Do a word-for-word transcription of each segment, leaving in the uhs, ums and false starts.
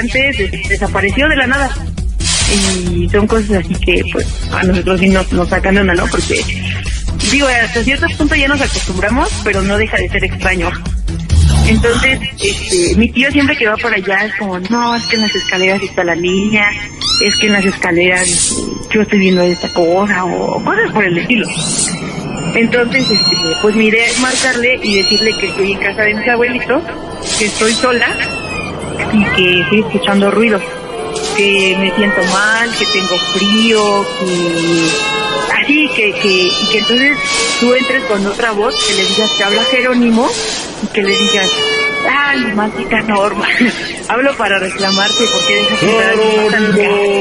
antes des- desapareció de la nada. Y son cosas así que pues a nosotros sí nos, nos sacan de onda, ¿no? Porque digo, hasta cierto punto ya nos acostumbramos, pero no deja de ser extraño. Entonces, este, mi tío siempre que va para allá es como, no, es que en las escaleras está la niña, es que en las escaleras yo estoy viendo esta cosa, o cosas por el estilo. Entonces, este, pues mi idea es marcarle y decirle que estoy en casa de mis abuelitos, que estoy sola y que estoy escuchando ruidos, que me siento mal, que tengo frío, que así, que, que, y que entonces tú entres con otra voz, que le digas que habla Jerónimo y que le digas, ay, maldita Norma, hablo para reclamarte porque dejas de entrar a mi casa.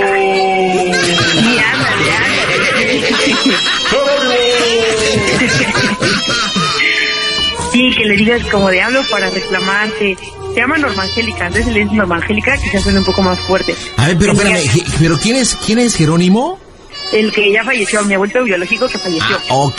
Y ándale, ándale. Sí, que le digas como de hablo para reclamarte. Se llama Norma Angélica, entonces le dices Norma Angélica, quizás suene un poco más fuerte. A ver, pero espérame, je- pero ¿quién es, quién es Jerónimo? El que ya falleció, mi abuelo biológico que falleció. Ah, ok,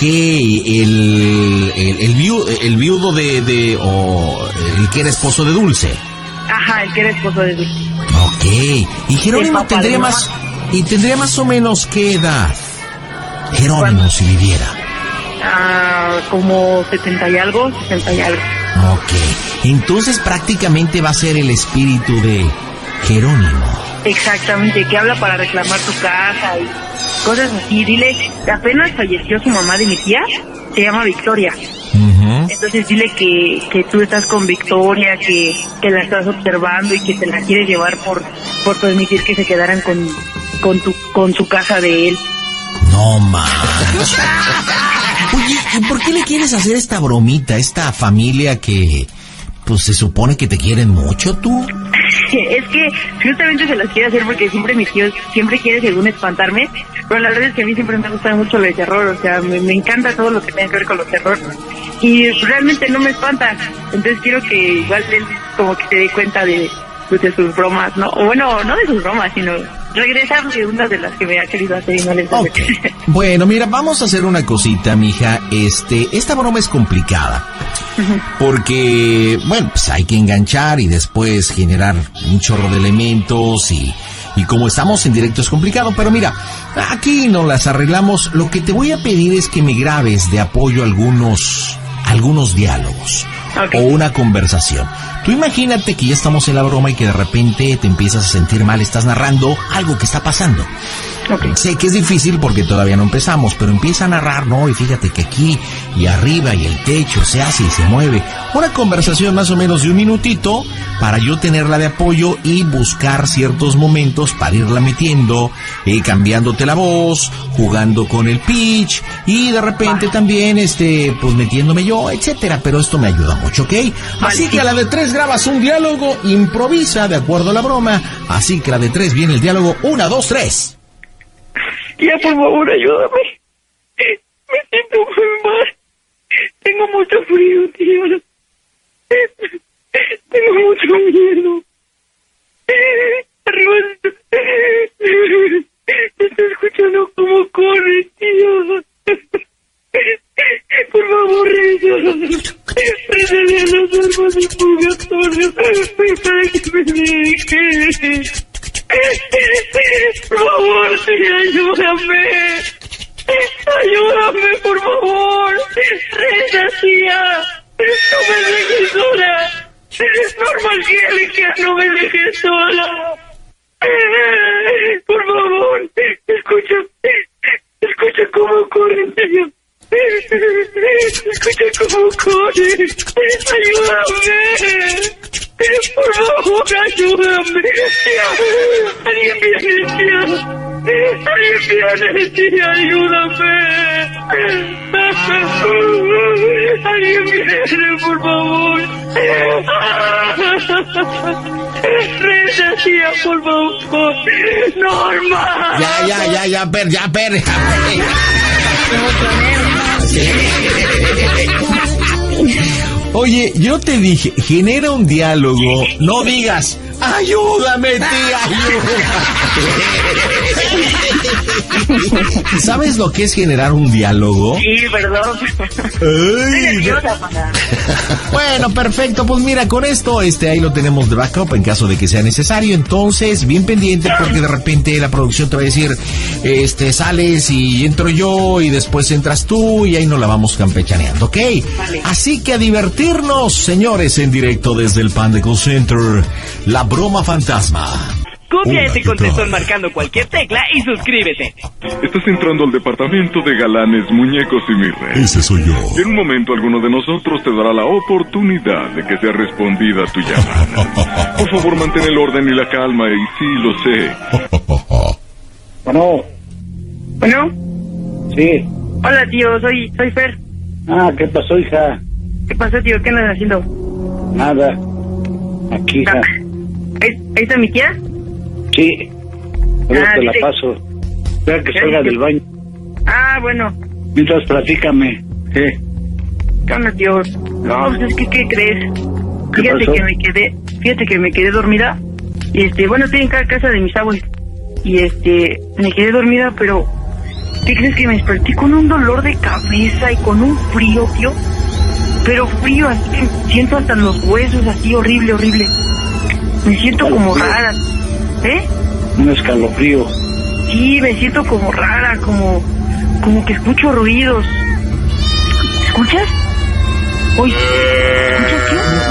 el, el, el, viu- el viudo de, de, o el que era esposo de Dulce. Ajá, el que era esposo de Dulce. Ok, y Jerónimo papá tendría de más, y tendría más o menos qué edad, Jerónimo, ¿Cuándo? si viviera. Ah, como setenta y algo, sesenta y algo. Ok, entonces prácticamente va a ser el espíritu de Jerónimo. Exactamente, que habla para reclamar tu casa y cosas así. Dile, apenas falleció su mamá de mi tía, se llama Victoria. Ujú. Entonces dile que, que tú estás con Victoria, que, que la estás observando y que te la quieres llevar por, por permitir que se quedaran con, con tu, con su casa de él. No manches. Oye, ¿y por qué le quieres hacer esta bromita a esta familia que, pues, se supone que te quieren mucho, tú? Es que justamente se las quiere hacer porque siempre mi tío siempre quiere según espantarme, pero la verdad es que a mí siempre me gusta mucho lo de terror, o sea, me, me encanta todo lo que tenga que ver con los terror y realmente no me espanta, entonces quiero que igual él como que se dé cuenta de, pues, de sus bromas, ¿no? O bueno, no de sus bromas, sino regresarle una de las que me ha querido hacer y no les Ok. Bueno, mira, vamos a hacer una cosita, mija. Este, esta broma es complicada. Porque, bueno, pues hay que enganchar y después generar un chorro de elementos y, y como estamos en directo es complicado, pero mira, aquí nos las arreglamos. Lo que te voy a pedir es que me grabes de apoyo algunos, algunos diálogos. Okay. O una conversación. Tú imagínate que ya estamos en la broma y que de repente te empiezas a sentir mal, estás narrando algo que está pasando. Okay. Sé que es difícil porque todavía no empezamos, pero empieza a narrar, ¿no? Y fíjate que aquí y arriba y el techo se hace y se mueve. Una conversación más o menos de un minutito para yo tenerla de apoyo y buscar ciertos momentos para irla metiendo, eh, cambiándote la voz, jugando con el pitch y de repente también, este, pues metiéndome yo, etcétera. Pero esto me ayuda mucho, ¿ok? Así que a la de tres grabas un diálogo, improvisa de acuerdo a la broma. Así que a la de tres viene el diálogo, una, dos, tres. Ya, por favor, ayúdame. Me siento muy mal. Tengo mucho frío, tío. Tengo mucho miedo. Arriba. Estoy escuchando cómo corre, tío. Por favor, reza. Rézale a las almas del purgatorio para que me deje. Por favor, sí, ayúdame. Ayúdame, por favor. Reza, tía. No me dejes sola. Norma Angélica, no me dejes sola. Por favor, escucha. Escucha cómo corre, tío. Escucha cómo corre. Ayúdame. Por favor, ayúdame. Alguien viene, tía. Alguien viene, tía. Ayúdame. Alguien viene, por favor. Reza, tía, por favor. Norma. Ya, ya, ya, ya, per, ya, per. Oye, yo te dije, genera un diálogo, no digas, ¡Ayúdame, tía! ¡Ayúdame! ¿Sabes lo que es generar un diálogo? Sí, perdón. Estoy nerviosa, pana. Bueno, perfecto. Pues mira, con esto, este, ahí lo tenemos de backup en caso de que sea necesario. Entonces, bien pendiente, porque de repente la producción te va a decir, este, sales y entro yo y después entras tú y ahí nos la vamos campechaneando, ¿ok? Vale. Así que a divertirnos, señores, en directo desde el Panda Call Center, la broma fantasma. Copia Hola, ese ¿qué contestón tal? marcando cualquier tecla y suscríbete. Estás entrando al departamento de galanes, muñecos y mirres. Ese soy yo. Y en un momento alguno de nosotros te dará la oportunidad de que sea respondida tu llamada. Por favor, mantén el orden y la calma, y sí, lo sé. Bueno, Bueno, sí. hola tío, soy, soy Fer. Ah, ¿qué pasó, hija? ¿Qué pasó, tío? ¿Qué andas haciendo? Nada. Aquí, hija. ¿Ahí, ahí está mi tía? Sí. Ahora Ah, te la dice- paso. Espera que ¿Qué salga dice? del baño. Ah, bueno. Mientras, platícame. ¿Qué? ¿Qué onda, tío? No, pues es que, ¿qué crees? ¿Qué Fíjate pasó? que me quedé, fíjate que me quedé dormida. Y este, bueno, estoy en ca- casa de mis abuelos. Y este, me quedé dormida, pero ¿qué crees? Que me desperté con un dolor de cabeza y con un frío, tío. Pero frío, así que siento hasta los huesos, así horrible, horrible. Me siento como Escalofrío. rara. ¿Eh? Un escalofrío. Sí, me siento como rara, como, como que escucho ruidos. ¿Escuchas? Oye, ¿escuchas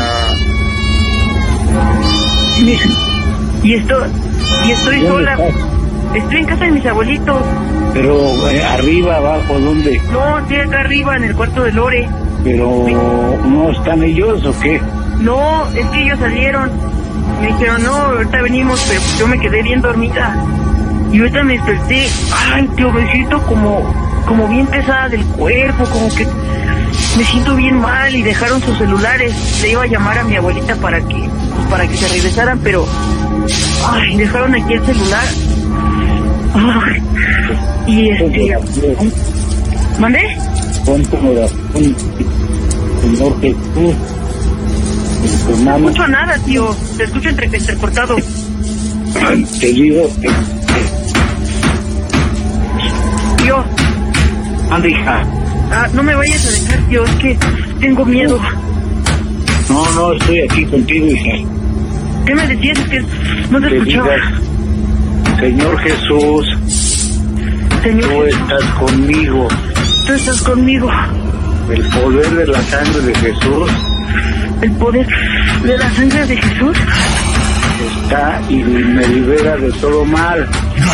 qué? Mira, y esto, y estoy ¿Dónde sola. estás? Estoy en casa de mis abuelitos. Pero, eh, arriba, abajo, ¿dónde? No, estoy acá arriba en el cuarto de Lore. Pero, ¿no están ellos o qué? No, es que ellos salieron. Me dijeron, no, ahorita venimos, pero yo me quedé bien dormida. Y ahorita me desperté. Ay, tío, me siento como, como bien pesada del cuerpo, como que me siento bien mal y dejaron sus celulares. Le iba a llamar a mi abuelita para que, pues, para que se regresaran, pero, ay, dejaron aquí el celular. Ay, y este, ¿mandé? Ponte oración, Señor Jesús. En tu No mano, escucho nada, tío. Te escucho entre, entrecortado. te digo, eh, Tío, anda, hija. ah, no me vayas a dejar, tío. Es que tengo miedo. No, no, estoy aquí contigo, hija. ¿Qué me decías? Es que no te Que escuchaba. digas, Señor Jesús, Señor, tú estás conmigo. tú estás conmigo. El poder de la sangre de Jesús El poder de la sangre de Jesús está y me libera de todo mal.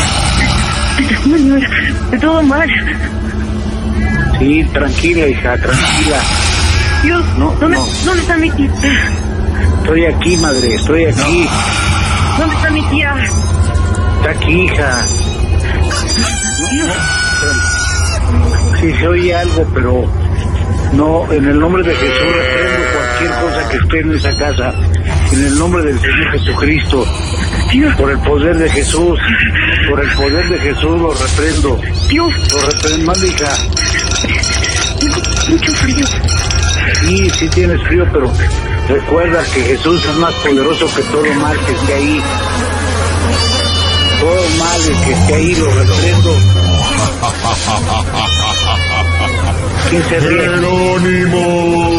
de todo mal. Sí, tranquila, hija, tranquila. Dios, No, ¿dónde, no. ¿dónde está mi tía? Estoy aquí, madre, estoy aquí. ¿Dónde está mi tía? Está aquí, hija. Dios, Sí se oye algo, pero no, en el nombre de Jesús reprendo cualquier cosa que esté en esa casa. En el nombre del Señor Jesucristo. Dios, Por el poder de Jesús, por el poder de Jesús lo reprendo. Dios, Lo reprendo, manda, hija. tengo mucho frío. Sí, sí tienes frío, pero recuerda que Jesús es más poderoso que todo mal que esté ahí. Todo mal el que esté ahí lo reprendo. ¿Quién se ríe? ¡Jerónimo!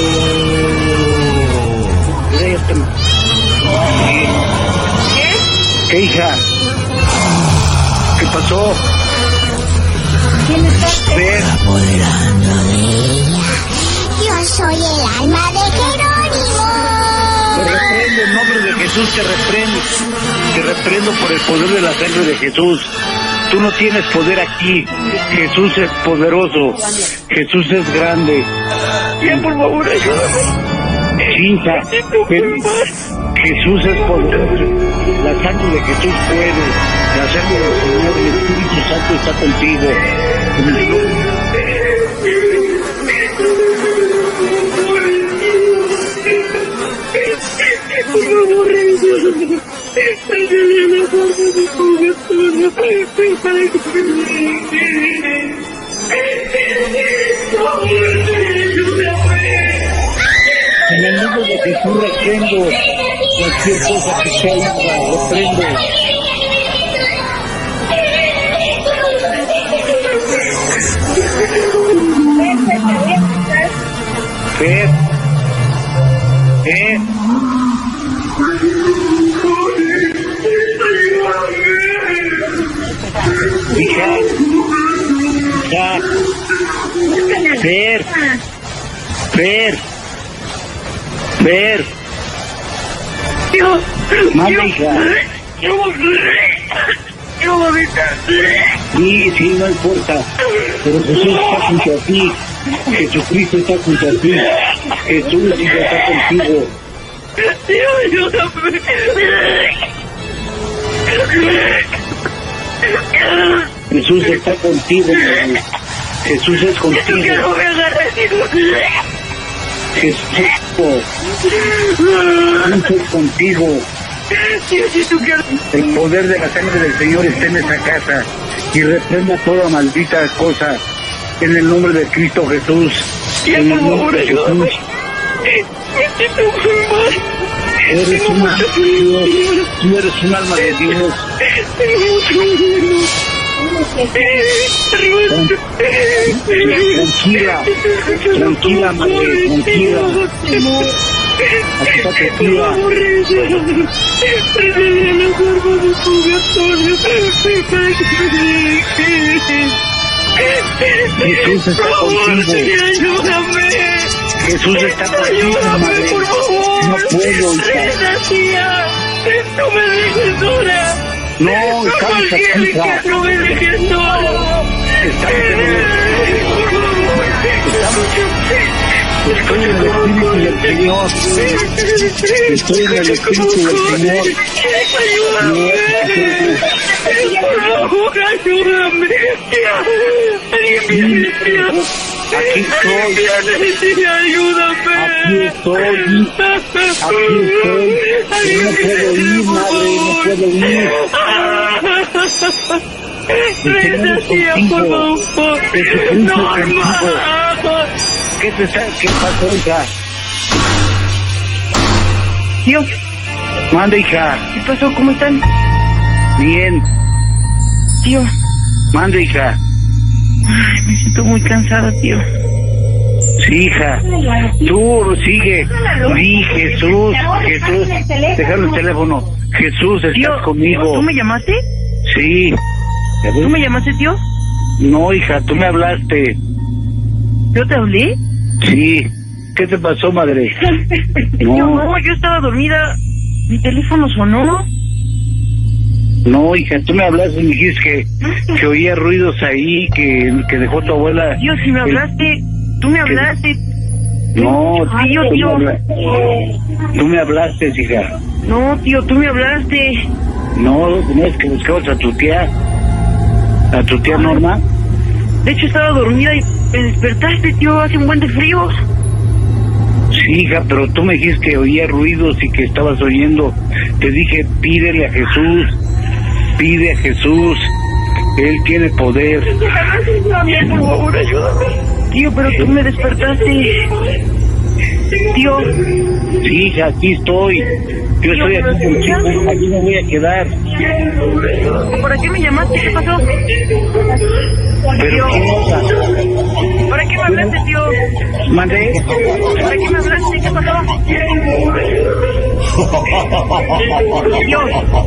Ríete. ¿Qué? ¿Qué, hija? ¿Qué pasó? ¿Quién está? Ven. Apoderando de ella. Yo soy el alma de Jerónimo. Te reprendo, en nombre de Jesús te reprendo. Te reprendo por el poder de la sangre de Jesús. Tú no tienes poder aquí. Jesús es poderoso. Jesús es grande. Ya, por favor, ayúdame. Hija, ven. Jesús es poderoso. La sangre de Jesús puede. La sangre del Señor, el Espíritu Santo está contigo. En el nombre- Por favor, ayúdame. Ayúdame a mi corazón, para que Señor En el nombre de Jesús reprendo cualquier cosa que sea hija, reprendo. Fer, Fer. Hija, hija, Fer, Fer, Fer. Dios, Manda, hija. Sí, sí, no importa. Pero Jesús está junto a ti. Jesucristo está junto a ti. Jesús está contigo. Dios, ayúdame. Jesús está contigo, madre. Jesús es contigo. Que no me agarres, Jesús, Jesús es contigo. El poder de la sangre del Señor está en esa casa y reprenda toda maldita cosa en el nombre de Cristo Jesús. En el nombre de Jesús. Eres un alma de Dios. Tú eres un alma de Dios. Tranquila, tranquila, madre, tranquila. Acéptate, tía. Jesús está contigo. Jesús está contigo, madre. No puedo, hija. No me dejes sola. No, estamos aquí, hija. No me dejes sola. Estamos en Estoy en el Espíritu del Señor. Estoy en el Espíritu del Señor. Por favor, ayúdame. Aquí estoy. Ayúdame. Aquí estoy. Aquí estoy. No puedo ir, madre. No puedo ir. Gracias, por favor. Jesucristo es contigo. ¿Qué te sa- ¿Qué pasó, hija? Tío, Manda, hija. ¿qué pasó? ¿Cómo están? Bien. Tío, Manda, hija. ay, me siento muy cansada, tío. Sí, hija. Tú sigue. Sí, Jesús. Jesús. Déjame el teléfono. Jesús, Tío, estás conmigo. ¿tú me llamaste? Sí. ¿Tú me llamaste, tío? No, hija, tú me hablaste. ¿Yo te hablé? Sí. ¿Qué te pasó, madre? Tío, No, no, yo estaba dormida. Mi teléfono sonó. no, hija, tú me hablaste y me dijiste que, que oía ruidos ahí, que, que dejó tu abuela. Tío, si me hablaste, tú me hablaste. No, Tío, tú tío. me hablaste. Tú me hablaste, hija. No, tío, tú me hablaste. No, no es que buscabas a tu tía. A tu tía Norma. De hecho, estaba dormida y me despertaste, tío, hace un buen de frío. Sí, hija, pero tú me dijiste que oía ruidos y que estabas oyendo. Te dije, pídele a Jesús. Pide a Jesús. Él tiene poder. Por favor, ayúdame. Tío, pero tú me despertaste. Tío, Sí, hija, aquí estoy. Yo estoy aquí contigo. Aquí me voy a quedar. ¿para qué me llamaste? ¿Qué pasó? Pero, Tío, ¿qué cosa? ¿para qué me hablaste, tío? ¿Mandé? ¿Para qué me hablaste? ¿Qué pasó? Tío.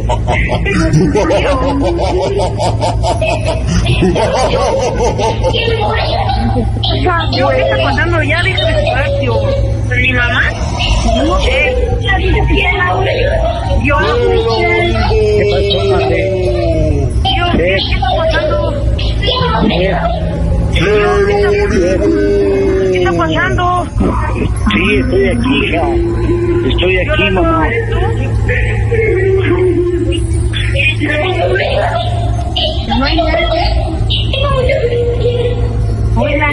Tío, ¿qué está pasando? Ya deja de jugar, tío. ¿Mi mamá? ¿Eh? Tío. ¿Qué pasó, Mandé? Tío, ¿qué está pasando? ¿Eh? ¿Qué está pasando? Sí, estoy aquí, hija. Estoy aquí, mamá. No hay nada. Hola.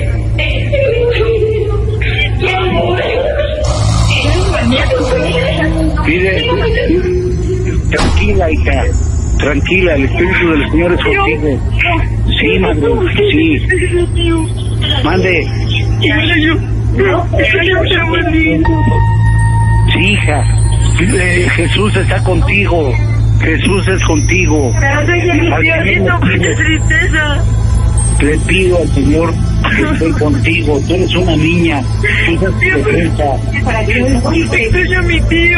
Pide. Tranquila, hija. Tranquila, el Espíritu del Señor es contigo. Sí, madre. Sí. Mande. Sí, hija, eh, Jesús está contigo, Jesús es contigo. Pero soy el Diosito, mucha tristeza. Le pido al Señor que esté contigo, tú eres una niña, tú eres defensa. Soy a mi tío.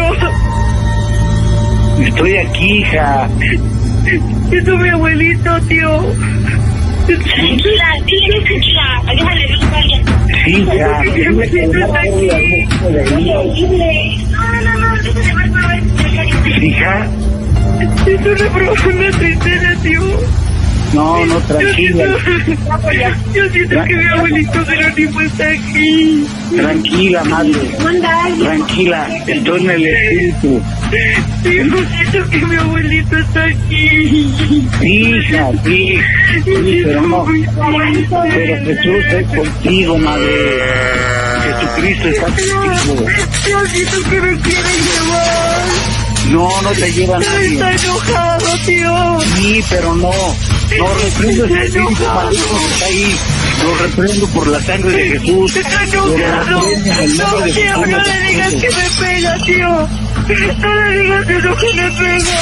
Estoy aquí, hija. Es mi abuelito, tío. Tranquila, dile tranquila, déjale ver vaya. Sí, hija. Mi abuelito está aquí. No, no, no, déjale ver para ver. Hija, Es una profunda tristeza, tío. no, no, tranquila. Yo siento que mi abuelito Jerónimo está aquí. Tranquila, madre. Tranquila, estoy en el espíritu. Tío, siento que mi abuelito está aquí. Sí, hija, sí. Sí, pero no. Pero Jesús es contigo, madre. Jesucristo está contigo. Yo siento que me quieren llevar. No, no te lleva nadie. Está enojado, tío. Sí, pero no. No reprendo ese espíritu maligno que está ahí. Lo reprendo por la sangre de Jesús. Está Lo enojado. reprendo en el No, nombre de tío, Jesús. no le digas que me pega, tío. No le digas eso que me pega.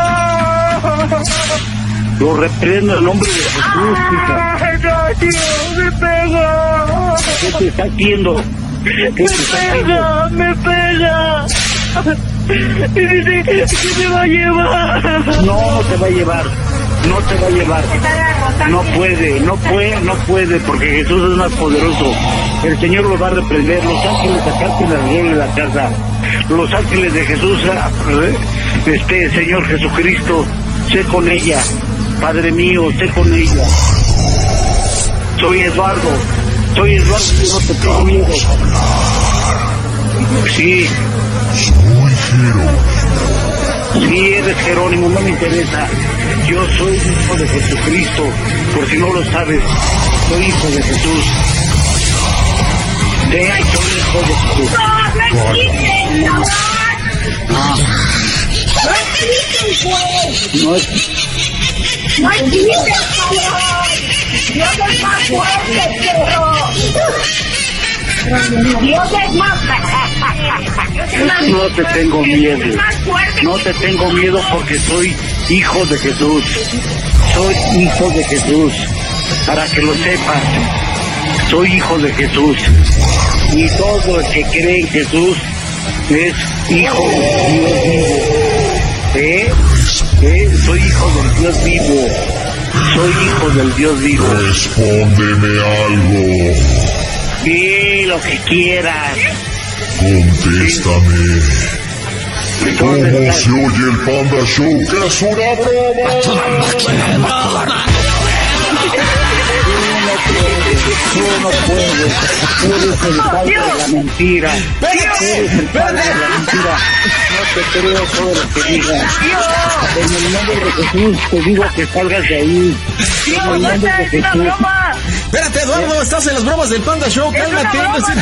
Lo reprendo en el nombre de Jesús, hija. Ay, no, tío, me pega. ¿Qué te está haciendo? ¿Qué Me te está haciendo? pega, me pega. Y dice que me va a llevar. No, no te va a llevar. No te va a llevar. No puede, no puede, no puede, porque Jesús es más poderoso. El Señor lo va a reprender. Los ángeles sacaste alrededor de la casa. Los ángeles de Jesús, este Señor Jesucristo, sé con ella. Padre mío, sé con ella. Soy Eduardo. Soy Eduardo y no te tengo miedo. Sí. Sí, eres Jerónimo, no me interesa. Yo soy hijo de Jesucristo, por si no lo sabes, soy hijo de Jesús. Sí, soy hijo de Jesús. No, no existen, no. Ah, No existen, pues. no es... No existen, cabrón. Dios es más fuerte, perro. Dios es más... No te tengo miedo. Es más fuerte. No te tengo miedo porque soy hijo de Jesús. Soy hijo de Jesús. Para que lo sepas, soy hijo de Jesús. Y todo el que cree en Jesús es hijo del Dios vivo. ¿Eh? ¿Eh? Soy hijo del Dios vivo. Soy hijo del Dios vivo. Respóndeme algo. Di lo que quieras. Contéstame. ¿Cómo Entonces, se oye el Panda Show? ¡Que es una broma! tú no puedes. Tú eres el padre de la mentira. Tú eres el padre de la mentira. No te creo todo lo que digas. En el nombre de Jesús te digo que salgas de ahí. En el nombre de Jesús. Espérate, Eduardo, estás en las bromas del Panda Show, cálmate.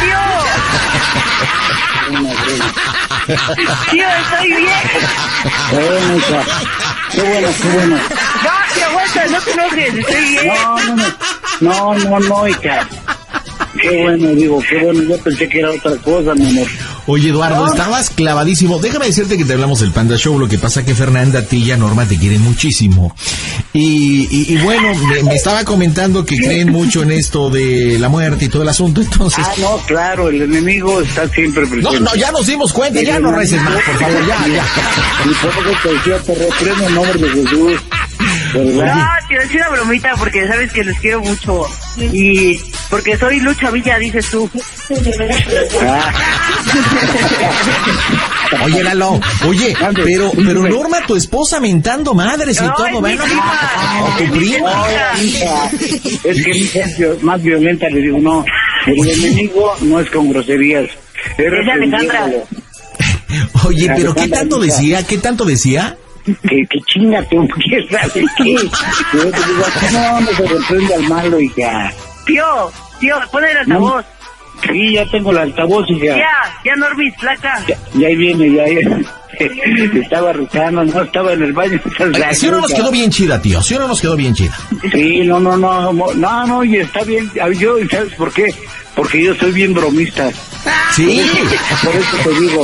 Tío, estoy bien. Bueno, hija. Qué bueno, qué bueno. No, tío, aguanta, no te enojes, estoy bien. No, no, no. No, no, no, hija. Qué bueno, digo, qué bueno. Yo pensé que era otra cosa, mi amor. Oye, Eduardo, estabas clavadísimo. Déjame decirte que te hablamos del Panda Show. Lo que pasa que Fernanda, a ti y a Norma te quieren muchísimo. Y, y, y bueno, me, me estaba comentando que creen mucho en esto de la muerte y todo el asunto. Entonces, Ah, no, claro, el enemigo está siempre presente. no, no, ya nos dimos cuenta, ya no reces más, por favor, ya, ya. Y por eso te decía, te reprendo en nombre de Jesús. ¿Verdad? No, tío, es una bromita porque sabes que los quiero mucho. Y porque soy Lucha Villa, dices tú. Ah, Oye, Lalo, oye, Ande, pero, dime. pero Norma, tu esposa mentando madres y Ay, todo, mi bueno, prima. o tu prima. no, hija, es que mi hija es vi- más violenta, le digo, no, el enemigo no es con groserías. Es Alejandra. reprendiéndolo. Oye, pero ¿qué Alejandra, tanto hija. decía? ¿Qué tanto decía? Que, que chingate un pie, ¿sabes qué? Yo te digo, no, no se reprende al malo, hija. Tío, tío, pon el altavoz. Sí, ya tengo el altavoz, hija. Ya, ya Norbis, placa. Ya, ya ahí viene, ya, ya. Estaba rezando, no estaba en el baño. ¿Sí o no nos quedó bien chida, tío? ¿Sí o no nos quedó bien chida? Sí, no, no, no, no, no, no, y está bien. Yo, ¿sabes por qué? Porque yo soy bien bromista. Sí. Por eso te digo,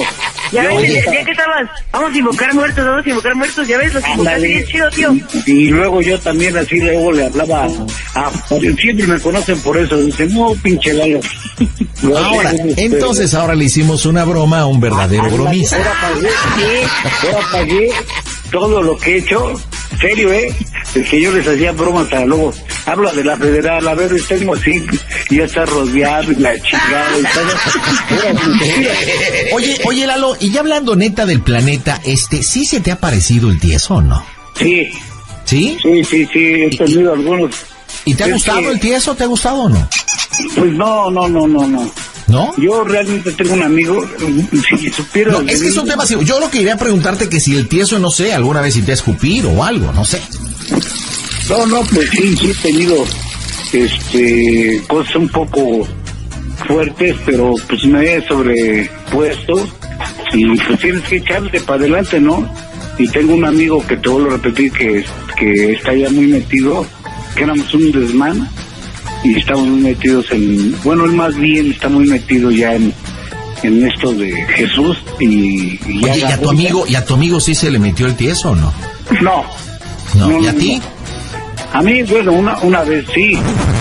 Ya ves, Oye, ya, ya que estabas, vamos a invocar muertos, vamos a invocar muertos, ya ves, los invocaste bien chido, tío. Y luego yo también así luego le hablaba a, siempre me conocen por eso, dicen, no, pinche Lalo. Ahora, entonces ahora le hicimos una broma a un verdadero bromista. Ahora pagué, sí, ahora pagué todo lo que he hecho, serio, ¿eh? Es que yo les hacía bromas a luego, habla de la federal, a ver, tengo así, y ya está rodeado, y la chingada, y todo. Oye, oye Lalo, y ya hablando neta del planeta, este, ¿sí se te ha parecido el tieso o no? Sí, ¿Sí? sí, sí, sí, he tenido algunos. ¿Y te ha Es gustado que- el tieso? ¿Te ha gustado o no? Pues no, no, no, no, no. ¿No? Yo realmente tengo un amigo, si supiera... No, es que es un tema así. Yo lo que iría a preguntarte que si el tieso, no sé, alguna vez si te ha escupido o algo, no sé. No, no, pues sí, sí he tenido este cosas un poco fuertes, pero pues me he sobrepuesto y pues tienes que echarte para adelante, ¿no? Y tengo un amigo que te vuelvo a repetir que, que está ya muy metido, que éramos un desmán y estamos muy metidos en, bueno, él más bien está muy metido ya en, en esto de Jesús y, y ya Oye, ¿y la a tu ruta- amigo, y a tu amigo sí se le metió el tieso o no? No. No, No, ¿y a no, ti? A mí, bueno, una, una vez sí.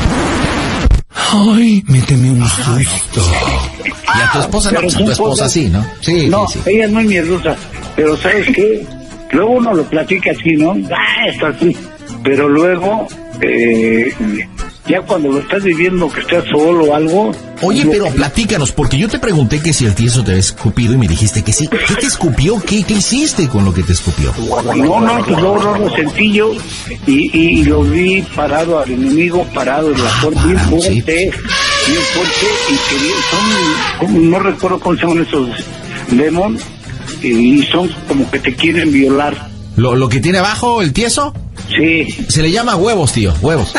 Ay, méteme un susto. Y a tu esposa no, Pero pues a son tu esposa cosas- sí, ¿no? Sí, No, sí, sí. ella no es mierdosa, pero ¿sabes qué? Luego uno lo platica así, ¿no? Ah, está así. Pero luego, eh, ya cuando lo estás viviendo, que estás solo o algo... Oye, lo- pero platícanos, porque yo te pregunté que si el tieso te había escupido y me dijiste que sí. ¿Qué te escupió? ¿Qué, qué hiciste con lo que te escupió? No, no, pues luego no lo sentí yo y, y, y lo vi parado al enemigo, parado en la puerta, bien claro, sí. fuerte, bien fuerte, y que bien- son, como- no recuerdo cómo se llaman esos demon, y son como que te quieren violar. ¿Lo, lo que tiene abajo, el tieso? Sí, Se le llama huevos, tío, huevos.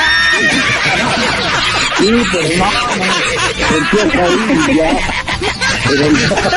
sí, pero no, no, empieza ahí y ya. Pero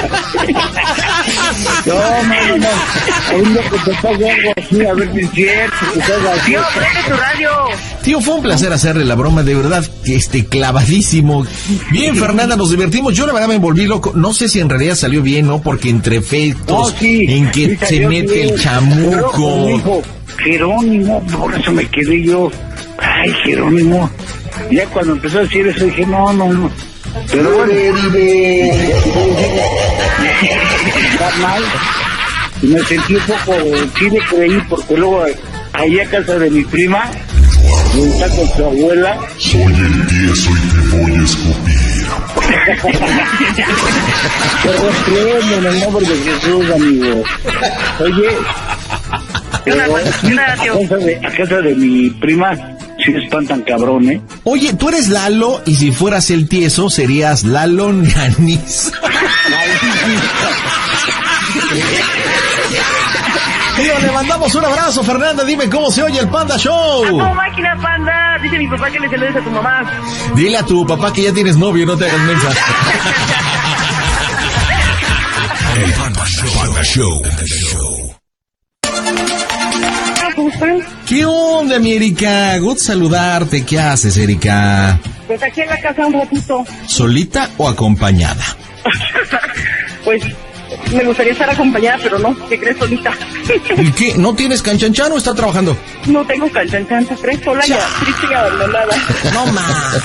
no, no, no, no, ahorita que te pase algo así, a ver si es cierto, que te haga así. Tío, prende tu radio. Tío, fue un placer hacerle la broma, de verdad, que este, clavadísimo. Bien, Fernanda, nos divertimos. Yo la verdad me volví loco. No sé si en realidad salió bien, ¿no? Porque entre efectos, No, sí, en que sí se salió mete bien. el Pero chamuco. me dijo, Jerónimo, por eso me quedé yo. Ay, Jerónimo. Ya cuando empezó a decir eso dije, no, no, no. Pero bueno, está mal. Y me sentí un poco, sí le creí, porque luego ahí a casa de mi prima, está con su abuela. Soy el tieso y te voy a escupir. Te reprendo en el nombre de Jesús, amigo. Oye, pero Una cosa, tío. a casa de, a casa de mi prima sí espantan cabrón, ¿eh? Oye, tú eres Lalo, y si fueras el tieso, serías Lalo Nanis. Tío, le mandamos un abrazo, Fernanda. Dime cómo se oye el Panda Show. ¡Oh, máquina panda! Dice mi papá que le saludes a tu mamá. Dile a tu papá que ya tienes novio, no te hagas mensa. El Panda Show. Panda Show. ¿Cómo están? ¿Qué onda, mi Erika? Good saludarte. ¿Qué haces, Erika? Pues aquí en la casa un ratito. ¿Solita o acompañada? Pues me gustaría estar acompañada, pero no, ¿qué crees, solita? ¿Y qué? ¿No tienes canchanchan o está trabajando? No tengo canchanchan, ¿te crees? Sola ya, triste y abandonada. No más.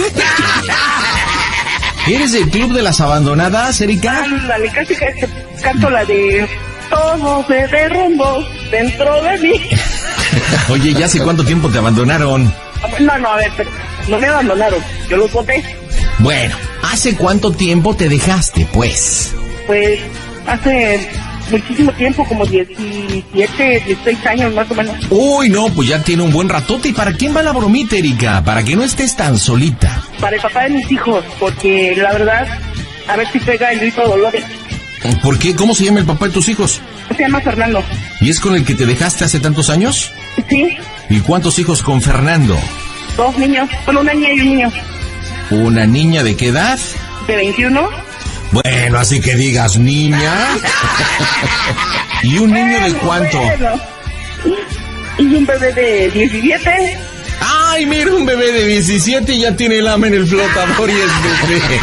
¿Eres del club de las abandonadas, Erika? Ándale, casi que canto la de todo se derrumbó dentro de mí. Oye, ¿ya hace cuánto tiempo te abandonaron? No, no, a ver, pero no me abandonaron, yo los boté. Bueno, ¿hace cuánto tiempo te dejaste, pues? Pues hace muchísimo tiempo, como diecisiete, dieciséis años más o menos. Uy, no, pues ya tiene un buen ratote. ¿Y para quién va la bromita, Erika? Para que no estés tan solita. Para el papá de mis hijos, porque la verdad, a ver si pega el grito de Dolores. ¿Por qué? ¿Cómo se llama el papá de tus hijos? Se llama Fernando. ¿Y es con el que te dejaste hace tantos años? Sí, ¿Y cuántos hijos con Fernando? dos niños, bueno, una niña y un niño. ¿Una niña de qué edad? De veintiuno. Bueno, así que digas niña. ¿Y un niño de cuánto? Bueno. Y un bebé de diecisiete. ¡Ay, Ay, mira, un bebé de diecisiete y ya tiene el ama en el flotador y es bebé.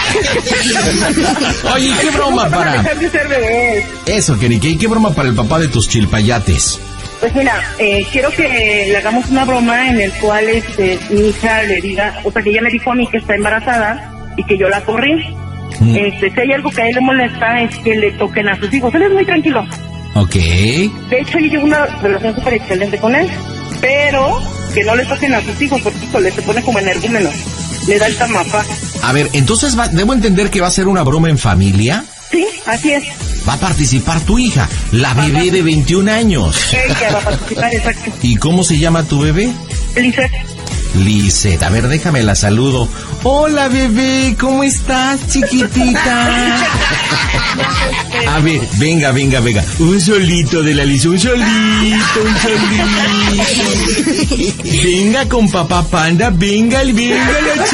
Oye, ¿qué broma para...? Eso, Kenny, ¿y qué broma para el papá de tus chilpayates? Pues mira, eh, quiero que le hagamos una broma en el cual este, mi hija le diga, o sea, que ella me dijo a mí que está embarazada y que yo la corrí. Mm. Este, si hay algo que a él le molesta es que le toquen a sus hijos. Él es muy tranquilo. Ok. De hecho, yo llevo una relación súper excelente con él, pero que no le toquen a sus hijos porque, híjole, se pone como energúmeno. Le da el tamafa. A ver, entonces, va, ¿debo entender que va a ser una broma en familia? Sí, así es. Va a participar tu hija, la bebé de veintiún años. Ella va a participar, exacto. ¿Y cómo se llama tu bebé? Lisette. Lisette, a ver, déjame la saludo. Hola, bebé, ¿cómo estás, chiquitita? A ver, venga, venga, venga. Un solito de la Lisette, un solito, un solito. Venga con papá panda, venga, venga la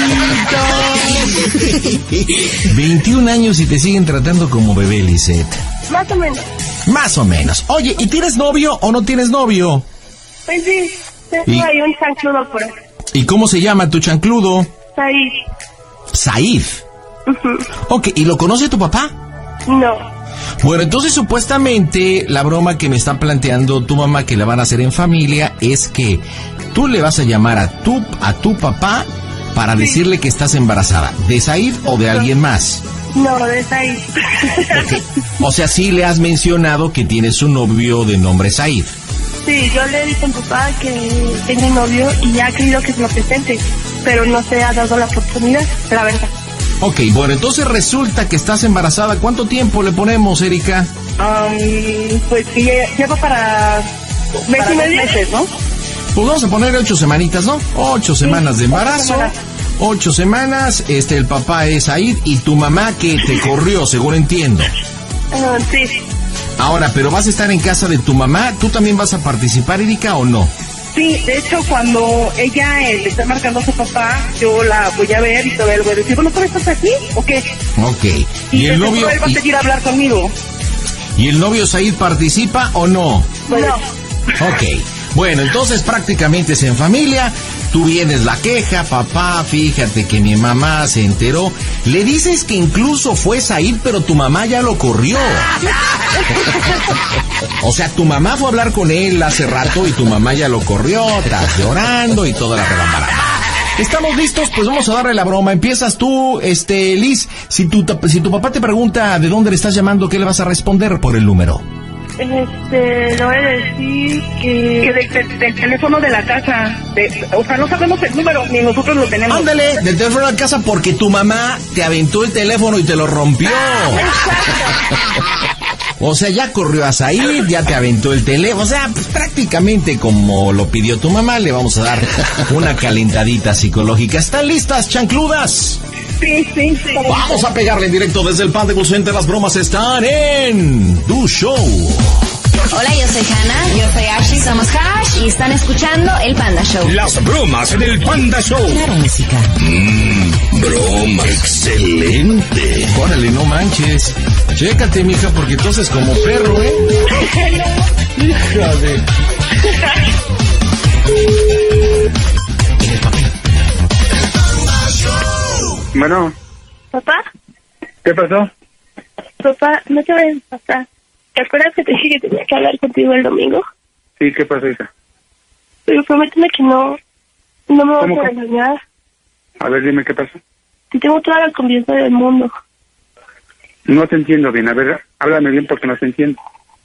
chiquita. veintiún años y te siguen tratando como bebé, Lisette. Más o menos. Más o menos. Oye, ¿y tienes novio o no tienes novio? Pues sí. ¿Y? Hay un chancludo por ahí. ¿Y cómo se llama tu chancludo? Said. Said. Uh-huh. Ok, ¿y lo conoce tu papá? No. Bueno, entonces supuestamente la broma que me está planteando tu mamá que la van a hacer en familia es que tú le vas a llamar a tu, a tu papá para sí. decirle que estás embarazada. ¿De Said o de alguien más? No, de Said. Okay. O sea, sí le has mencionado que tienes un novio de nombre Said. Sí, yo le he dicho a mi papá que tengo un novio y ya ha querido que se lo presente, pero no se ha dado la oportunidad, la verdad. Ok, bueno, entonces resulta que estás embarazada. ¿Cuánto tiempo le ponemos, Erika? Um, pues sí, llevo para mes y medio meses, ¿no? Pues vamos a poner ocho semanitas, ¿no? Ocho semanas sí, de embarazo. Ocho semanas. Ocho semanas, este, el papá es Said y tu mamá que te corrió, según entiendo. Uh, sí. Ahora, pero vas a estar en casa de tu mamá, ¿tú también vas a participar, Erika, o no? Sí, de hecho, cuando ella eh, le está marcando a su papá, yo la voy a ver y todavía le voy a decir, bueno, ¿tú estás aquí o qué? Ok. Y, ¿Y el novio? Él va a seguir a hablar conmigo. ¿Y el novio Said participa o no? Bueno. Ok. Bueno, entonces prácticamente es en familia. Tú vienes la queja, papá, fíjate que mi mamá se enteró. Le dices que incluso fue Said, pero tu mamá ya lo corrió. O sea, tu mamá fue a hablar con él hace rato y tu mamá ya lo corrió, estás llorando y toda la rebambaramba. ¿Estamos listos? Pues vamos a darle la broma. Empiezas tú, este, Liz. Si tu, si tu papá te pregunta de dónde le estás llamando, ¿qué le vas a responder por el número? Este, le voy a decir que... Que del de, de teléfono de la casa. De, o sea, no sabemos el número, ni nosotros lo tenemos. Ándale, del teléfono de la casa porque tu mamá te aventó el teléfono y te lo rompió. O sea, ya corrió a Said, ya te aventó el teléfono. O sea, pues, prácticamente como lo pidió tu mamá, le vamos a dar una calentadita psicológica. ¿Están listas, chancludas? Sí, sí, sí. Vamos a pegarle en directo desde el Panda Cool Center. Las bromas están en Tu Show. Hola, yo soy Hannah. Yo soy Ashley. Somos Hash y están escuchando el Panda Show. Las bromas en el Panda Show. Claro, música. Mmm, broma excelente. Órale, no manches. Chécate, mija, porque entonces como perro, ¿eh? Hija de... Bueno. ¿Papá? ¿Qué pasó? Papá, no te vayas a pasar. ¿Te acuerdas que te dije que tenía que hablar contigo el domingo? Sí, ¿qué pasó, hija? Pero prométeme que no, no me vas a engañar. A ver, dime qué pasó. Te tengo toda la confianza del mundo. No te entiendo bien. A ver, háblame bien porque no te entiendo.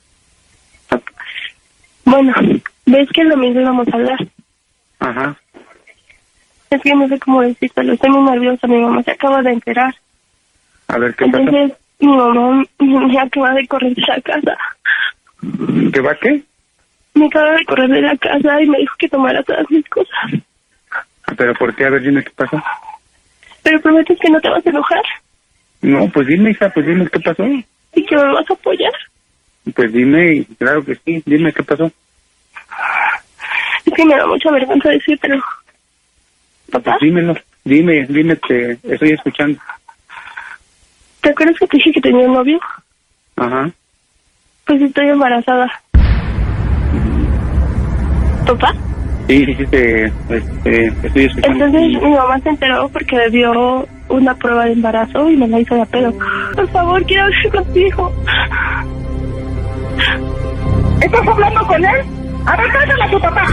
Bueno, ves que el domingo íbamos a hablar. Ajá. Es que no sé cómo decírtelo. Estoy muy nerviosa. Mi mamá se acaba de enterar. A ver, ¿qué Entonces, pasó? mi mamá me acaba de correr de la casa. ¿Qué va qué? Me acaba de correr de la casa y me dijo que tomara todas mis cosas. ¿Pero por qué? A ver, dime qué pasó. ¿Pero prometes que no te vas a enojar? No, pues dime, hija, pues dime qué pasó. ¿Y que me vas a apoyar? Pues dime, claro que sí, dime qué pasó. Es que me da mucha vergüenza decírtelo. ¿Papá? Pues dímelo, dime, dime, te estoy escuchando. ¿Te acuerdas que te dije que tenía un novio? Ajá. Pues estoy embarazada. ¿Papá? Sí, sí, sí, te, este, estoy escuchando. Entonces mi mamá se enteró porque le dio una prueba de embarazo y me la hizo de a pedo. Por favor, quiero hablar contigo. ¿Estás hablando con él? A ver, cállale a tu papá.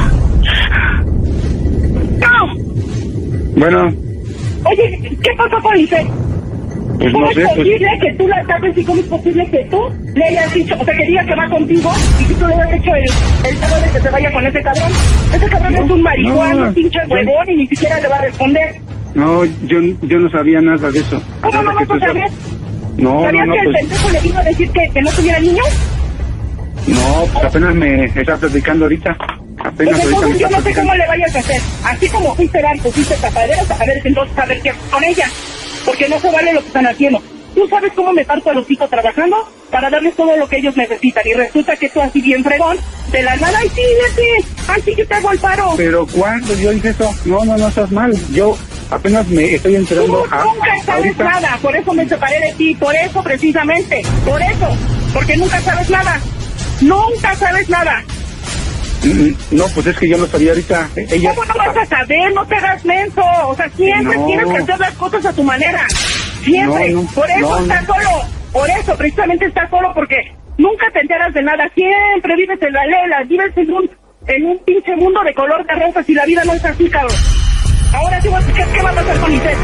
¡No! Bueno. Oye, ¿qué pasó con Lisette? Pues ¿Cómo no es sé, pues... posible que tú la tapes y cómo es posible que tú le hayas dicho, o sea, que diga que va contigo y que tú le hayas hecho el, el trago de que se vaya con ese cabrón? Ese cabrón no, es un marihuana, no, pinche huevón y ni siquiera le va a responder. No, yo, yo no sabía nada de eso. ¿Cómo no vas a saber? No, ¿Sabías no, no, que el pues... pendejo le vino a decir que, que no tuviera niños? No, pues apenas me está platicando ahorita. Apenas Pues ahorita me entonces está yo no sé platicando. cómo le vayas a hacer. Así como fuiste banco, fuiste tapaderos, a ver entonces a ver qué con ella. Porque no se vale lo que están haciendo. ¿Tú sabes cómo me parto a los hijos trabajando? Para darles todo lo que ellos necesitan. Y resulta que tú así bien fregón, de la nada, ay sí, sí, ay sí, yo te hago el paro. Pero ¿cuándo yo hice eso? No, no, no estás mal. Yo apenas me estoy enterando. Tú a, nunca sabes ahorita. nada, por eso me separé de ti, por eso precisamente, por eso, porque nunca sabes nada, nunca sabes nada. Mm, No, pues es que yo lo sabía ahorita. Ella... ¿Cómo no vas a saber? No te hagas menso, o sea, siempre No. tienes que hacer las cosas a tu manera, siempre, No, no, por eso no, estás no. solo, por eso precisamente estás solo, porque nunca te enteras de nada, siempre vives en la lela, vives en un, en un pinche mundo de color de rosas y la vida no es así, cabrón. Ahora sí, ¿qué, qué va a pasar con Lisette?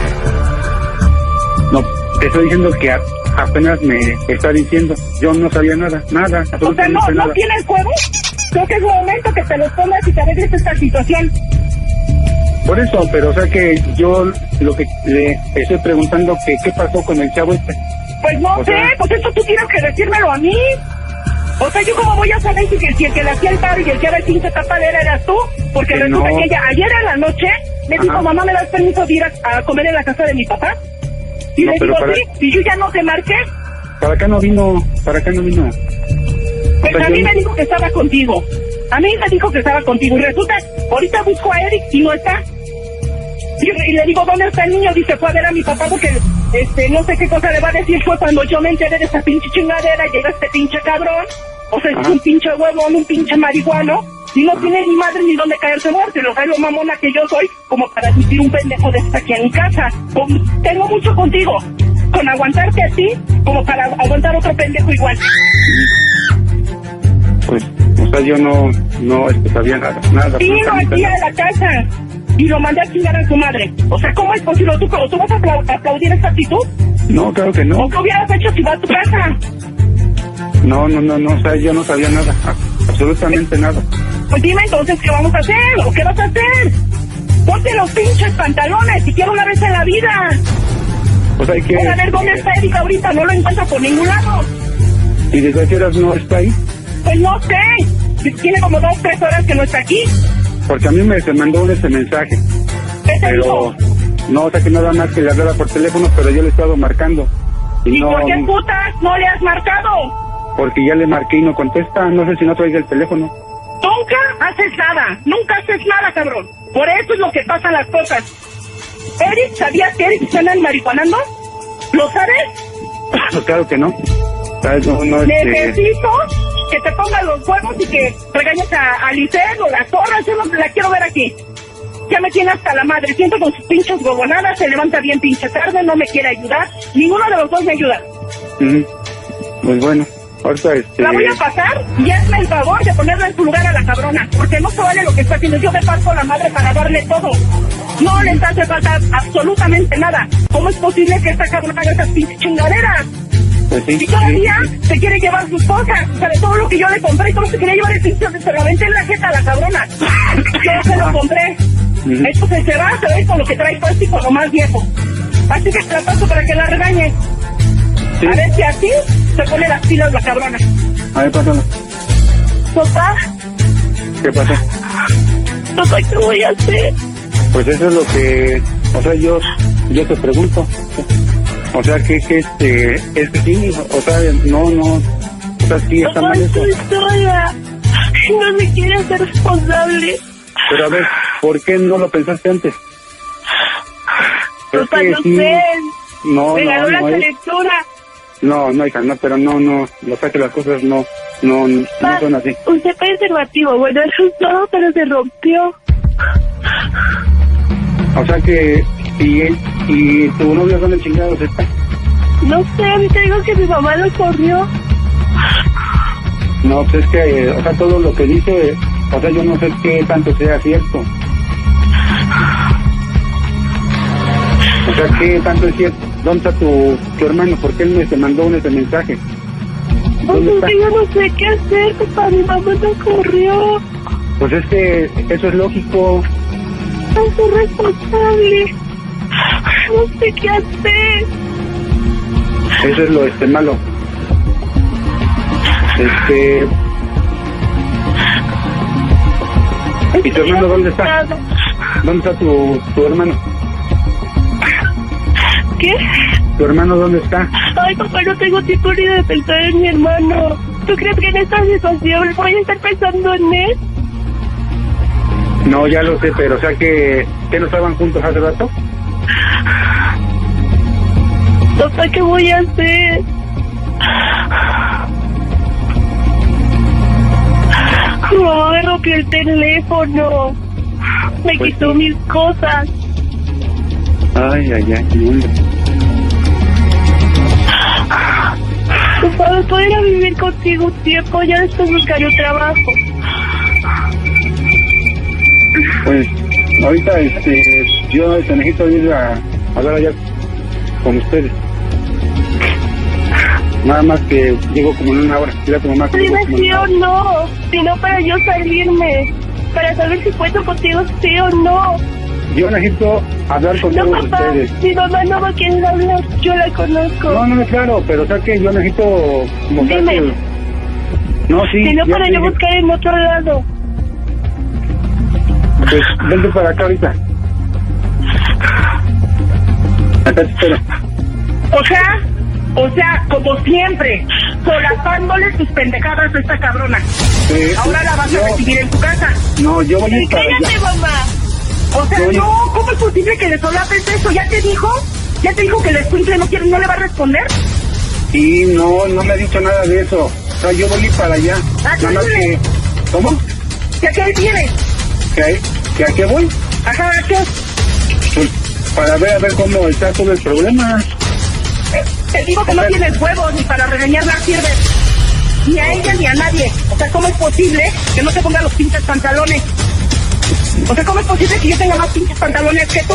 No, te estoy diciendo que a- apenas me está diciendo. Yo no sabía nada, nada, O sea, absolutamente ¿no, nada. ¿no tienes juego? Creo que es momento que te los pongas y te arregles esta situación. Por eso, pero o sea que yo lo que le estoy preguntando que qué pasó con el chavo este. Pues no O sé, sea- pues eso tú tienes que decírmelo a mí. O sea, ¿yo cómo voy a saber si, si el que le hacía el paro y el que era el pinche tapadera eras tú? Porque Que resulta no. que ella ayer en la noche me Ajá. dijo, mamá, ¿me das permiso de ir a, a comer en la casa de mi papá? Y No, le pero digo, para- sí, y yo ya no te marqué. Para acá no vino, para acá no vino. Pues O sea, a mí yo- me dijo que estaba contigo. A mí me dijo que estaba contigo. Y resulta, ahorita busco a Eric y no está. Y, y le digo, ¿dónde está el niño? Dice, fue a ver a mi papá porque, este, no sé qué cosa le va a decir. Fue cuando yo me enteré de esa pinche chingadera, llega este pinche cabrón. O sea, es Ajá. un pinche huevón, un pinche marihuano. Y no tiene ni madre ni dónde caerse muerto. Y lo sabe lo mamona que yo soy, como para decir un pendejo de esta aquí en mi casa. Con- tengo mucho contigo. Con aguantarte a ti, como para aguantar otro pendejo igual. Pues, o sea, yo no, no este, sabía nada, nada. Vino absolutamente aquí a nada. la casa y lo mandé a chingar a su madre. O sea, ¿cómo es posible? ¿Tú, tú vas a apla- aplaudir esta actitud? No, claro que ¿O no. qué hubieras hecho si va a tu casa? No, no, no, no, o sea, yo no sabía nada, a- absolutamente nada. Pues dime entonces, ¿qué vamos a hacer? ¿O qué vas a hacer? Ponte los pinches pantalones, siquiera una vez en la vida. O sea, hay que... Voy a ver dónde está Erika ahorita, no lo encuentro por ningún lado. ¿Y desde qué horas no está ahí? Pues no sé, tiene como dos, tres horas que no está aquí. Porque a mí me se mandó ese mensaje. ¿Qué te Pero, dijo? no, o sea, que nada más que le hablara por teléfono, pero yo le he estado marcando. Y ¿Y no, por qué putas no le has marcado? porque ya le marqué y no contesta. No sé si no traiga el teléfono. Nunca haces nada, nunca haces nada, cabrón. Por eso es lo que pasan las cosas. Eric, ¿sabías que Eric se andan marihuanando? ¿Lo sabes? Pues claro que no. ¿Sabes? No, no, este... Necesito que te pongan los huevos y que regañes a, a Lisette o la zorra, yo no la quiero ver aquí. Ya me tiene hasta la madre, siento con sus pinches gobonadas, se levanta bien pinche tarde, no me quiere ayudar, ninguno de los dos me ayuda. Ujú. Pues bueno, ahorita este... La voy a pasar y hazme el favor de ponerla en su lugar a la cabrona, porque no se vale lo que está haciendo. Yo me parto la madre para darle todo. No le hace falta absolutamente nada. ¿Cómo es posible que esta cabrona haga esas pinches chingaderas? Pues sí, Y todavía sí. se quiere llevar sus cosas, o sea, de todo lo que yo le compré y todo se quería llevar el pinche, se lo aventé en la jeta a la cabrona. Yo se lo compré. Ujú. Entonces se va, se va a ir con lo que trae puesto y con lo más viejo. Así que te la paso para que la regañe. Sí. A ver si así se pone las pilas la cabrona. A ver, pásalo. Papá, ¿Qué pasó? papá, ¿qué voy a hacer? Pues eso es lo que... O sea, yo, yo te pregunto. O sea, que, que este... Es que sí, o sea, no, no... O sea, sí está Papá, mal eso. estoy sola. No se quiere hacer responsable. Pero a ver, ¿por qué no lo pensaste antes? Es Papá, que no sí, sé. No, Me ganó no, la no, es- calentura. no, no, hija, no, pero no, no, lo sé que las cosas no, no, no Papá, son así. usted preservativo, bueno, eso es todo, pero se rompió. O sea que, y, y tu novio dónde chingados está. No sé, te digo que mi mamá lo corrió. No, pues es que, o sea, todo lo que dice, o sea, yo no sé qué tanto sea cierto. O sea, qué tanto es cierto. ¿Dónde está tu, tu hermano? ¿Por qué él me te mandó un ese mensaje? Pues es que yo no sé qué hacer, papá, mi mamá lo corrió. Pues es que eso es lógico. No soy responsable. No sé qué hacer. Eso es lo este malo. Este... ¿Y tu hermano dónde está? ¿Dónde está tu, tu hermano? ¿Qué? ¿Tu hermano dónde está? Ay, papá, no tengo tiempo ni de pensar en mi hermano. ¿Tú crees que en esta situación voy a estar pensando en él? No, ya lo sé, pero o sea que... ¿Que no estaban juntos hace rato? Papá, ¿qué voy a hacer? Mi mamá me rompió el teléfono. Me Pues quitó sí. mis cosas. Ay, ay, ay, lindo. Papá, ¿puedo ir a vivir contigo un tiempo? Ya después buscaré un trabajo. Pues, ahorita, este, yo este, necesito ir a hablar allá con ustedes. Nada más que llego como en una hora. Dile a tu mamá que llego Dime como en sí una o hora. no, sino para yo salirme, para saber si cuento contigo sí o no. Yo necesito hablar con No, todos papá, ustedes. mi mamá no va a querer hablar, yo la conozco. No, no, claro, pero o sea que yo necesito mostrar Dime. que... No, sí. Si no, ya para sé yo que- buscar en otro lado. Pues, vente para acá ahorita. Acá te espero. O sea, o sea, como siempre, solapándole sus pendejadas a esta cabrona. Eh, Ahora la vas yo- a recibir en tu casa. No, yo voy a Y ir para allá. cállate, mamá. O sea, Oye. no, ¿cómo es posible que le solapes eso? ¿Ya te dijo? ¿Ya te dijo que el escuincle no quiere, no le va a responder? Y no, no me ha dicho nada de eso. O sea, yo voy a ir para allá. Ah, Nada más ¿qué que... viene? ¿Cómo? ¿Ya qué viene? ¿Qué? ¿Que a qué voy? Ajá, ¿qué? Pues para ver a ver cómo está todo el problema. Eh, Te digo que no tienes huevos ni para regañarla sirves. Ni a ella ni a nadie. O sea, ¿cómo es posible que no te ponga los pinches pantalones? O sea, ¿cómo es posible que yo tenga más pinches pantalones que tú?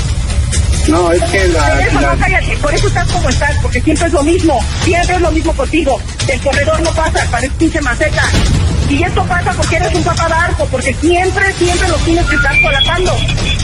No, es que la... Por eso la- no, cállate, por eso estás como estás, porque siempre es lo mismo, siempre es lo mismo contigo. El corredor no pasa, parece pinche maceta. Y esto pasa porque eres un papá de arco, porque siempre, siempre lo tienes que estar solapando.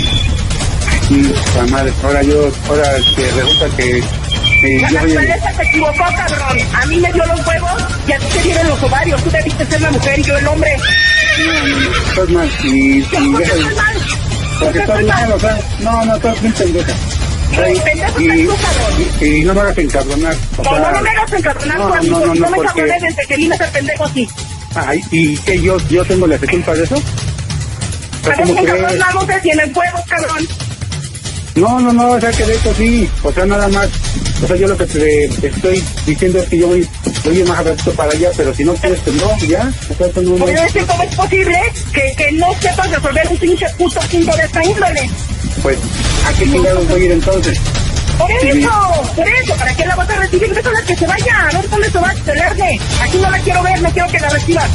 Mm, la madre, ahora yo... Ahora este, resulta que... eh, La yo voy a... naturaleza se equivocó, cabrón. A mí me dio los huevos y a ti te dieron los ovarios. Tú debiste ser la mujer y yo el hombre. Estás mal y... ¿Qué y por qué deja- estás mal? ¿Por Porque qué estás estás mal, mal? o sea... No, no, estás bien pendeja. Sí, pendejo Y, estás tú, cabrón. y, y no me hagas encabronar. O No, sea, no, no me hagas encabronar no, tú a mí, no, no, porque no, no me porque- encabroné desde que vine a ser pendejo así. Ay, ¿y que yo, yo tengo la culpa de eso? O sea, A ver, ¿cómo crees? encabronamos de cien en huevos, cabrón. No, no, no, o sea que de eso sí, o sea, nada más, o sea, yo lo que te estoy diciendo es que yo voy, voy a ir más a rato para allá, pero si no quieres, pues no, ya, o sea, eso no, no. Oye, decir cómo es posible que, que no sepas resolver un pinche puto asunto de esta índole. Pues, ¿a qué chingados voy a ir entonces? Por Sí. eso, por eso, ¿para qué la vas a recibir? Déjala que se vaya, a ver dónde se va, se largue. Aquí no la quiero ver, no quiero que la recibas.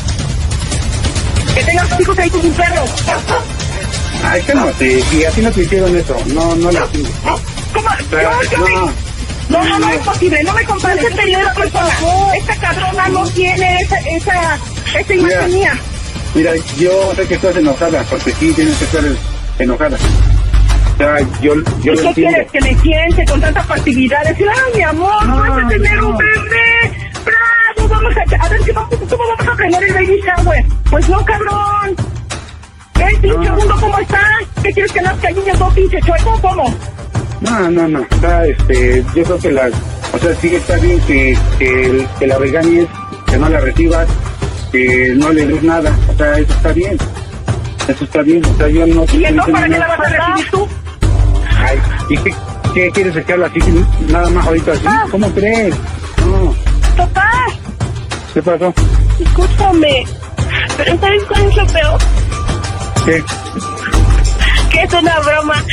Que tengas tus hijos ahí con un perro. Ay, cálmate, si así no te hicieron eso, no, no lo hicimos. ¿Cómo? Pero, Yo, yo no. me- No, no, no es posible, no me compares esta esta persona. Esta cabrona no tiene esa, esa, esa imagen mía. Mira, yo sé que estás enojada, porque sí tienes que estar enojada. O sea, yo, yo ¿Y lo qué entiendo. quieres? Que me siente con tantas facilidades. Ay, mi amor, No, vas a tener no. un bebé. Bravo, vamos a, a ver si vamos, cómo vamos a planear el baby shower. Pues no, cabrón. ¿El pinche No. mundo cómo está? ¿Qué quieres que nazca el niño todo pinche chueco? ¿Cómo? No, no, no, o sea, este, yo creo que la, o sea, sí está bien que, que, que la regañes, que no la recibas, que no le des nada, o sea, eso está bien, eso está bien, o sea, yo no... ¿Y entonces para qué la nada. vas a recibir tú? Ay, ¿y qué, qué quieres dejarla así, nada más ahorita así? Ah. ¿Cómo crees? No, Papá, ¿qué pasó? escúchame. Pero ¿sabes cuál es lo peor? ¿Qué? Que es una broma.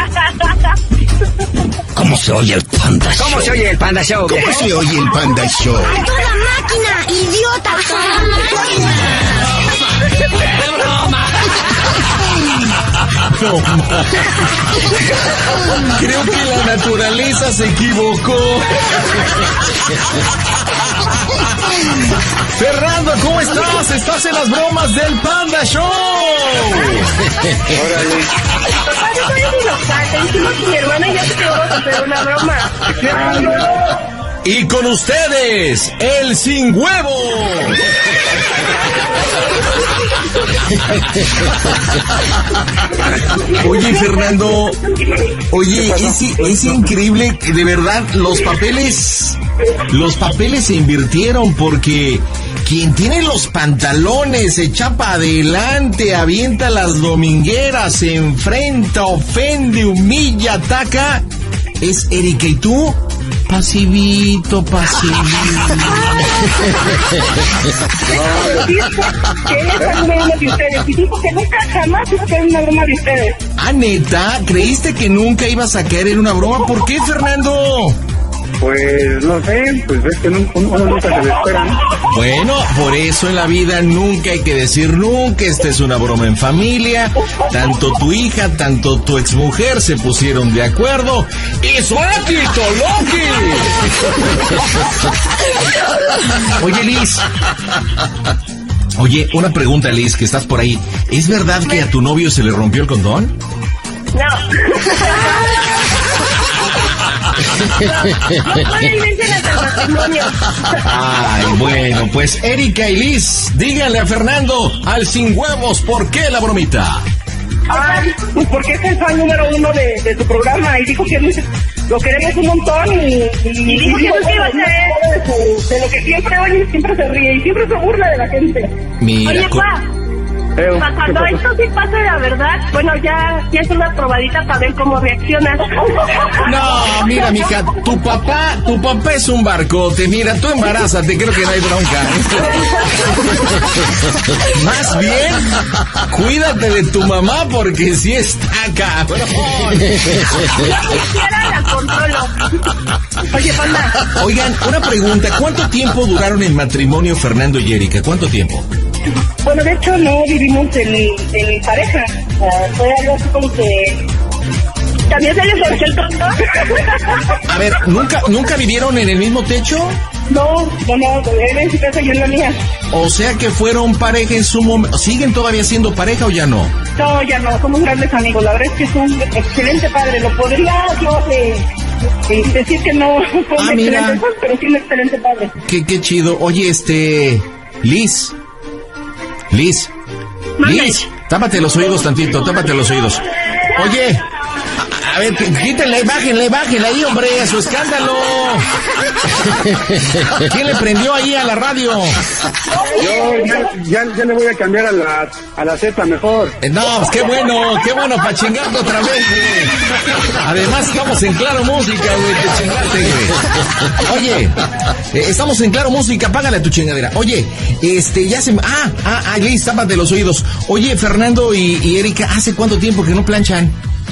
¿Cómo se oye el Panda Show? ¿Cómo se oye el Panda Show? ¿Cómo se oye el Panda Show? ¡A toda máquina, idiota! ¡A toda máquina! No, creo que la naturaleza se equivocó. Fernando, ¿cómo estás? Estás en las bromas del Panda Show. Papá, yo soy un local, te dijimos que mi hermana y yo te vamos a hacer una broma. Y con ustedes, el sin huevo. Oye, Fernando, oye, es, es increíble que de verdad los papeles, los papeles se invirtieron porque quien tiene los pantalones, se echa para adelante, avienta las domingueras, se enfrenta, ofende, humilla, ataca, es Erika. ¿Y tú? Pasivito, pasivito. Que él es una broma de ustedes. Y dijo que nunca jamás iba a caer en una broma de ustedes. Ah, ¿neta? ¿Creíste que nunca ibas a caer en una broma? ¿Por qué, Fernando? Pues no sé, pues es que uno, uno nunca se lo espera, ¿no? Bueno, por eso en la vida nunca hay que decir nunca. Esta es una broma en familia. Tanto tu hija, tanto tu exmujer se pusieron de acuerdo. ¡Y suéltito, Loki! Oye, Liz. Oye, una pregunta, Liz, que estás por ahí. ¿Es verdad que a tu novio se le rompió el condón? No. No puede irse hasta el matrimonio. Ay, bueno, pues Erika y Liz, díganle a Fernando, al sin huevos, ¿por qué la bromita? Ay, pues porque es el fan número uno de, de su programa y dijo que lo queremos un montón y... Y, y dijo que no iba a ser de, su, de lo que siempre oye, siempre se ríe y siempre se burla de la gente. Mira, Oye, co- pa, Eh, pa, cuando ¿qué pasó? esto sí pase la verdad, bueno, ya, ya es una probadita para ver cómo reaccionas. No, mira, mija, tu papá, tu papá es un barcote. Mira, tú embarázate, creo que no hay bronca. Más bien, cuídate de tu mamá porque sí está cabrón. Yo quisiera la controlo. Oye, Panda, Oigan, una pregunta, ¿cuánto tiempo duraron en matrimonio Fernando y Erika? ¿Cuánto tiempo? bueno, de hecho no vivimos en, en pareja. O sea, fue algo así como que... ¿También se les rompió el condón? A ver, ¿nunca, nunca vivieron en el mismo techo? No, no, no, él en su casa y yo en la mía. O sea que fueron pareja en su momento. ¿Siguen todavía siendo pareja o ya no? No, ya no, somos grandes amigos. La verdad es que es un excelente padre. Lo podría yo eh, eh, decir que no fue un Ah, mira. excelente padre, pero sí un excelente padre. Qué, qué chido. Oye, este... Liz. Liz. Liz. Tápate los oídos tantito, tápate los oídos. Oye... A ver, quítenle, bájenle, bájenle ahí, hombre, a su escándalo. ¿Quién le prendió ahí a la radio? Yo ya, ya, ya le voy a cambiar a la, a la Z mejor. Eh, no, pues qué bueno, qué bueno, para chingarte otra vez, güey. Además, estamos en Claro Música, güey, te chingaste, güey. Oye, eh, estamos en Claro Música, págale a tu chingadera. Oye, este, ya se... Ah, ah, ah, Liz, tápate los oídos. Oye, Fernando y, y Erika, ¿hace cuánto tiempo que no planchan?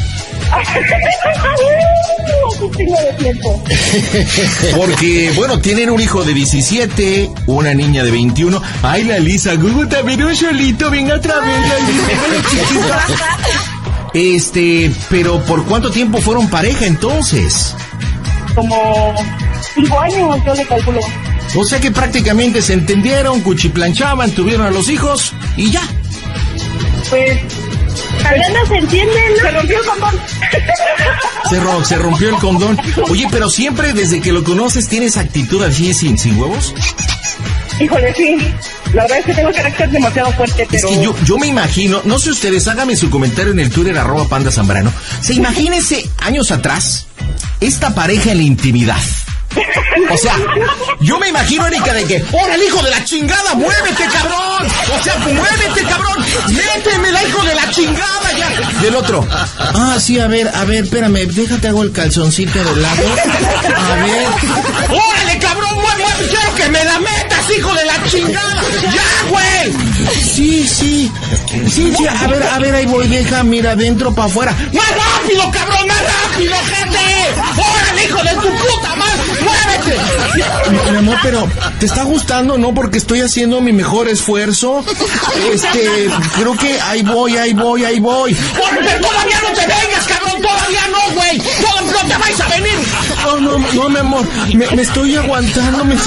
Un chingo de tiempo. Porque, bueno, tienen un hijo de diecisiete, una niña de veintiuno. Ay, la Lisa, Gugu, también un solito, venga otra vez, la Lisa, chiquita. Este, pero ¿por cuánto tiempo fueron pareja entonces? Como cinco años, yo le calculo. O sea que prácticamente se entendieron, cuchiplanchaban, tuvieron a los hijos y ya. Pues... Hablando se entiende, ¿no? Se rompió el condón. Se, ro- se rompió el condón. Oye, pero siempre desde que lo conoces tienes actitud así sin, sin huevos. Híjole, sí. La verdad es que tengo carácter demasiado fuerte, pero... Es que yo, yo me imagino, no sé ustedes, háganme su comentario en el Twitter, arroba Panda Zambrano. Se imagínense años atrás, esta pareja en la intimidad. O sea, yo me imagino, Erika, de que, ¡órale, hijo de la chingada, muévete, cabrón! O sea, muévete, cabrón, métemela, hijo de la chingada, ya. Del otro, ah, sí, a ver, a ver, espérame, déjate hago el calzoncito de lado. A ver, ¡órale, cabrón, muévete, quiero que me la metas, ¡Vámonos, hijo de la chingada! ¡Ya, güey! Sí, sí. Sí, sí, a ver, a ver, ahí voy, deja, mira, adentro para afuera. ¡Más rápido, cabrón! ¡Más rápido, gente! ¡Órale, hijo de tu puta madre! ¡Muévete! Mi amor, pero ¿te está gustando, no? Porque estoy haciendo mi mejor esfuerzo. Este, creo que ahí voy, ahí voy, ahí voy. ¡Pero todavía no te vengas, cabrón! ¡Todavía no, güey! ¡No, no te vais a venir! No, no, no, mi amor, me, me estoy aguantando, me...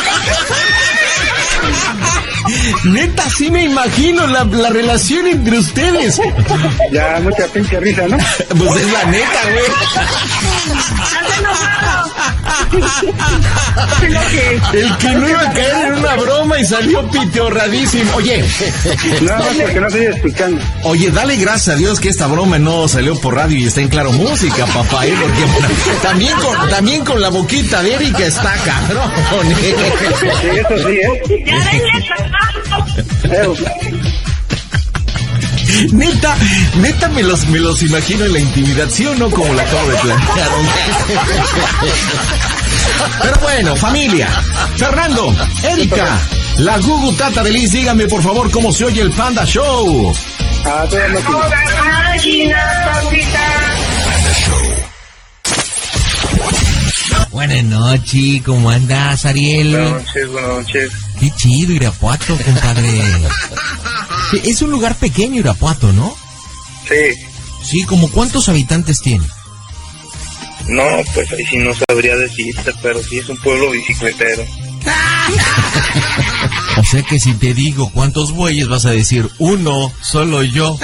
Neta, sí me imagino la, la relación entre ustedes. Ya, mucha pinche risa, ¿no? Pues es la neta, güey. El que no iba a caer en una broma y salió piteorradísimo. Oye. Nada más porque no estoy escuchando. Oye, dale gracias a Dios que esta broma no salió por radio y está en Claro Música, papá, ¿eh? Porque también con, también con la boquita de Erika está cabrón. Sí, eso sí, ¿eh? Ya denle trabajo. Neta, neta me los, me los imagino en la intimidad, ¿sí o no? Como la acabo de plantear. Pero bueno, familia. Fernando, Erika, la Gugu Tata de Liz, díganme por favor cómo se oye el Panda Show. Ah, toda máquina. Buenas noches, ¿cómo andas, Ariel? Buenas noches, buenas noches. Qué chido, Irapuato, compadre. Es un lugar pequeño, Irapuato, ¿no? Sí. Sí, ¿como cuántos habitantes tiene? No, pues ahí sí no sabría decirte, pero sí es un pueblo bicicletero. O sea que si te digo cuántos bueyes vas a decir uno, solo yo.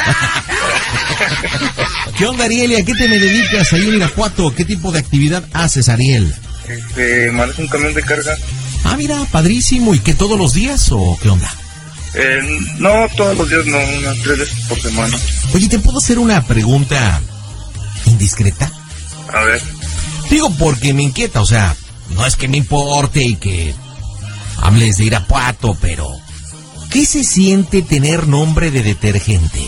¿Qué onda, Ariel? ¿Y a qué te me dedicas ahí en Irapuato? ¿Qué tipo de actividad haces, Ariel? Este, manejo un camión de carga. Ah, mira, padrísimo. ¿Y qué, todos los días o qué onda? Eh, no, todos los días no, unas tres veces por semana. Oye, ¿te puedo hacer una pregunta indiscreta? A ver. Digo porque me inquieta, o sea, no es que me importe y que hables de Irapuato, pero ¿qué se siente tener nombre de detergente?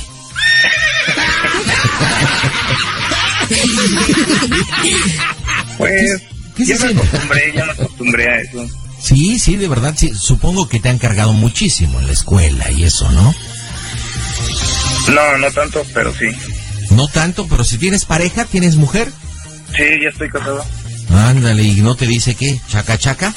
Pues, ¿Qué se ya me siente? acostumbré, ya me acostumbré a eso. Sí, sí, de verdad, sí. Supongo que te han cargado muchísimo en la escuela y eso, ¿no? No, no tanto, pero sí. No tanto, pero si tienes pareja, ¿tienes mujer? Sí, ya estoy casado. Ándale, ¿y no te dice qué? ¿Chaca, chaca?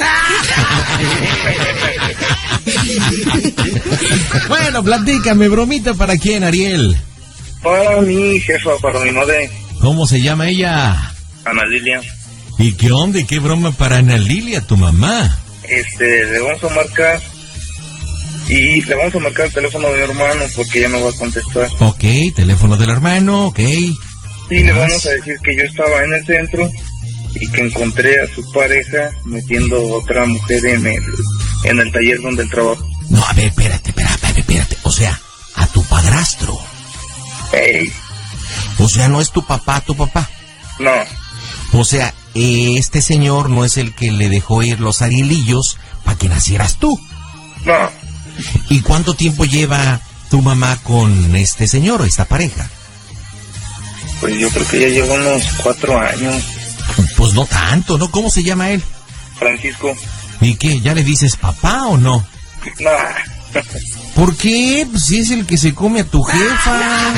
Bueno, platícame, bromita, ¿para quién, Ariel? Para mi jefa, para mi madre, ¿Cómo se llama ella? Ana Lilia. ¿Y qué onda? ¿Qué broma para Ana Lilia, tu mamá? Este, le vamos a marcar y le vamos a marcar el teléfono de mi hermano porque ya no va a contestar. Ok, teléfono del hermano, ok. Y le vamos a decir que yo estaba en el centro y que encontré a su pareja metiendo otra mujer en el, en el taller donde él trabaja. No, a ver, espérate, espérate, espérate. O sea, a tu padrastro. Ey, O sea, no es tu papá, tu papá. no, O sea, este señor no es el que le dejó ir los arielillos para que nacieras tú. no, ¿Y cuánto tiempo lleva tu mamá con este señor o esta pareja? pues yo creo que ya lleva unos cuatro años. Pues no tanto, ¿no? ¿Cómo se llama él? Francisco, ¿Y qué? ¿Ya le dices papá o no? no, ¿Por qué? Pues si es el que se come a tu jefa.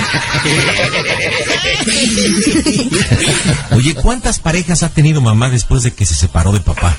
Oye, ¿cuántas parejas ha tenido mamá después de que se separó de papá?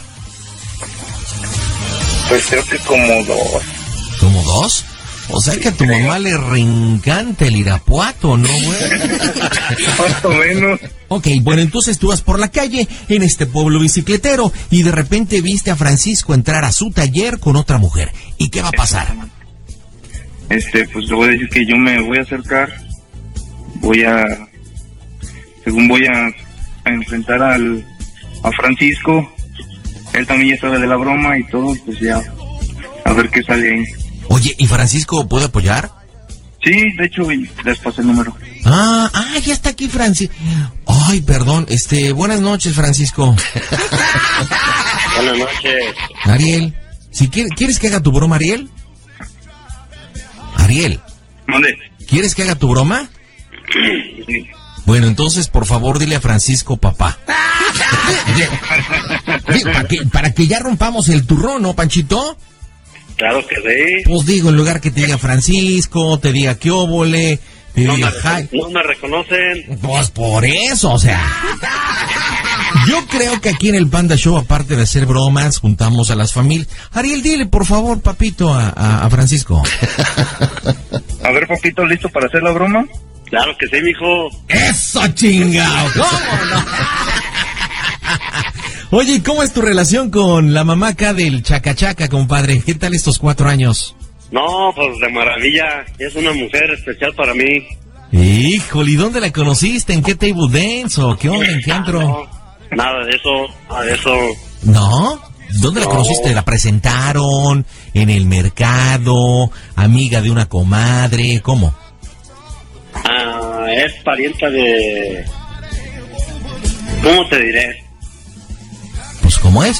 pues creo que como dos. ¿Como dos? O sea que a tu mamá le reencanta el Irapuato, ¿no, güey? Más o menos. Ok, bueno, entonces tú vas por la calle en este pueblo bicicletero y de repente viste a Francisco entrar a su taller con otra mujer. ¿Y qué va a pasar? Este, pues le voy a decir que yo me voy a acercar, voy a, según voy a, a enfrentar al, a Francisco, él también ya sabe de la broma y todo, pues ya, a ver qué sale ahí. Oye, ¿y Francisco puede apoyar? Sí, de hecho, les pasé el número. Ah, ah, ya está aquí Francisco. Ay, perdón, este, buenas noches, Francisco. Buenas noches. Ariel, si quieres, ¿quieres que haga tu broma, Ariel? Ariel, ¿Dónde? ¿quieres que haga tu broma? Sí. Bueno, entonces, por favor, dile a Francisco papá. para, que, para que ya rompamos el turrón, ¿no, Panchito? Claro que sí. Pues digo, en lugar que te diga Francisco, te diga qué óvole, te no diga me, hi. No me reconocen. Pues por eso, o sea. Yo creo que aquí en el Panda Show, aparte de hacer bromas, juntamos a las familias. Ariel, dile por favor, papito, a, a, a Francisco. A ver, papito, ¿listo para hacer la broma? Claro que sí, mijo. ¡Eso, chingado! ¿Cómo no? Oye, ¿cómo es tu relación con la mamá acá del Chacachaca, compadre? ¿Qué tal estos cuatro años? No, pues de maravilla. Es una mujer especial para mí. Híjole, ¿y dónde la conociste? ¿En qué table dance o qué onda? ¿En qué antro? No, nada de eso, nada de eso. ¿No? ¿Dónde la No. conociste? ¿La presentaron? ¿En el mercado? ¿Amiga de una comadre? ¿Cómo? Ah, es parienta de... ¿Cómo te diré? Pues, ¿cómo es?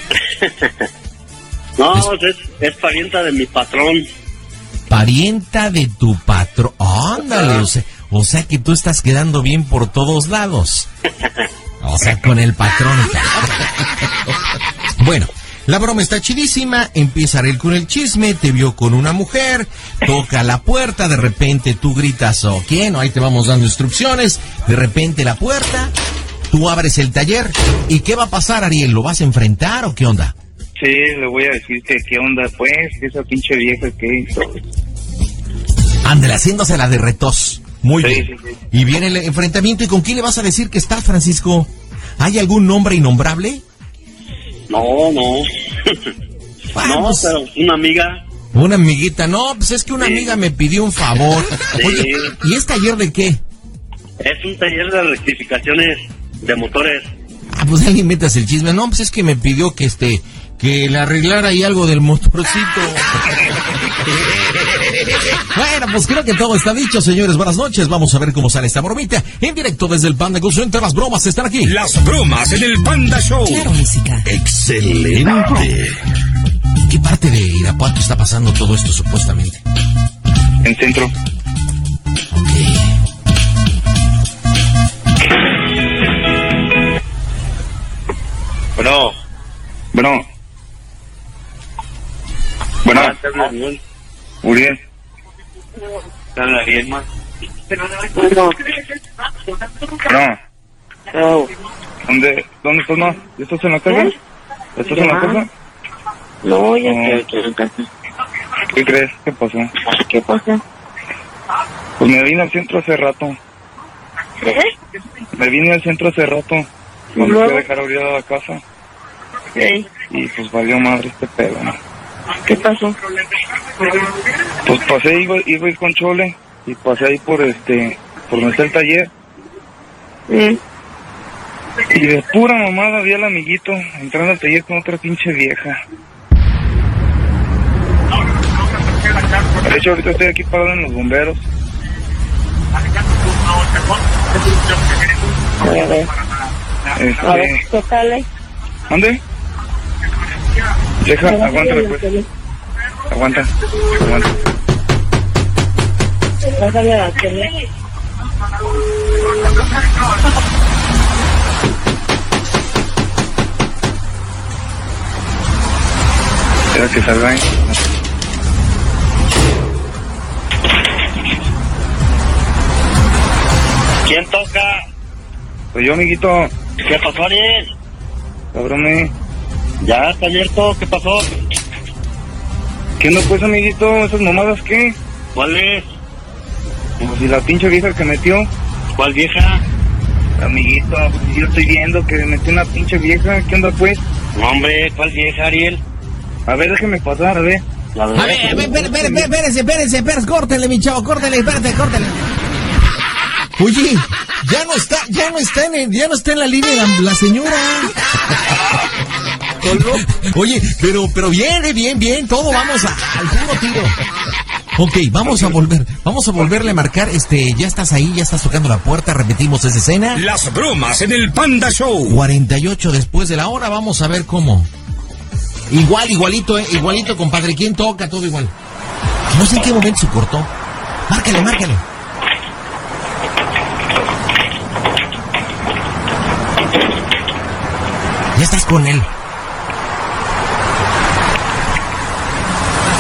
No, es, es parienta de mi patrón. Parienta de tu patrón. Ándale, o sea, o sea que tú estás quedando bien por todos lados. O sea, con el patrón. Bueno, la broma está chidísima. Empieza Ariel con el chisme. Te vio con una mujer. Toca la puerta. De repente tú gritas, ¿o quién? Ahí te vamos dando instrucciones. De repente la puerta. Tú abres el taller. ¿Y qué va a pasar, Ariel? ¿Lo vas a enfrentar o qué onda? Sí, le voy a decir que qué onda, pues, que esa pinche vieja que hizo. Ándale, haciéndose la de retos. Muy Sí, bien. sí, sí. Y viene el enfrentamiento. ¿Y con quién le vas a decir que estás, Francisco? ¿Hay algún nombre innombrable? No, no. Vamos. No, pero una amiga. Una amiguita. No, pues es que una Sí. amiga me pidió un favor. Sí. Oye, ¿y es taller de qué? Es un taller de rectificaciones de motores. Ah, pues ahí metas el chisme. No, pues es que me pidió que este... que le arreglara ahí algo del motorcito. Bueno, pues creo que todo está dicho, señores. Buenas noches. Vamos a ver cómo sale esta bromita. En directo desde el Panda Go Center. Las bromas están aquí. Las bromas en el Panda Show. Claro, música. Excelente. ¿En qué parte de Irapuato está pasando todo esto, supuestamente? En centro. Ok. Bueno. Bueno. Bueno. Ah, te habla Ariel. Uriel. Te habla Ariel, ma. No. ¿Dónde, dónde estás, no? ¿Ya estás en la casa? ¿Ya estás en la casa? No, ya No. estoy aquí en la casa. ¿Qué crees? ¿Qué pasó? ¿Qué pasa? Pues me vine al centro hace rato. ¿Qué? Me vine al centro hace rato. ¿Y Cuando fui luego? a dejar abrir la casa. ¿Qué? Y pues valió madre este pedo, ¿no? ¿Qué pasó? Pues pasé, iba, iba a ir con Chole. Y pasé ahí por este... por donde está el taller. ¿Mm? Y de pura mamada vi al amiguito entrando al taller con otra pinche vieja. De hecho, ahorita estoy aquí parado en los bomberos. A ver, a ver, Este... ¿qué tal, eh? ¿Dónde? Deja, aguántame pues. Aguanta, aguanta. Bájale a la tele. Espera que salga ahí. ¿Quién toca? Soy yo, amiguito. ¿Qué pasó, Ariel? Cabrón, Ya está abierto. ¿Qué pasó? ¿qué no pues, amiguito? ¿Esas mamadas qué? ¿Cuál es? Como si la pinche vieja que metió. ¿Cuál vieja? Amiguito, pues yo estoy viendo que metió una pinche vieja. ¿Qué onda pues? No, hombre, ¿cuál vieja, Ariel? A ver, déjeme pasar, a ver. La A ver, a ver, espérate, espérate, espérese, espérese, espérese, córtele, mi chavo, córtele, espérate, córtele. Oye, ya no está, ya no está en el- ya no está en la línea la, la señora. Oye, pero, pero viene, bien, bien, todo vamos a, al puro tiro. Ok, vamos a volver, vamos a volverle a marcar, este, ya estás ahí, ya estás tocando la puerta, repetimos esa escena. Las bromas en el Panda Show. cuarenta y ocho después de la hora, vamos a ver cómo. Igual, igualito, eh, igualito, compadre, ¿quién toca? Todo igual. No sé en qué momento se cortó. Márcale, márcale. Ya estás con él.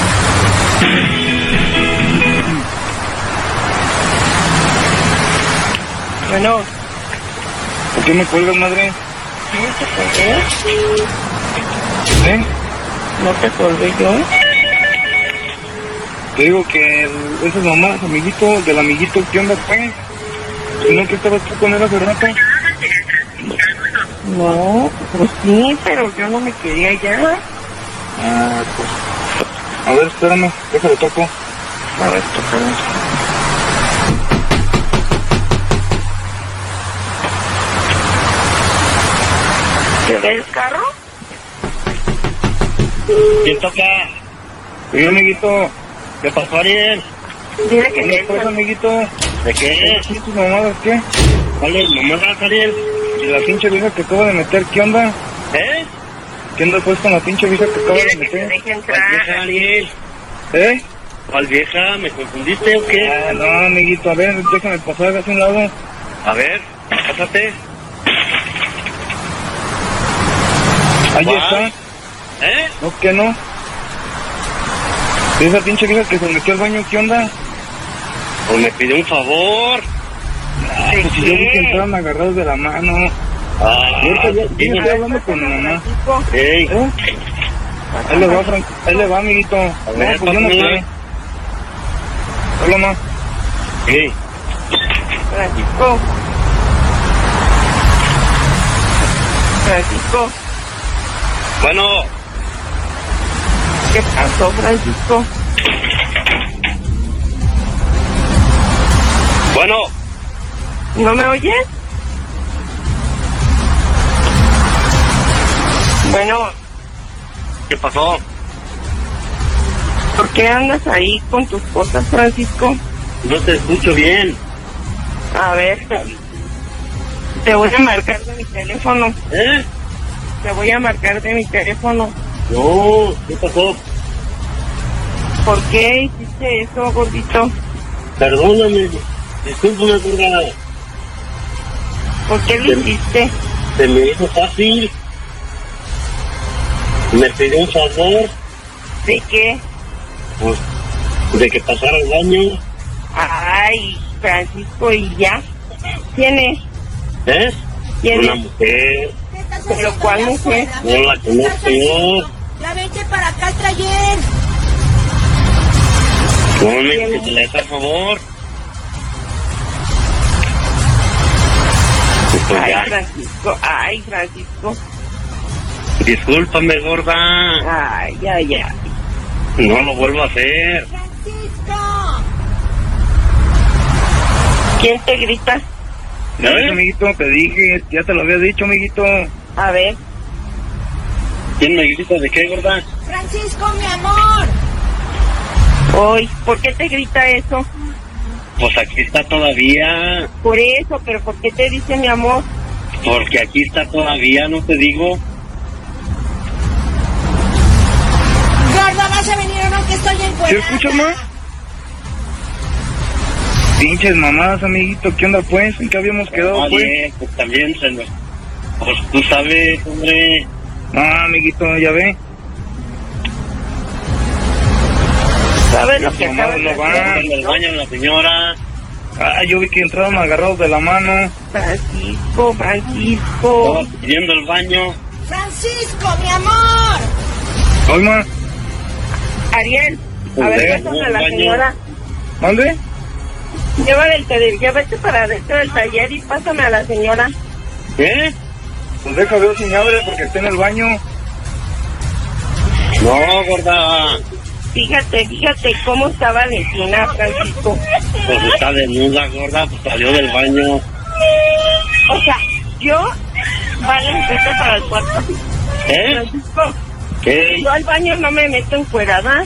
Bueno. ¿Por qué me cuelgas, madre? ¿No te colgué? ¿Eh? ¿No te colgué yo? Te digo que esas mamás, amiguito, del amiguito, ¿qué onda, pues? ¿No que estabas tú con él hace rato? No, pues sí, pero yo no me quería ya. Ah, pues... A ver, espérame, déjale toco. A ver, tócame. ¿Te ve el carro? ¿Quién toca? Oye, amiguito. ¿Qué pasó, Ariel? Dile que ¿Qué pasa, amiguito? ¿De qué? ¿Qué tus mamadas, qué? ¿Cuáles mamadas, Ariel? ¿Y la pinche vieja que acaba de meter, qué onda? ¿Eh? ¿Qué onda pues con la pinche vieja que acaba de Dile que te meter? deje ¿Cuál entrar. vieja, Ariel? ¿Eh? ¿Cuál vieja? ¿Me confundiste o qué? Ah, no, amiguito, a ver, déjame pasar hacia un lado. A ver, pásate. Ahí ¿Cuál? está. ¿Eh? ¿No que no? ¿Esa pinche vieja que se metió al baño, qué onda? Pues me pidió un favor. Ah, pues si yo vi que entraron agarrados de la mano. Ah, Y ahorita ya, sí, ya estoy hablando con mi mamá. Ey, ¿Eh? Ahí le va, Frank. Ahí le va, amiguito. No, ver, pues yo no pásamela. sé. Hola, ma. ey. Francisco. Francisco. Bueno, ¿Qué pasó, Francisco? bueno. ¿No me oyes? Bueno, ¿Qué pasó? ¿por qué andas ahí con tus cosas, Francisco? No te escucho bien. A ver, te voy a marcar de mi teléfono. ¿Eh? Te voy a marcar de mi teléfono. No, ¿qué pasó? ¿Por qué hiciste eso, gordito? Perdóname. Discúlpame, gorda. ¿Por qué lo hiciste? Se me hizo fácil. Me pidió un favor, ¿De qué? pues, de que pasara al baño. Ay, Francisco, ¿y ya? ¿Quién es? ¿Eh? ¿Quién Una es? mujer. ¿Pero cuál mujer? No la conozco yo. Ya vente para acá, Trayer. No me que te le haga favor. Pues Ay, ya. Francisco, ay, Francisco. Discúlpame, gorda. Ay, ay, ay. No lo vuelvo a hacer. Francisco. ¿Quién te grita? Ya ves, amiguito, te dije, ya te lo había dicho, amiguito. A ver, ¿Quién me grita de qué, gorda? Francisco, mi amor. hoy, ¿por qué te grita eso? Pues aquí está todavía. Por eso, pero ¿por qué te dice mi amor? Porque aquí está todavía, no te digo. Gordo, ¿vas a venir o no? Que estoy en ¿Sí escuchas, ma? Pinches mamadas, amiguito, ¿qué onda pues? ¿En qué habíamos quedado, pues? Oye, pues también se nos... Pues tú sabes, hombre. No, amiguito, ya ve. ¿Sabes lo Esas que acabas mamadas de no van. En el baño la señora. Ah, yo vi que entraron agarrados de la mano. Francisco, Francisco. Estaba pidiendo el baño. Francisco, mi amor. Oye, ma, Ariel, a Pues ver, ve, pásame a ve la al baño. señora. ¿dónde? Llévale el taller, llévate para adentro del taller y pásame a la señora. ¿Qué? Pues deja ver si me abre porque está en el baño. No, gorda. Fíjate, fíjate cómo está Valentina, Francisco. Pues está desnuda, gorda. Pues salió del baño. O sea, yo, vale, vete para el cuarto. ¿Eh? Francisco, ¿Qué? yo al baño no me meto encuerada.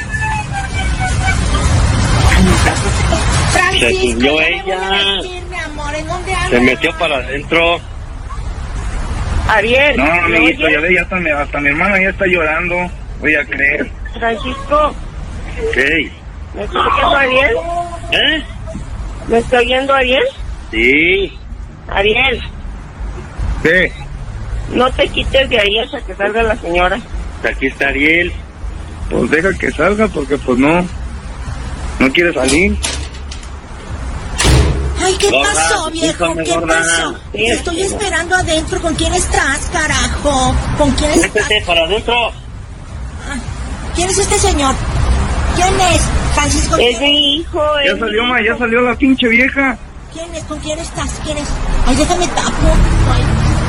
Francisco, Se subió ya me ella. voy a vestir, mi amor. ¿En dónde andas? Se metió para adentro. Ariel, No, ¿me amiguito, oyes? ya ve, ya hasta mi, hasta mi hermana ya está llorando. Voy a creer. Francisco, ¿Qué? ¿me está oyendo Ariel? ¿Eh? ¿Me está oyendo Ariel? Sí. Ariel, ¿Qué? no te quites de ahí hasta que salga la señora. Aquí está Ariel. Pues deja que salga porque pues no. No quiere salir. Ay, ¿qué Gorda, pasó, viejo? escúchame, ¿Qué gorda. pasó? Te estoy esperando adentro. ¿Con quién estás, carajo? ¿Con quién estás? Métete para adentro. ¿Quién es este señor? ¿Quién es? Francisco. Es mi hijo. Ya es salió, mi ma, hijo. ya salió la pinche vieja. ¿Quién es? ¿Con quién estás? ¿Quién es? Ay, déjame tapo. Ay.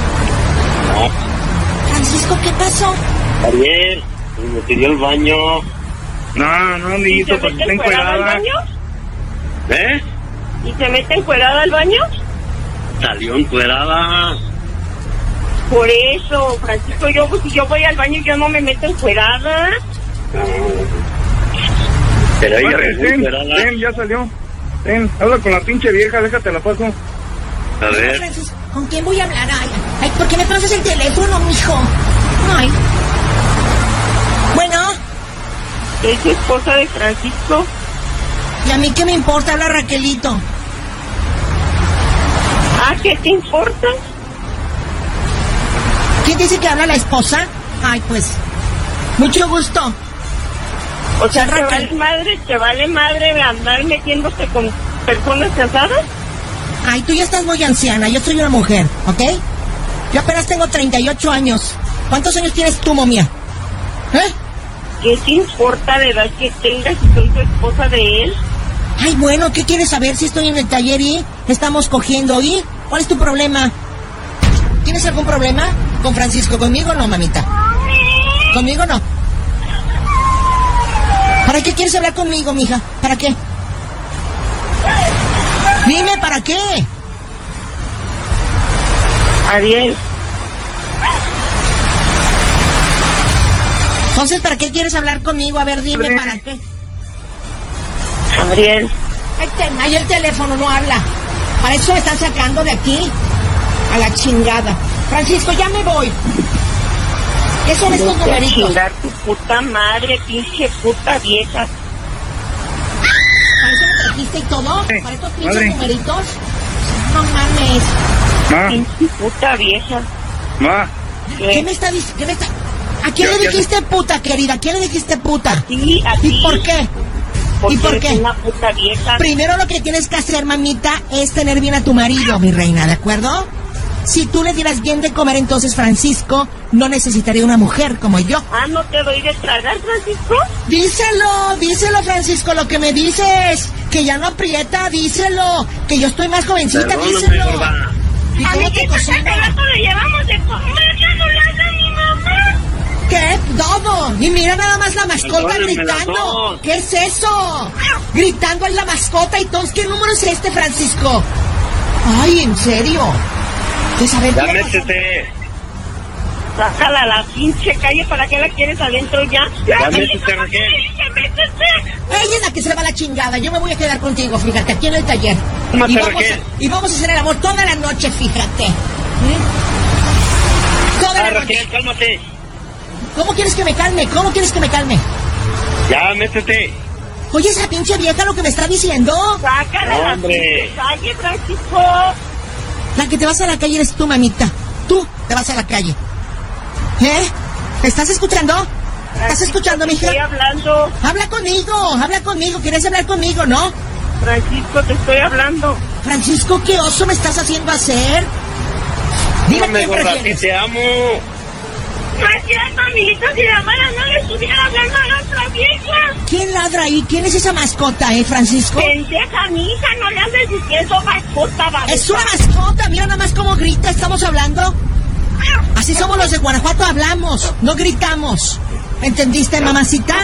Francisco, ¿qué pasó? Ariel, me pidió el baño. No, no, ¿Y amiguito, se pues mete está encuerada al encuerada. baño? ¿Eh? ¿Y se mete encuerada al baño? Salió encuerada. Por eso, Francisco, yo si yo voy al baño yo no me meto encuerada. Pero ella Vale, es ten, encuerada. ten, ya salió. Ten, habla con la pinche vieja, déjate la paso. A Ay, ver. Francisco, ¿con quién voy a hablar? Ay, ay, ¿por qué me pasas el teléfono, mijo? Ay. Bueno, Es su esposa de Francisco. ¿y a mí qué me importa? Habla Raquelito. Ah, ¿qué te importa? ¿Quién dice que habla la esposa? Ay, pues, mucho gusto. O sea, ¿te Raquel. vale madre, te vale madre andar metiéndose con personas casadas? Ay, tú ya estás muy anciana, yo soy una mujer, ¿ok? Yo apenas tengo treinta y ocho años. ¿Cuántos años tienes tú, momia? ¿Eh? ¿Qué te importa la edad que tengas si soy tu esposa de él? Ay, bueno, ¿qué quieres saber si estoy en el taller y estamos cogiendo y? ¿Cuál es tu problema? ¿Tienes algún problema con Francisco? ¿Conmigo no, mamita? ¿Conmigo no? ¿Para qué quieres hablar conmigo, mija? ¿Para qué? Dime, ¿para qué? Ariel, Entonces, ¿para qué quieres hablar conmigo? A ver, dime, ¿para qué? Ariel, Ahí, te- ahí el teléfono no habla. Para eso me están sacando de aquí. A la chingada. Francisco, ya me voy. ¿Qué son estos vete a numeritos? chingar tu puta madre, pinche puta vieja. ¿Para eso me trajiste y todo? Sí, ¿Para estos pinches madre. numeritos? No mames. Ma, Pinche puta vieja. ma, ¿Qué me está diciendo? ¿Qué me está... ¿A quién Ya- le ya dijiste puta, querida? ¿A quién le dijiste puta? Sí, a ¿Y ti. por qué? Porque ¿Y por eres qué? una puta vieja. Primero lo que tienes que hacer, mamita, es tener bien a tu marido, mi reina, ¿de acuerdo? Si tú le dieras bien de comer, entonces Francisco no necesitaría una mujer como yo. Ah, ¿no te doy de tragar, Francisco? Díselo, díselo, Francisco, lo que me dices. Que ya no aprieta, díselo. Que yo estoy más jovencita, Perdóname, díselo. gorda. ¿Y cómo te cocino? le llevamos de comer? ¿Qué no le hace a mi mamá? ¿Qué? Todo. Y mira nada más la mascota Perdónenme las gritando. dos. ¿Qué es eso? Gritando es la mascota y todos. ¿Qué número es este, Francisco? Ay, ¿en serio? Pues a ver, Ya ¿qué le pasa? métete. Sácala a la pinche calle, ¿para qué la quieres adentro ya? Ya métete, Raquel. ¡Ya métete! Ella es la que se va a la chingada. Yo me voy a quedar contigo, fíjate, aquí en el taller. Tómate, Y vamos, a, Raquel. y vamos a hacer el amor toda la noche, fíjate. ¿Mm? Toda Ah, la noche. Raquel, cálmate. ¿Cómo quieres que me calme? ¿Cómo quieres que me calme? Ya métete. Oye, esa pinche vieja lo que me está diciendo. Sácala a la Hombre. pinche calle, Francisco. La que te vas a la calle eres tú, mamita. Tú te vas a la calle. ¿Eh? ¿Estás escuchando? ¿Estás escuchando, te mija? estoy hablando. Habla conmigo, habla conmigo. ¿Quieres hablar conmigo, no? Francisco, te estoy hablando. Francisco, ¿qué oso me estás haciendo hacer? Dime Dime, qué gorda, que prefieres. te amo. No es cierto, amiguito, si la mala no le estuviera hablando a la otra vieja. ¿Quién ladra ahí? ¿Quién es esa mascota, eh, Francisco? Pendeja, mi hija, no le andes diciendo mascota, babita. Es una mascota, mira nada más cómo grita, estamos hablando. Así somos los de Guanajuato, hablamos, no gritamos. ¿Entendiste, mamacita?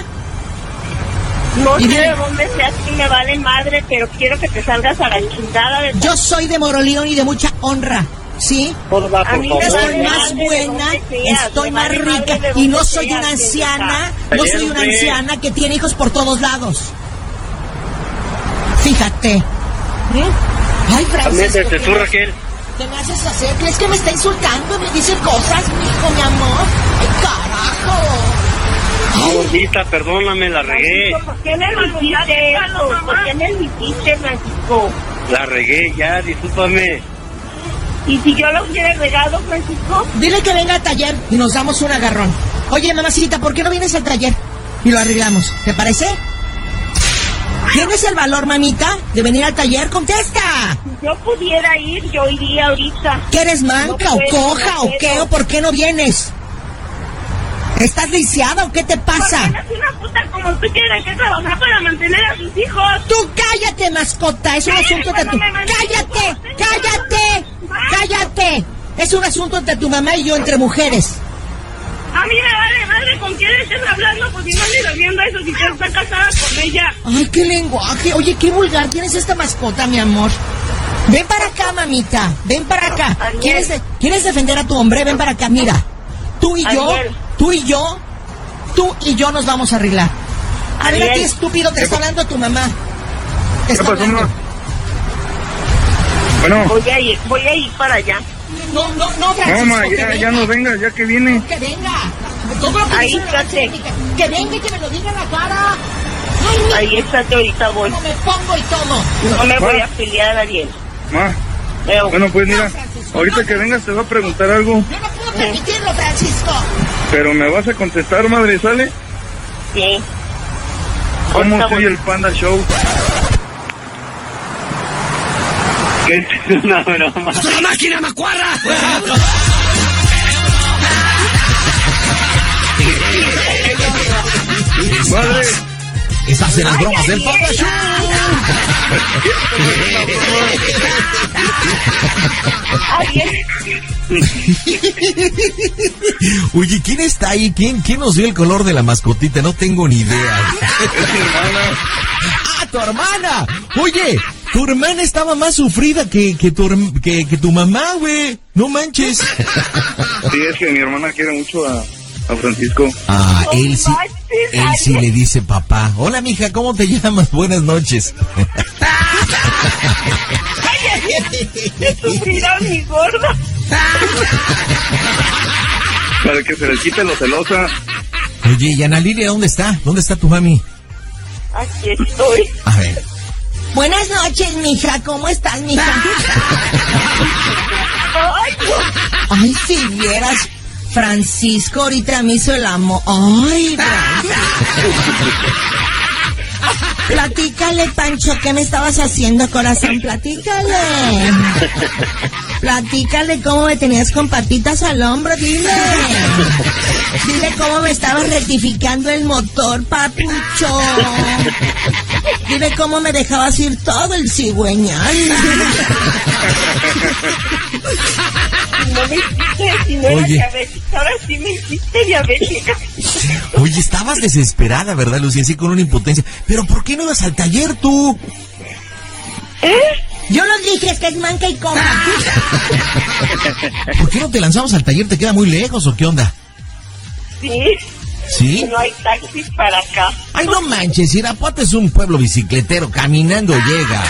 No Y sé dime- de dónde seas, si me vale madre, pero quiero que te salgas a la chingada de... Yo soy de Moroleón y de mucha honra, ¿sí? Gorda, A por mí me favor. Estoy vale más madre de buena, dónde seas, estoy me más vale madre rica de y no dónde soy seas, una anciana, pendeja. no soy una Hombre. anciana que tiene hijos por todos lados. Fíjate. ¿Mm? Ay, Francisco, Métete ¿qué tú, me- Raquel. ¿qué me haces hacer? ¿Crees que me está insultando? ¿Me dice cosas, hijo, mi amor? ¡Ay, carajo! Ay, Gordita, perdóname, la regué. Francisco, ¿por qué me lo hiciste eso? ¿Por qué me lo hiciste, Francisco? La regué, ya, discúlpame. ¿Y si yo lo hubiera regado, Francisco? dile que venga al taller y nos damos un agarrón. Oye, mamacita, ¿por qué no vienes al taller? Y lo arreglamos, ¿te parece? ¿Tienes el valor, mamita, de venir al taller? ¡Contesta! Si yo pudiera ir, yo iría ahorita. ¿Que eres manca No o puedo, coja no o qué? puedo. ¿O por qué no vienes? ¿Estás lisiada o qué te pasa? Porque eres una puta como tú quieres que trabajar para mantener a sus hijos. ¡Tú cállate, mascota! Es un Cállate asunto entre tu... cuando me mandes ¡Cállate! hijos, ¡Cállate! Ah. ¡Cállate! Es un asunto entre tu mamá y yo, entre mujeres. A mí me vale madre con quién estés hablando, pues si no le viendo eso, si tú estás casada con ella. ¡Ay, qué lenguaje! Oye, qué vulgar tienes esta mascota, mi amor. Ven para acá, mamita. Ven para acá. Ariel. ¿Quieres, de- ¿Quieres defender a tu hombre? Ven para acá, mira. Tú y yo, Ariel. tú y yo, tú y yo nos vamos a arreglar. Arréglate, Ariel. estúpido, te está hablando tu mamá. Te ¿Qué está pasó, hablando. mamá? Bueno, Voy a ir, voy a ir para allá. No, no, no, no, Francisco, mamá, que ya, venga. ya no venga, ya que viene. Que venga. Todo lo que Ahí dice la estate. técnica. Que venga y que me lo diga en la cara. Ay, mi- Ahí estate, ahorita voy. ¿Cómo me pongo y todo? No me voy Va. a pelear, Ariel. Ma, Pero, bueno, pues mira, No, Francisco, ahorita no. que vengas te voy a preguntar algo, Yo no puedo permitirlo, Francisco. pero me vas a contestar, madre, ¿sale? sí. ¿Cómo Ahorita soy voy. el Panda Show? ¿Qué es una broma? ¡La máquina macuarra! Madre, Estás en las bromas del Panda Show. Ariel, Oye, ¿quién está ahí? ¿Quién, ¿Quién nos dio el color de la mascotita? No tengo ni idea. es mi hermana. ¡Ah, tu hermana! Oye, tu hermana estaba más sufrida que, que, tu, herm- que, que tu mamá, güey. No manches. Sí, es que mi hermana quiere mucho a, a Francisco. Ah, él sí, manches, él sí le dice papá. Hola, mija, ¿cómo te llamas? Buenas noches. te sufrirá mi gorda. Para que se le quite lo celosa. Oye, ¿y Ana Lilia dónde está? ¿Dónde está tu mami? Aquí estoy. A ver. Buenas noches, mija. ¿Cómo estás, mija? Ay, no. Ay, si vieras, Francisco ahorita me hizo el amor. Ay, Francisco. Platícale, Pancho, ¿qué me estabas haciendo, corazón? Platícale. Platícale cómo me tenías con patitas al hombro, dile. Dile cómo me estabas rectificando el motor, papucho. Dile cómo me dejabas ir todo el cigüeñal. No me hiciste, si no Oye. era diabética, ahora sí me hiciste diabética. Oye, estabas desesperada, ¿verdad, Lucía? Así con una impotencia. ¿Pero por qué no ibas al taller tú? ¿Eh? Yo lo dije, es que es manca y coja. ¿Por qué no te lanzamos al taller? ¿Te queda muy lejos o qué onda? Sí. ¿Sí? No hay taxis para acá. Ay, no manches, Irapuato es un pueblo bicicletero, caminando llegas.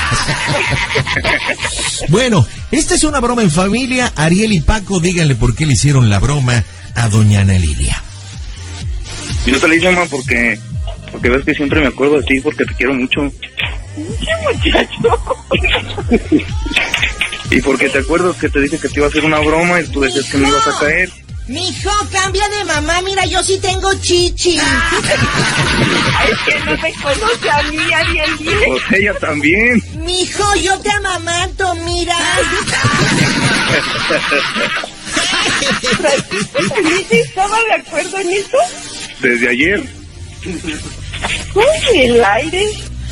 Bueno, esta es una broma en familia. Ariel y Paco, díganle por qué le hicieron la broma a doña Ana Lilia. Yo te la hice, mamá, porque, porque ves que siempre me acuerdo de ti, porque te quiero mucho. ¿Qué muchacho? Y porque te acuerdo que te dije que te iba a hacer una broma y tú decías que me ibas a caer. Mijo, cambia de mamá, mira, yo sí tengo chichi. Ay, que no me conoce a mí, Ariel. Dile. Pues ella también. Mijo, yo te amamanto, mira. ¿Francisco estaba de acuerdo en eso? Desde ayer. Uy, el aire.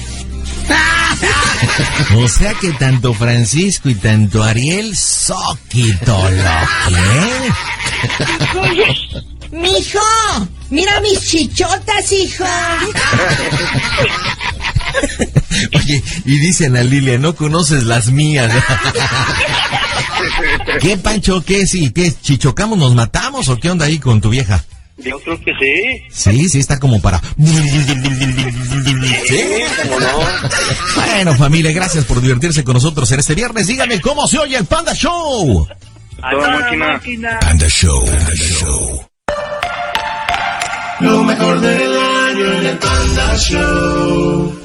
O sea que tanto Francisco y tanto Ariel, soquito lo que. Mijo, mira mis chichotas, hijo. Oye, y dice Ana Lilia, no conoces las mías. ¿Qué, Pancho? ¿Qué? Sí, ¿qué? ¿Chichocamos, nos matamos o qué onda ahí con tu vieja? Yo creo que sí. Sí, sí, está como para... ¿Sí? ¿Cómo no? Bueno, familia, gracias por divertirse con nosotros en este viernes. Díganme cómo se oye el Panda Show. Toda máquina. Panda Show. Panda Show. Lo mejor del año en el Panda Show.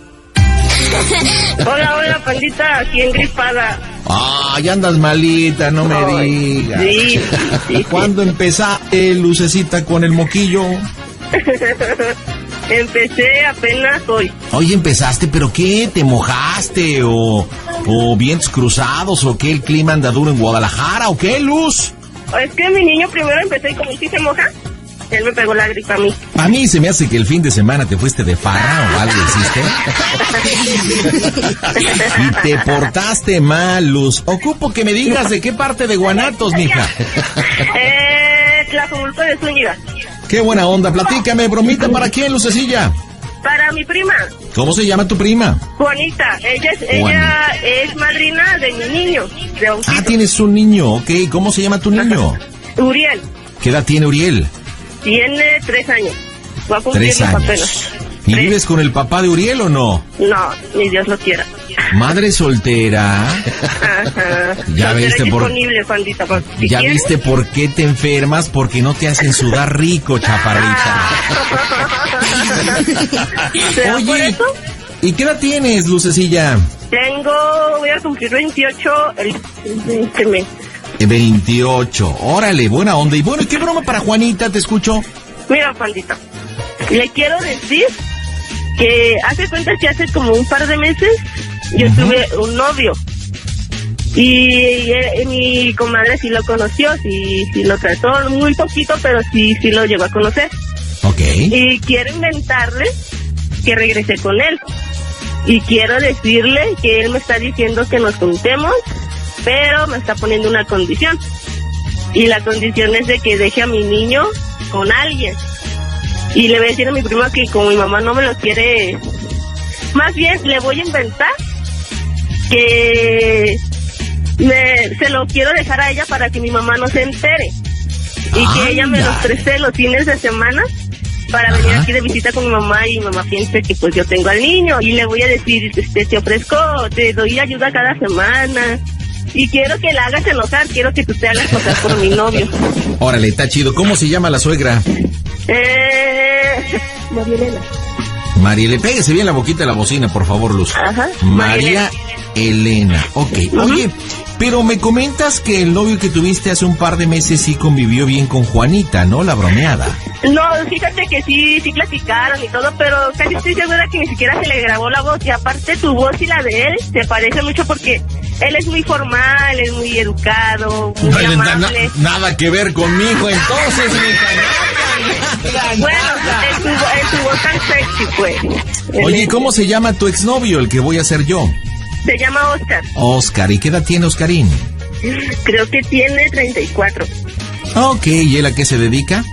Hola, hola, pandita, aquí engripada. Ah, ya andas malita, no me Ay, digas. sí, sí. ¿Cuándo empezó el lucecita con el moquillo? Empecé apenas hoy. Oye, empezaste, ¿pero qué? ¿Te mojaste? ¿O, o vientos cruzados? ¿O qué? ¿El clima anda duro en Guadalajara? ¿O qué, Luz? Es que mi niño primero empezó y como si se moja, él me pegó la gripa a mí. A mí se me hace que el fin de semana te fuiste de farra o algo hiciste. Y te portaste mal, Luz. Ocupo que me digas de qué parte de Guanatos, mija. Eh, Tlajomulco de Zúñiga. Qué buena onda, platícame, bromita, ¿para quién, Lucecilla? Para mi prima. ¿Cómo se llama tu prima? Juanita, ella es, ella es madrina de mi niño, de bautizo. Ah, tienes un niño, ok, ¿cómo se llama tu niño? Uriel. ¿Qué edad tiene Uriel? Tiene tres años. Va a cumplir Tres los años. apenas. ¿Y vives con el papá de Uriel o no? No, ni Dios lo quiera. Madre soltera. Ajá. Ya viste por... disponible, Juanita, por si Ya quieres. viste por qué te enfermas, porque no te hacen sudar rico, chaparrita. ¿Será por Oye, eso? ¿y qué edad tienes, Lucecilla? Tengo, voy a cumplir veintiocho el, este mes. veintiocho, órale, buena onda. Y bueno, ¿qué broma para Juanita? Te escucho. Mira, Juanita, le quiero decir que hace cuenta que hace como un par de meses yo Ujú. tuve un novio. Y, eh, mi comadre sí lo conoció, sí, sí lo trató muy poquito, pero sí, sí lo llegó a conocer. Ok. Y quiero inventarle que regresé con él. Y quiero decirle que él me está diciendo que nos juntemos, pero me está poniendo una condición. Y la condición es de que deje a mi niño con alguien. Y le voy a decir a mi prima que como mi mamá no me lo quiere, más bien le voy a inventar que me, se lo quiero dejar a ella para que mi mamá no se entere. Y que ella me los preste los fines de semana para Ajá. venir aquí de visita con mi mamá y mi mamá piense que pues yo tengo al niño. Y le voy a decir, este, te ofrezco, te doy ayuda cada semana. Y quiero que la hagas enojar, quiero que tú te hagas enojar por mi novio. Órale, está chido. ¿Cómo se llama la suegra? Eh, María Elena. María, le péguese bien la boquita de la bocina, por favor, Luz. Ajá. María Elena. Ok. Ujú. Oye, pero me comentas que el novio que tuviste hace un par de meses sí convivió bien con Juanita, ¿no? La bromeada. No, fíjate que sí, sí platicaron y todo, pero casi estoy segura que ni siquiera se le grabó la voz. Y aparte tu voz y la de él se parece mucho porque él es muy formal, es muy educado, muy Vale, na- amable. na- nada que ver conmigo, entonces, mija. Bueno, en tu, en tu voz tan sexy, pues. Oye, ¿cómo se llama tu exnovio, el que voy a ser yo? Se llama Oscar. Oscar. ¿Y qué edad tiene Oscarín? Creo que tiene treinta y cuatro. Ok, ¿y él a qué se dedica?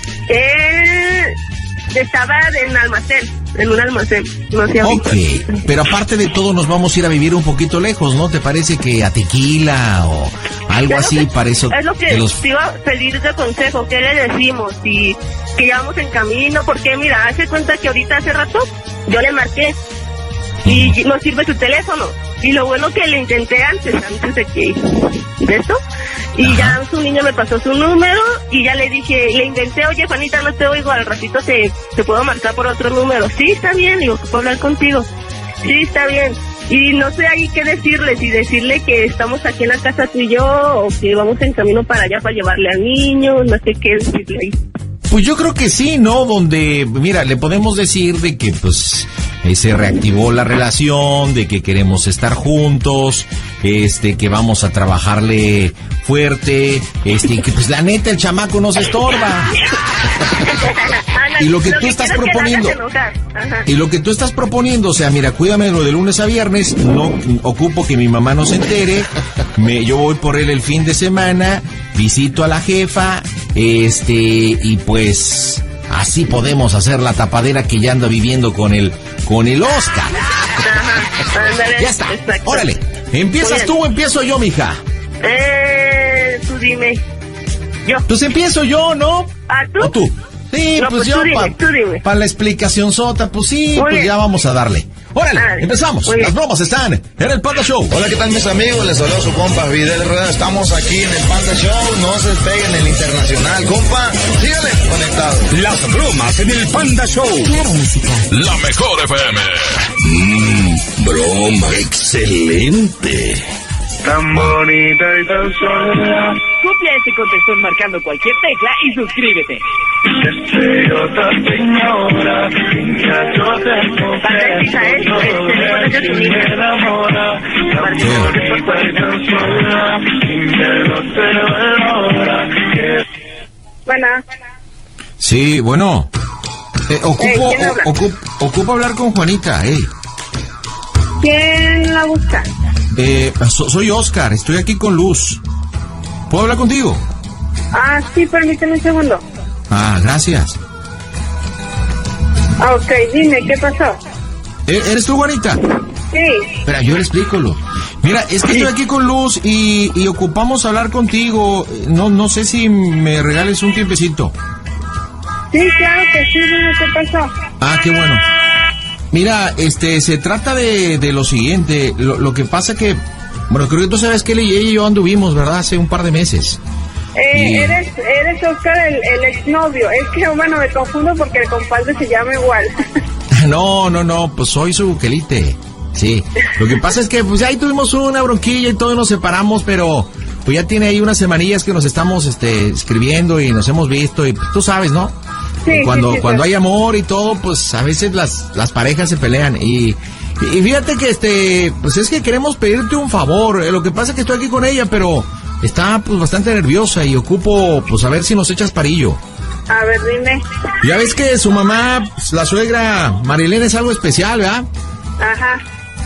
Él estaba en almacén, en un almacén. No sé Ok, pero aparte de todo nos vamos a ir a vivir un poquito lejos, ¿no? ¿Te parece que a Tequila o algo así para eso? Es lo que de los... te iba a pedir de consejo, ¿qué le decimos? Y que ya vamos en camino, porque mira, hace cuenta que ahorita hace rato yo le marqué y no sirve su teléfono. Y lo bueno que le intenté antes, antes de que de esto, y Ajá. ya su niño me pasó su número y ya le dije, le inventé, oye Juanita, no te oigo, al ratito te, te puedo marcar por otro número. Sí, está bien, digo, ¿puedo hablar contigo? Sí, está bien. Y no sé ahí qué decirle, si decirle que estamos aquí en la casa tú y yo, o que vamos en camino para allá para llevarle al niño, no sé qué decirle ahí. Pues yo creo que sí, ¿no? Donde, mira, le podemos decir de que, pues, eh, se reactivó la relación, de que queremos estar juntos, este, que vamos a trabajarle fuerte, este, que pues la neta el chamaco nos estorba. Y lo que tú estás quiero es que la proponiendo, hagas enojar. Ajá. y lo que tú estás proponiendo, o sea, mira, cuídame lo de lunes a viernes, no ocupo que mi mamá no se entere, me, yo voy por él el fin de semana, visito a la jefa, este, y pues así podemos hacer la tapadera que ya anda viviendo con el, con el Oscar. Ajá, ándale, Ya está, exacto. órale, Muy ¿empiezas bien. tú o empiezo yo, mija? Eh, tú dime. Yo. Pues empiezo yo, ¿no? ¿Ah, tú? ¿O tú? Sí, No, pues, pues yo tú dime, tú dime. para la explicación sota, pues sí, Muy pues bien. ya vamos a darle. Órale, Dale. empezamos. Muy bien. Las bromas están en el Panda Show. Hola, ¿qué tal mis amigos? Les saluda su compa Vidal Rueda. Estamos aquí en el Panda Show. No se despeguen el internacional, compa. Síganle conectados. Las bromas en el Panda Show. Claro, música. La mejor F M. Mmm, broma. Excelente. tan bonita y tan sola. Copia este contestón marcando cualquier tecla y suscríbete. Estrellota señora, niña, yo te confieso, todo me enamora. Tan bonita y tan sola, niña, no te valora. Bueno. Sí, bueno. Eh, ocupo, Hey, ¿quién habla? o- ocupo, ocupo hablar con Juanita, eh. ¿Quién la busca? Eh, so- soy Oscar, estoy aquí con Luz. ¿Puedo hablar contigo? Ah, sí, permíteme un segundo. Ah, gracias. Ah, ok, dime, ¿qué pasó? ¿E- ¿Eres tú, Juanita? Sí. Espera, yo le explico, Luz. Mira, es que estoy aquí con Luz y, y ocupamos hablar contigo. No, no sé si me regales un tiempecito. Sí, claro que sí, dime qué pasó. Ah, qué bueno. Mira, este, se trata de, de lo siguiente. Lo, lo que pasa que, bueno, creo que tú sabes que él y yo anduvimos, ¿verdad? Hace un par de meses. Eh, Y- eres, eres Oscar, el, el exnovio. Es que, bueno, me confundo porque el compadre se llama igual. No, no, no, pues soy su buquelite. Sí. Lo que pasa es que, pues ahí tuvimos una bronquilla y todos nos separamos, pero pues ya tiene ahí unas semanillas que nos estamos, este, escribiendo y nos hemos visto y pues, tú sabes, ¿no? Sí, cuando sí, sí, cuando sí. hay amor y todo, pues a veces las las parejas se pelean y y fíjate que este pues es que queremos pedirte un favor. Eh, lo que pasa es que estoy aquí con ella, pero está pues bastante nerviosa y ocupo pues a ver si nos echas parillo. A ver, dime. Ya ves que su mamá, pues, la suegra Marilena, es algo especial, ¿verdad? Ajá.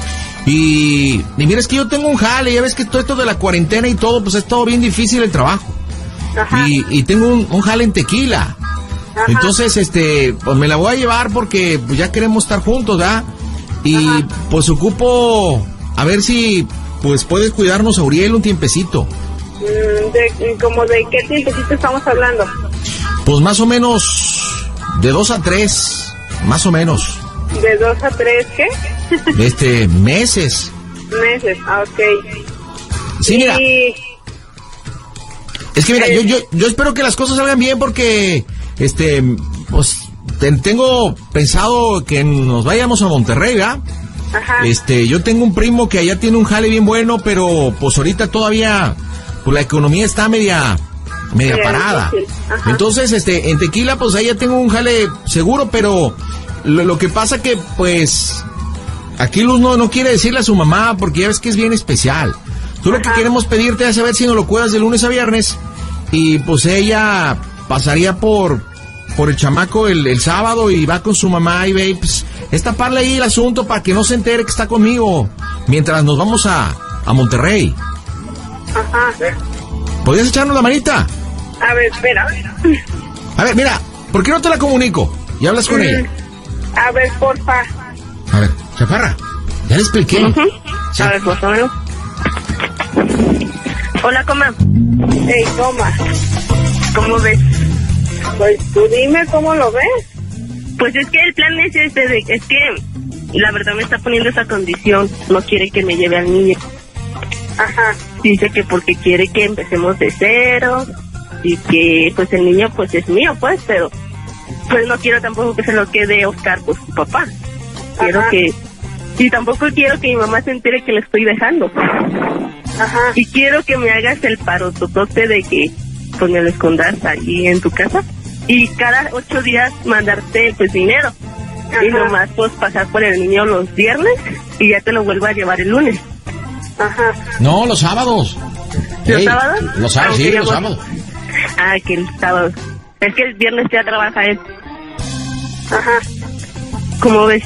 Y, y mira, es que yo tengo un jale, ya ves que todo esto de la cuarentena y todo, pues es todo bien difícil el trabajo. Ajá. Y, y tengo un, un jale en Tequila. Ajá. Entonces, este, pues me la voy a llevar porque pues, ya queremos estar juntos, ¿verdad? Y Ajá. pues ocupo a ver si pues puedes cuidarnos a Uriel un tiempecito. Mm, de, ¿Como de qué tiempecito estamos hablando? Pues más o menos de dos a tres, más o menos, ¿De dos a tres qué? este, meses. Meses, ah, ok. Sí, mira, Y... es que mira, eh, yo, yo, yo espero que las cosas salgan bien porque, este, pues te- tengo pensado que nos vayamos a Monterrey, ¿verdad? Ajá. Este, yo tengo un primo que allá tiene un jale bien bueno, pero pues ahorita todavía, pues la economía está media, media Media parada. difícil, ajá. Entonces, este, en Tequila, pues allá tengo un jale seguro, pero lo, lo que pasa que, pues, aquí Luz no, no quiere decirle a su mamá porque ya ves que es bien especial. Tú lo que Ajá. queremos pedirte es saber si nos lo cuidas de lunes a viernes y pues ella pasaría por, por el chamaco el, el sábado y va con su mamá y ve, pues, es taparle ahí el asunto para que no se entere que está conmigo mientras nos vamos a, a Monterrey. Ajá. ¿Podrías echarnos la manita? A ver, espera. A ver, mira, ¿por qué no te la comunico? Y hablas con ella. A ver, porfa. A ver, chaparra, ya le expliqué. Sí. A ver, pues, dámelo. Hola, coma. Ey, toma. ¿Cómo ves? Pues tú dime cómo lo ves. Pues es que el plan es este, de, es que la verdad me está poniendo esa condición. No quiere que me lleve al niño. Ajá. Dice que porque quiere que empecemos de cero y que pues el niño pues es mío, pues, pero pues no quiero tampoco que se lo quede Oscar, pues su papá. Quiero Ajá. que... Y tampoco quiero que mi mamá se entere que le estoy dejando. Ajá. Y quiero que me hagas el parototote de que pues me lo escondas ahí en tu casa y cada ocho días mandarte pues dinero. Ajá. Y nomás pues pasar por el niño los viernes y ya te lo vuelvo a llevar el lunes. Ajá. No, los sábados. ¿Los Ey, sábados? Los sábados, Ah, sí, ok, los amor. sábados. Ah, que el sábado. Es que el viernes ya trabaja él. Ajá. ¿Cómo ves?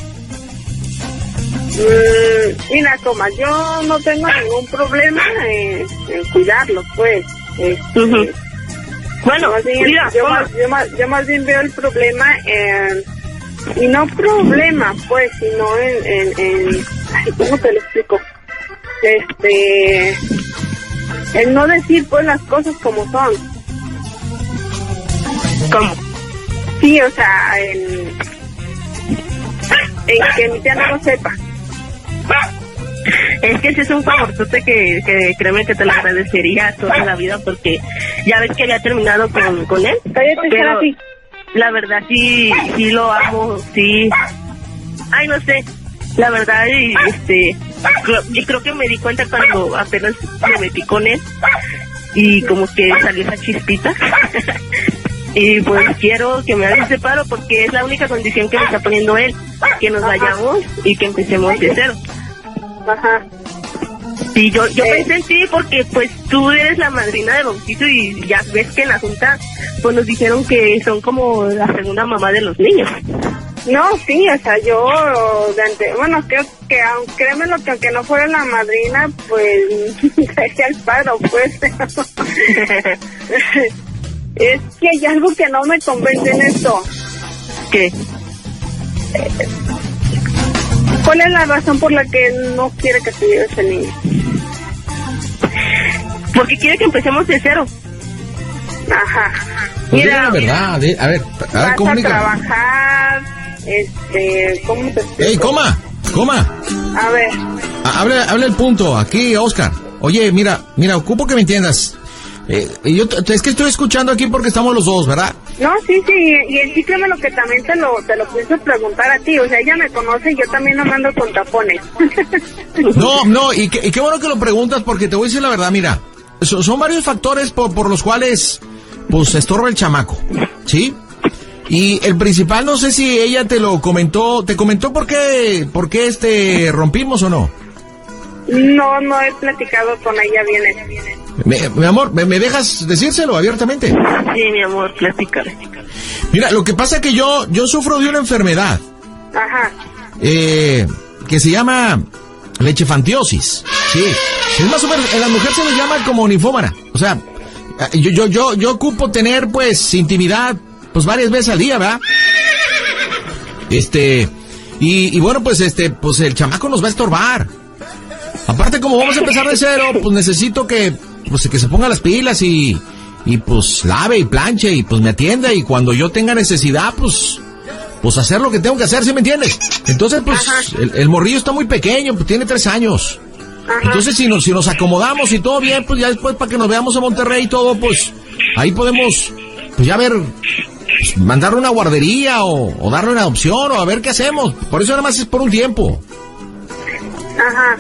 Mm, mira, toma, yo no tengo ningún problema en, en cuidarlo, pues. Este, Ujú. Bueno, más bien, mira, yo, ¿cómo? más, yo, más, yo más bien veo el problema en... Y no problema, pues, sino en... en, en ay, ¿cómo te lo explico? Este... El no decir, pues, las cosas como son. ¿Cómo? Sí, o sea, en... En que mi tía no lo sepa. Es que ese es un favorzote que, que créeme que te lo agradecería toda la vida porque ya ves que había terminado con, con él. Cállate, Pero Sarafi. la verdad sí, sí lo amo, sí. Ay, no sé. La verdad, y, este, creo, yo creo que me di cuenta cuando apenas me metí con él y como que salió esa chispita. Y pues quiero que me haga ese paro porque es la única condición que me está poniendo él, que nos vayamos y que empecemos de cero. Ajá. Sí, yo, yo Eh. pensé en ti porque pues tú eres la madrina de bautizo y ya ves que en la junta pues nos dijeron que son como la segunda mamá de los niños. No, sí, o sea, yo, de ante- bueno, creo que, aunque créeme lo que aunque no fuera la madrina, pues, sería el paro, pues. Es que hay algo que no me convence en esto. ¿Qué? ¿Cuál es la razón por la que no quiere que se lleve ese niño? Porque quiere que empecemos de cero. Ajá. Pues diga la verdad, eh, a ver, a ver, Vas a comunica. trabajar, este, ¿cómo te explico? ¡Ey, coma! ¡Coma! A ver, Ah, Habla, habla el punto, aquí, Oscar. Oye, mira, mira, ocupo que me entiendas. Eh, yo t- es que estoy escuchando aquí porque estamos los dos, ¿verdad? no, sí, sí, y en sí créeme lo que también te lo, te lo pienso preguntar a ti, o sea, ella me conoce y yo también no mando con tapones. No, no, y, que- y qué bueno que lo preguntas porque te voy a decir la verdad, mira, so- son varios factores por, por los cuales, pues, estorba el chamaco, ¿sí? Y el principal, no sé si ella te lo comentó, ¿te comentó por qué, por qué este, rompimos o no? No, no he platicado con ella bien. Me- mi amor, ¿me, me dejas decírselo abiertamente? Sí, mi amor, platícale. Mira, lo que pasa es que yo, yo sufro de una enfermedad, Ajá. eh, que se llama lechefantiosis, sí. Es más o menos, en la mujer se le llama como ninfómana. O sea, yo, yo, yo, yo ocupo tener, pues, intimidad, pues, varias veces al día, ¿verdad? Este, y, y bueno, pues, este, pues, el chamaco nos va a estorbar. Aparte, como vamos a empezar de cero, pues, necesito que, pues, que se ponga las pilas y, y, pues, lave y planche y, pues, me atienda y cuando yo tenga necesidad, pues, pues, hacer lo que tengo que hacer, ¿sí me entiendes? Entonces, pues, el, el morrillo está muy pequeño, pues, tiene tres años. Entonces, si nos, si nos acomodamos y todo bien, pues, ya después para que nos veamos a Monterrey y todo, pues, ahí podemos, pues, ya ver, pues, mandarle una guardería o, o darle una adopción o a ver qué hacemos. Por eso nada más es por un tiempo. Ajá.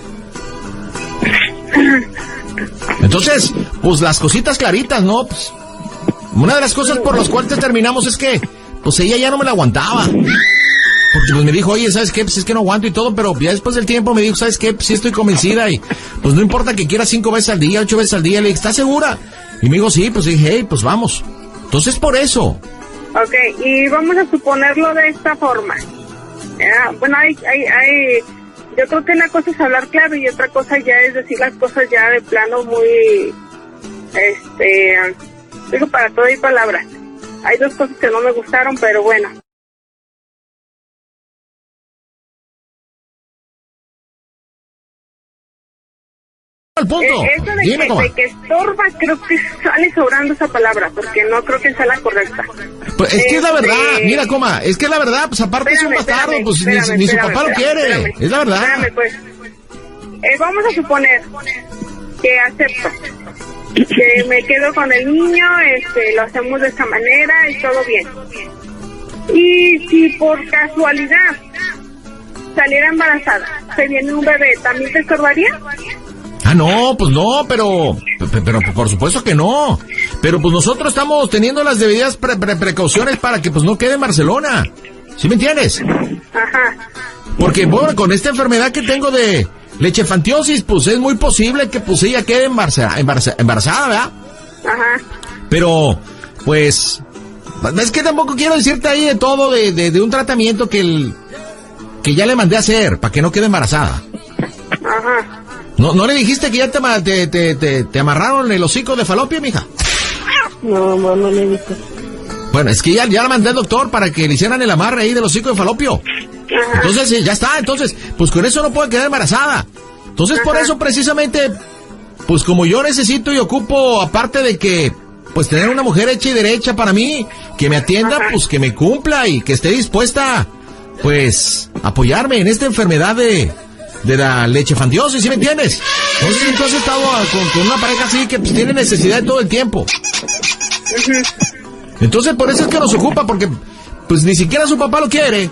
Entonces, pues las cositas claritas, ¿no? Pues, una de las cosas por las cuales terminamos es que, pues ella ya no me la aguantaba. Porque pues me dijo, oye, ¿sabes qué? Pues es que no aguanto y todo, pero ya después del tiempo me dijo, ¿sabes qué? Pues sí estoy convencida y pues no importa que quiera cinco veces al día, ocho veces al día. Le dije, ¿estás segura? Y me dijo, sí, pues dije, hey, pues vamos. Entonces por eso. Ok, y vamos a suponerlo de esta forma. Ah, bueno, hay, hay, hay, yo creo que una cosa es hablar claro y otra cosa ya es decir las cosas ya de plano muy, este, digo para todo y palabras. Hay dos cosas que no me gustaron, pero bueno. Al punto. Eh, eso de, Dime, que, coma. de que estorba, creo que sale sobrando esa palabra, porque no creo que sea la correcta. Pues es que es la Este, verdad, mira, coma, es que es la verdad, pues aparte es un Espérame, bastardo, espérame, pues ni- espérame, ni, su espérame, papá lo espérame, quiere, espérame. es la verdad. Espérame, pues. Eh, vamos a suponer que acepto, que me quedo con el niño, este, lo hacemos de esta manera y todo bien. Y si por casualidad saliera embarazada, se viene un bebé, ¿también te estorbaría? Ah, no, pues no, pero, pe- pero por supuesto que no. Pero pues nosotros estamos teniendo las debidas pre- pre- precauciones para que pues no quede en Barcelona. ¿Sí me entiendes? Ajá. Porque bueno, con esta enfermedad que tengo de lechefantiosis, pues es muy posible que pues ella quede embarza- embarza- embarazada, ¿verdad? Ajá. Pero, pues, es que tampoco quiero decirte ahí de todo, de, de, de un tratamiento que el, que ya le mandé a hacer, para que no quede embarazada. Ajá. ¿No, no le dijiste que ya te, ma- te, te, te, te amarraron el hocico de falopio, mija? No, no, no le dije. Bueno, es que ya, ya la mandé al doctor para que le hicieran el amarre ahí del hocico de falopio. Entonces, eh, ya está, entonces, pues con eso no puede quedar embarazada. Entonces, por eso precisamente, pues como yo necesito y ocupo, aparte de que, pues tener una mujer hecha y derecha para mí, que me atienda, pues que me cumpla y que esté dispuesta, pues, a apoyarme en esta enfermedad de, de la lechefantiosis, ¿sí me entiendes? Entonces, entonces he estado ah, con, con una pareja así que pues tiene necesidad de todo el tiempo. Entonces, por eso es que nos ocupa, porque, pues ni siquiera su papá lo quiere.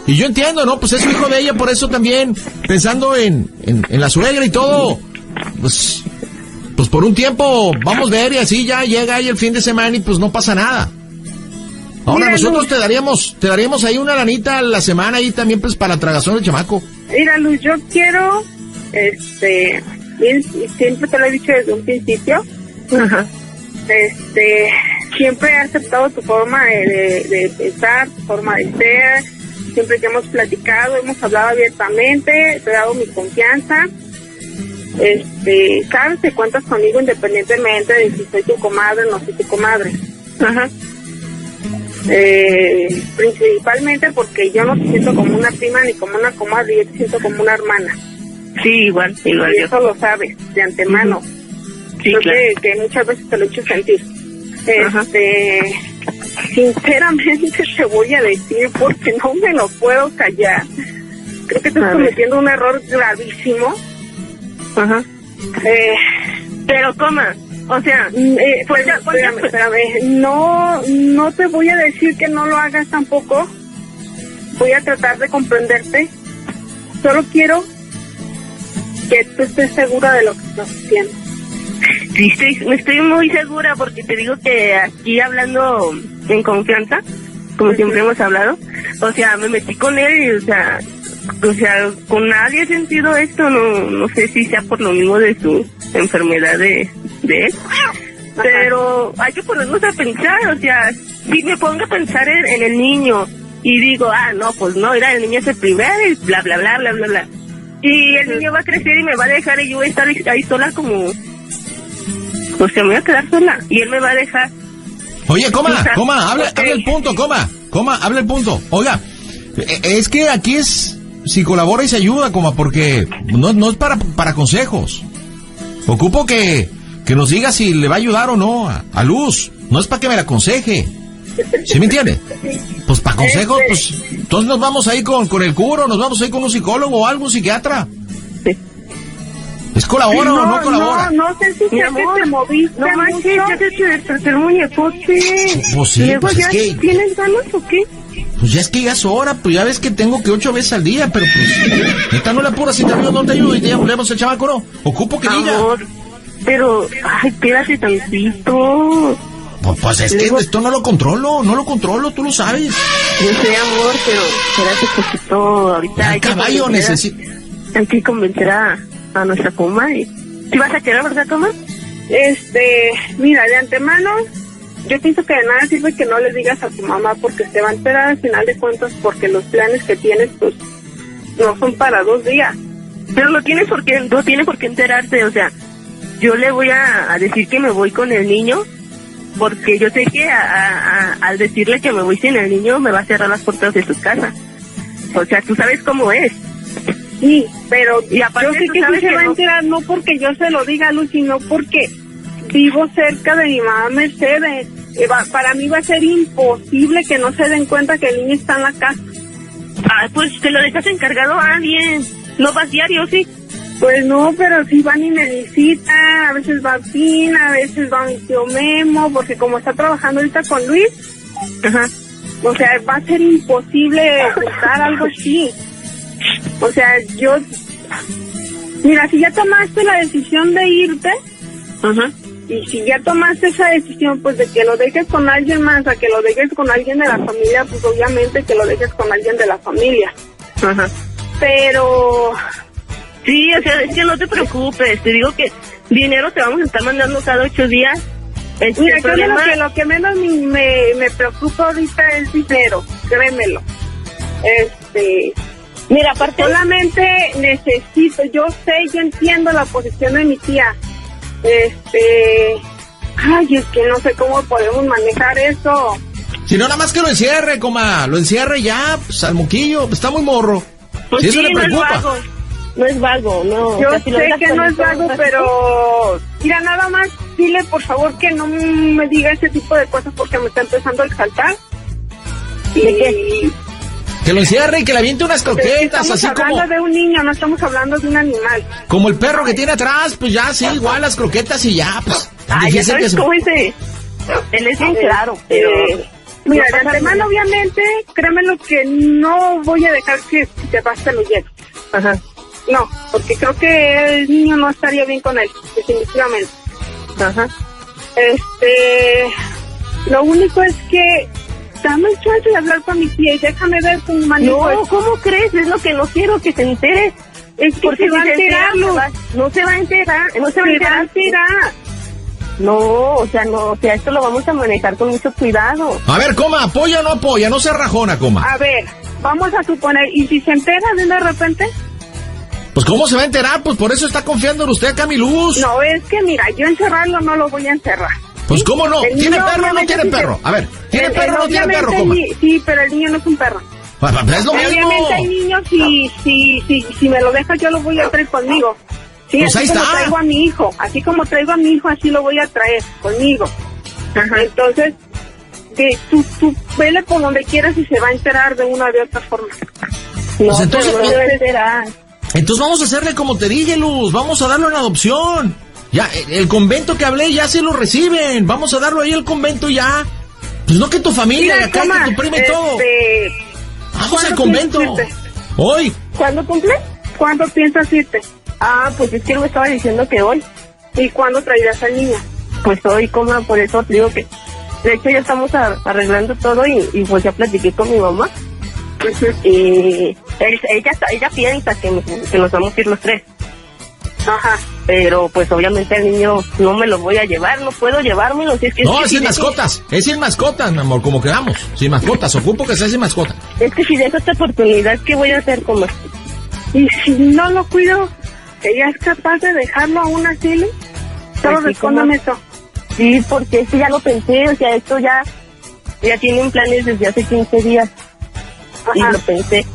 Y yo entiendo, ¿no? Pues es hijo de ella, por eso también, pensando en, en, en la suegra y todo, pues, pues por un tiempo vamos a ver y así ya llega ahí el fin de semana y pues no pasa nada. Ahora, mira, nosotros Luz, te daríamos, te daríamos ahí una lanita a la semana ahí también pues para la tragazón del chamaco. Mira, Luz, yo quiero, este, y siempre te lo he dicho desde un principio, ajá, este, siempre he aceptado tu forma de, de, de pensar, tu forma de ser, siempre que hemos platicado, hemos hablado abiertamente, te he dado mi confianza, este, sabes que cuentas conmigo independientemente de si soy tu comadre o no soy tu comadre, ajá. Eh, principalmente porque yo no te siento como una prima ni como una comadre, yo te siento como una hermana. Sí, igual, igual. Y eso lo sabes de antemano. Sí, yo claro. que, que muchas veces te lo he hecho sentir. Ajá. Este, sinceramente te voy a decir porque no me lo puedo callar. Creo que estás cometiendo un error gravísimo. Ajá. Eh, pero coma. O sea, eh, pues, espérame, espérame, no, no te voy a decir que no lo hagas tampoco, voy a tratar de comprenderte, solo quiero que tú estés segura de lo que estás haciendo. Sí, estoy, estoy muy segura porque te digo que aquí hablando en confianza, como uh-huh. siempre hemos hablado, o sea, me metí con él y, o sea, o sea, con nadie he sentido esto, no, no sé si sea por lo mismo de su enfermedad de, de él, pero hay que ponernos a pensar, o sea, si me pongo a pensar en, en el niño y digo, ah, no, pues no, era el niño es el primero y bla, bla, bla, bla, bla, bla, y el niño va a crecer y me va a dejar y yo voy a estar ahí sola como, pues que me voy a quedar sola y él me va a dejar. Oye, coma, coma, habla, okay. habla el punto, coma, coma, habla el punto, oiga, es que aquí es, si colabora y se ayuda, coma, porque no, no es para, para consejos. Ocupo que, que nos diga si le va a ayudar o no a, a Luz. No es para que me la aconseje. ¿Sí me entiende? Pues para consejos, pues entonces nos vamos ahí con, con el curo, nos vamos ahí con un psicólogo o algo, un psiquiatra. Sí. ¿Es colabora no, o no colabora? No, no sé si te, te moviste no manches, ya te desperté el muñecote. Pues sí, luego pues ya es que... ¿Tienes ganas o qué? Pues ya es que ya es hora, pues ya ves que tengo que ocho veces al día, pero pues, neta no le apuras, si te ayudo, no te ayudo, y te llamamos el chamaco, ¿no? Ocupo que diga. Amor, pero, ay, espérate tantito. Pues, pues es que esto no lo controlo, no lo controlo, tú lo sabes. Yo sé, amor, pero espérate poquito, ahorita hay que caballo necesito. Hay que convencer a, a nuestra comadre. ¿Sí vas a querer, verdad, comadre? Este, mira, de antemano... Yo pienso que de nada sirve que no le digas a tu mamá porque se va a enterar al final de cuentas porque los planes que tienes pues no son para dos días. Pero no tiene por qué, no tiene por qué enterarse, o sea, yo le voy a, a decir que me voy con el niño porque yo sé que a, a, a, al decirle que me voy sin el niño me va a cerrar las puertas de su casa. O sea, tú sabes cómo es. Sí, pero y aparte yo sé que sí se va a enterar no porque yo se lo diga a Luz, sino porque vivo cerca de mi mamá Mercedes. Para mí va a ser imposible que no se den cuenta que el niño está en la casa. Ah, pues te lo dejas encargado a alguien. ¿No vas diario, sí? Pues no, pero sí van y me visitan. A veces va Pina, a veces va mi tío Memo, porque como está trabajando ahorita con Luis, ajá, o sea, va a ser imposible buscar algo así. O sea, yo... Mira, si ya tomaste la decisión de irte, ajá, y si ya tomaste esa decisión, pues de que lo dejes con alguien más, a que lo dejes con alguien de la familia, pues obviamente que lo dejes con alguien de la familia. Ajá. Pero... Sí, o sea, es que no te preocupes, te digo que dinero te vamos a estar mandando cada ocho días. Este, Mira, problema... que lo que menos me, me preocupa ahorita es dinero, créemelo. Este... Mira, aparte... Solamente necesito, yo sé, yo entiendo la posición de mi tía. Este, ay, es que no sé cómo podemos manejar eso. Si no, nada más que lo encierre, coma, lo encierre ya, pues al moquillo, pues está muy morro. Pues si sí, eso le preocupa. No es vago, no. Yo o sea, si sé que no es vago, pero mira, nada más dile por favor que no me diga ese tipo de cosas porque me está empezando a exaltar. ¿De qué? Que lo encierre y que le aviente unas croquetas, así como... Estamos hablando de un niño, no estamos hablando de un animal. Como el perro que tiene atrás, pues ya, sí, igual las croquetas y ya, pues... Ah, ya sabes cómo es. Él es bien claro, pero... Mira, de antemano, obviamente, créeme lo que no voy a dejar que te pase lo lleno. Ajá. No, porque creo que el niño no estaría bien con él, definitivamente. Ajá. Este, lo único es que dame el chance de hablar con mi tía y déjame ver con mi manito. No, ¿cómo crees? Es lo que no quiero que se entere. Es que porque se va a si enterar, entera, Luz. va- no se va a enterar, no se va a Se va a enterar. enterar. No, o sea, no, o sea, esto lo vamos a manejar con mucho cuidado. A ver, coma, ¿apoya o no apoya? No se rajona, coma. A ver, vamos a suponer, ¿y si se entera de de repente? Pues, ¿cómo se va a enterar? Pues por eso está confiando en usted acá, mi Luz. No, es que mira, yo encerrarlo no lo voy a encerrar. Pues, ¿cómo no? El ¿Tiene niño perro o no obviamente tiene sí perro? se- A ver, ¿tiene El- perro o no el- tiene perro, obviamente coma? el ni- Sí, pero el niño no es un perro. Pues, pues, es lo mismo. Obviamente el niño, si, si, si, si me lo deja, yo lo voy a traer conmigo. Sí, Pues así ahí como está. traigo a mi hijo, así como traigo a mi hijo, así lo voy a traer conmigo. Ajá. Entonces, que tú, tú vele por donde quieras y se va a enterar de una o de otra forma. No, Pues entonces, pero no se va a enterar. Entonces vamos a hacerle como te dije, Luz. Vamos a darlo en adopción. Ya, el, el convento que hablé ya se lo reciben. Vamos a darlo ahí al convento ya. Pues no que tu familia, Mira, acá coma, que tu prima y todo. este, Vamos ¿cuándo al convento. piensas irte? Hoy. ¿Cuándo cumple? ¿Cuándo piensas irte? Ah, pues es que él me estaba diciendo que hoy. ¿Y cuándo traerás al niño? Pues hoy, coma, por eso te digo que... De hecho, ya estamos a- arreglando todo y, y pues ya platiqué con mi mamá. Y él- ella, ella piensa que, que nos vamos a ir los tres. Ajá. Pero pues obviamente el niño no me lo voy a llevar, no puedo llevármelo. Si es que, No, es es que sin si mascotas. Es sin mascotas, mi amor, como quedamos. Sin mascotas. Ocupo que sea sin mascota. dejo- es que si dejo esta oportunidad, ¿qué voy a hacer, coma? Y si no lo cuido, ¿ella es capaz de dejarlo aún así? Solo Pues sí, respóndame ¿cómo? eso. Sí, porque es que ya lo pensé, o sea, esto ya, ya tienen planes desde hace quince días. Y Ajá. lo pensé.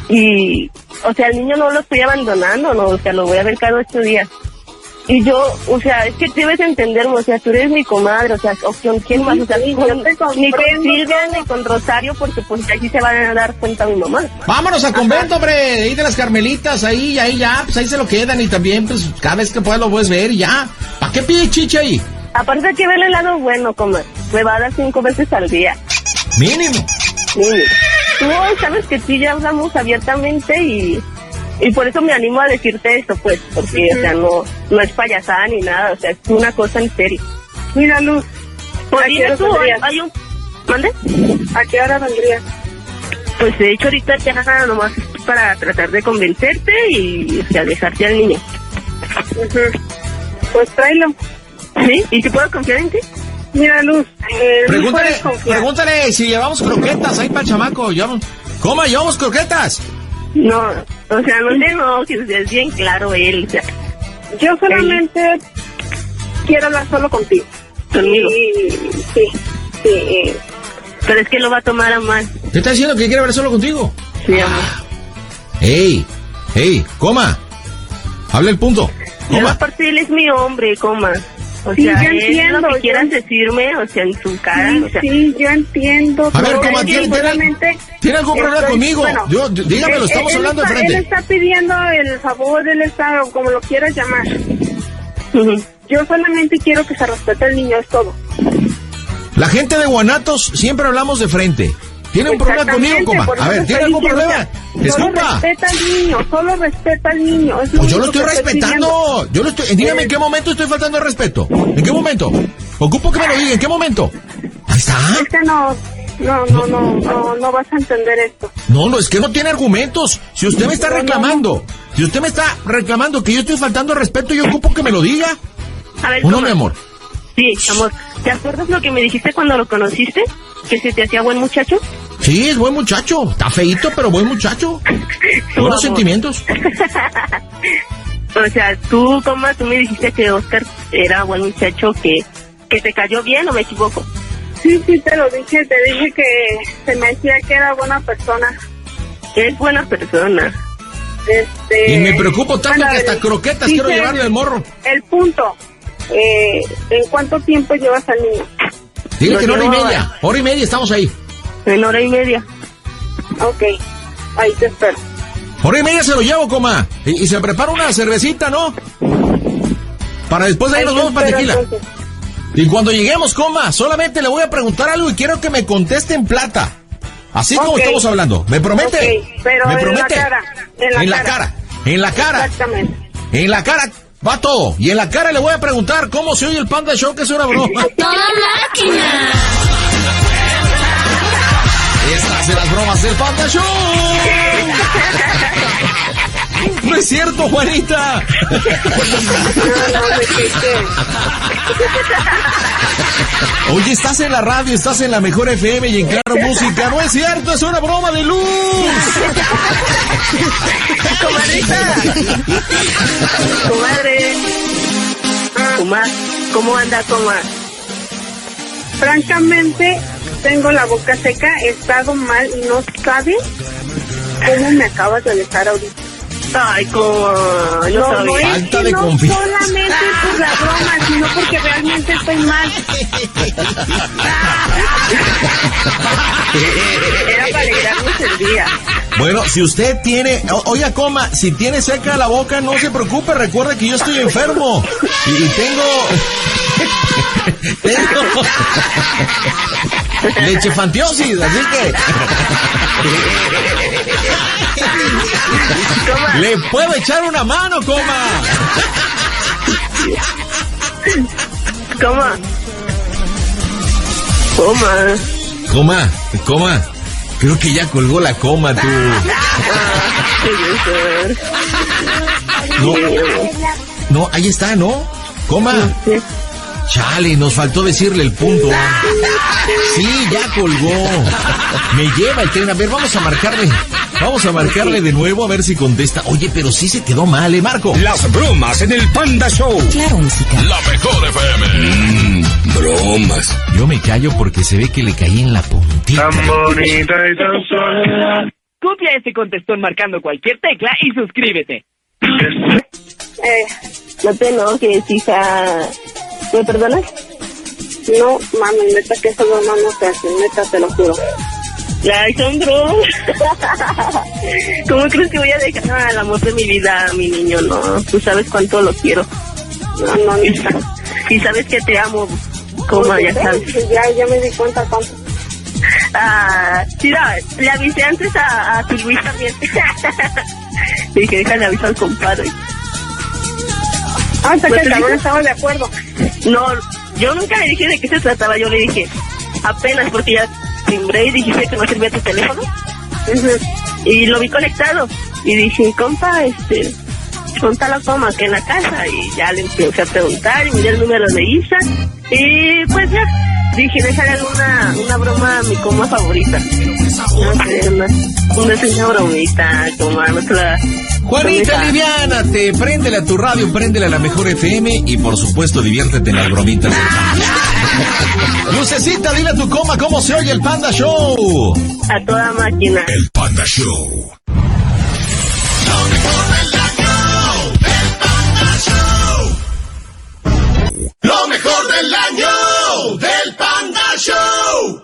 Y, o sea, el niño no lo estoy abandonando, no, o sea, lo voy a ver cada ocho días. Y yo, o sea, es que debes entenderme, o sea, tú eres mi comadre, o sea, o con quién más, o sea, Sí, con- yo te ni con comprendo. Silvia ni con Rosario, porque pues aquí se van a dar cuenta mi mamá. Vámonos al convento, hombre. Ahí de las Carmelitas, ahí, ahí ya. Pues ahí se lo quedan y también, pues cada vez que puedas lo puedes ver y ya. ¿Para qué pide chicha ahí? Aparte hay que verle el lado bueno, comadre. Me va a dar cinco veces al día. Mínimo. Mínimo. Tú sabes que sí ya hablamos abiertamente y, y por eso me animo a decirte esto, pues, porque, o sea, no, no es payasada ni nada, o sea, es una cosa en serio. Mira, Luz, Pues ¿a qué dime hora tú, hay, vendrías? hay un... ¿Mande? ¿A qué hora vendrías? Pues de hecho ahorita ya nomás es para tratar de convencerte y, o sea, dejarte al niño. Ujú. Pues tráelo. ¿Sí? ¿Y si puedo confiar en ti? Mira, Luz, eh, no Pregúntale, puedes confiar. pregúntale si llevamos croquetas ahí para el chamaco. Llevamos- ¿Cómo? ¿Llevamos croquetas? No, o sea, no te enojes, o sea, es bien claro él, o sea, Yo solamente quiero hablar solo contigo. conmigo. Y, sí, sí. eh, Pero es que lo va a tomar a mal. ¿Te está diciendo que quiere ver solo contigo? Sí, amor. ¡Ey! ¡Ey! ¡Coma! Habla el punto. Pero ¿Coma? aparte él es mi hombre, coma. O Sí, sea, yo él entiendo, lo que yo- quieras decirme, o sea, en su cara, Sí, o sea, sí, yo entiendo. A ver, todo, coma, es que ¿tiene, tiene, solamente ¿tiene algún problema estoy- conmigo? bueno, Yo, yo- dígamelo, él- estamos él hablando de está- frente. Él está pidiendo el favor, él está, como lo quieras llamar. Yo solamente quiero que se respete al niño, es todo. La gente de Guanatos siempre hablamos de frente. ¿Tiene un problema conmigo, Exactamente, coma? por A eso ver, ¿tiene estoy algún diciendo, problema? o sea, Solo Disculpa. respeta al niño, solo respeta al niño. es lo Pues yo lo único estoy que respetando. pidiendo. Yo lo estoy. Dígame en qué momento estoy faltando el respeto. ¿En qué momento? Ocupo que me lo diga. ¿En qué momento? Ahí está. Es que no, no, no, no, no, no vas a entender esto. No, no, es que no tiene argumentos. Si usted me está No, no, reclamando, si usted me está reclamando que yo estoy faltando el respeto, yo ocupo que me lo diga. a ver, ¿O no, coma. mi amor? Sí, amor, ¿te acuerdas lo que me dijiste cuando lo conociste? ¿Que se te hacía buen muchacho? Sí, es buen muchacho. Está feíto, pero buen muchacho. Tu Buenos amor. sentimientos. O sea, tú, coma, tú me dijiste que Oscar era buen muchacho, que, que te cayó bien, ¿o me equivoco? Sí, sí, te lo dije, te dije que se me decía que era buena persona. Es buena persona. Este, Y me preocupo tanto bueno, que hasta el- croquetas dice quiero llevarle al morro. El punto, eh, ¿en cuánto tiempo llevas al niño? Dile Lo que en hora y llevo media. Hora y media estamos ahí. En hora y media. Ok, ahí te espero. Hora y media se lo llevo, coma. Y, y se prepara una cervecita, ¿no? Para después de ahí Ahí nos te vamos para espero, tequila. entonces. Y cuando lleguemos, coma, solamente le voy a preguntar algo y quiero que me conteste en plata. Así como Okay. estamos hablando. ¿Me promete? Okay, pero ¿Me en promete? la cara. En la, en la cara. cara. En la cara. Exactamente. En la cara va todo. Y en la cara le voy a preguntar cómo se oye el Panda Show, que es una broma. ¡Toda máquina! Estas son las bromas del Panda Show. No es cierto, Juanita. No, no, de que, que. Oye, estás en la radio, estás en la mejor F M y en Claro Música. No es cierto, es una broma de luz. Comadrita. Comadre. Comar, ¿cómo anda, comar? Francamente, tengo la boca seca, he estado mal y no sabes cómo me acabas de dejar ahorita. Ay, como no, No, no sabía. es Falta que de no confianza. solamente por la broma, sino porque realmente estoy mal. Era para alegrarnos el día. Bueno, si usted tiene, o- oiga, coma, si tiene seca la boca, no se preocupe, recuerde que yo estoy enfermo y, y tengo, tengo lechefantiosis, así que le puedo echar una mano, coma. Coma. Coma. Coma, coma, creo que ya colgó la coma, tú. No, no, ahí está, ¿no? Coma. Chale, nos faltó decirle el punto. Sí, ya colgó. Me lleva el tren. A ver, vamos a marcarle. Vamos a marcarle de nuevo a ver si contesta. Oye, pero sí se quedó mal, ¿eh, Marco? Las bromas en el Panda Show. Claro, música. La mejor F M. Mmm, bromas. Yo me callo porque se ve que le caí en la puntita. Tan bonita y tan sola. Copia ese contestón marcando cualquier tecla y suscríbete. Eh, No te enojes, hija. ¿Me perdonas? no, mami, neta que eso no, no se hace, neta, te lo juro. Ay, son bromas. ¿Cómo crees que voy a dejar al amor de mi vida, mi niño? No, tú sabes cuánto lo quiero. No, no, neta. Y sabes que te amo, coma, ya sabes. Ya, ya me di cuenta cuánto. Ah, mira, le avisé antes a, a tu Luis también. Le dije, déjale aviso al compadre. Ah, hasta que Pues el te cabrón digo- estaba de acuerdo. No, yo nunca le dije de qué se trataba, yo le dije, apenas porque ya timbré y dijiste que no servía tu teléfono. Ujú. Y lo vi conectado. Y dije, compa, este, contalo como que en la casa. Y ya le empecé a preguntar y me dio el número de Isa. Y pues ya, dije, déjale alguna una broma a mi coma favorita. No sé, una, una pequeña bromita, coma, no te la... Juanita, bromita. aliviánate, préndele a tu radio, préndele a la mejor F M y por supuesto diviértete en las bromitas del Panda. Lucecita, dile a tu coma cómo se oye el Panda Show. A toda máquina. El Panda Show. Lo mejor del año del Panda Show.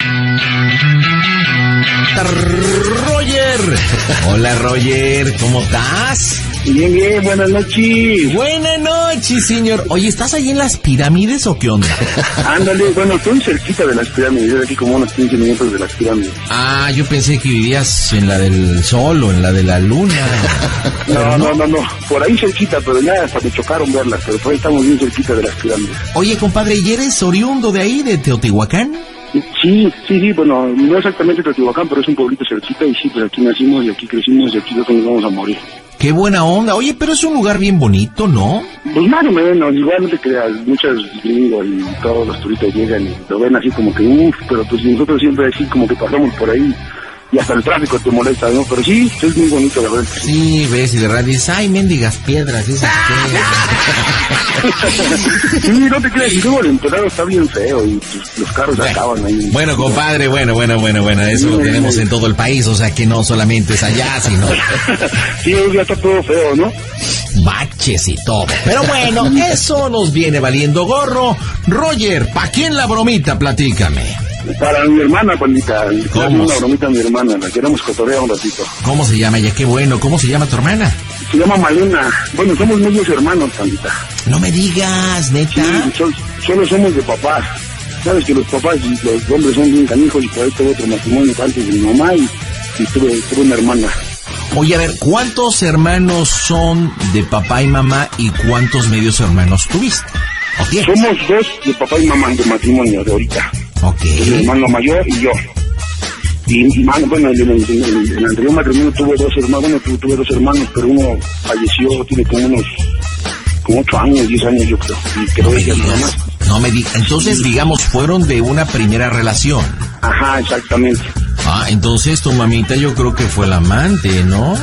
Roger. Hola, Roger, ¿cómo estás? Bien, bien, buenas noches. Buenas noches, señor. Oye, ¿estás ahí en las pirámides o qué onda? Ándale, bueno, estoy cerquita de las pirámides, de aquí como unos quince minutos de las pirámides. Ah, yo pensé que vivías en la del sol o en la de la luna. No, no, no, no, por ahí cerquita, pero ya hasta me chocaron verlas, pero por ahí estamos bien cerquita de las pirámides. Oye, compadre, ¿y eres oriundo de ahí, de Teotihuacán? Sí, sí, sí, bueno, no exactamente Teotihuacán, pero es un pueblito cerquita y sí, pues aquí nacimos y aquí crecimos y aquí creo que nos vamos a morir. Qué buena onda. Oye, pero es un lugar bien bonito, ¿no? Pues más o menos, igual no te creas, muchos gringos y todos los turistas llegan y lo ven así como que uff, pero pues nosotros siempre así como que pasamos por ahí y hasta el tráfico te molesta, ¿no? Pero sí, es muy bonito, la verdad. Sí, ves, y de verdad dices, ay, mendigas piedras, esas que... Sí, no te creas, y luego el empedrado está bien feo y pues, los carros Bueno. acaban ahí. Bueno, compadre, bueno, bueno, bueno, bueno, eso lo tenemos en todo el país, o sea que no solamente es allá, sino Sí, ya está todo feo, ¿no? baches y todo. Pero bueno, eso nos viene valiendo gorro. Roger, ¿pa' quién la bromita? Platícame. Para mi hermana, pandita, le quiero hacer ¿Cómo? una bromita a mi hermana, la queremos cotorrear un ratito. ¿Cómo se llama ella? Qué bueno, ¿cómo se llama tu hermana? Se llama Malena. Bueno, somos medios hermanos, pandita. No me digas, neta. Sí, solo, solo somos de papás. Sabes que los papás, los hombres son bien canijos y por ahí tuve otro matrimonio antes de mi mamá y, y tuve, tuve una hermana. Oye, a ver, ¿cuántos hermanos son de papá y mamá y cuántos medios hermanos tuviste? ¿Okay? Somos dos de papá y mamá de matrimonio de ahorita. Ok. Mi hermano mayor y yo. Y, y mano, bueno, en el, en, el, en el anterior matrimonio tuve dos hermanos, bueno, tuve, tuve dos hermanos, pero uno falleció, tiene como unos, como ocho años, diez años yo creo. Y creo no me que digas, no me digas. Entonces, digamos, fueron de una primera relación. Ajá, exactamente. Ah, entonces tu mamita yo creo que fue la amante, ¿no?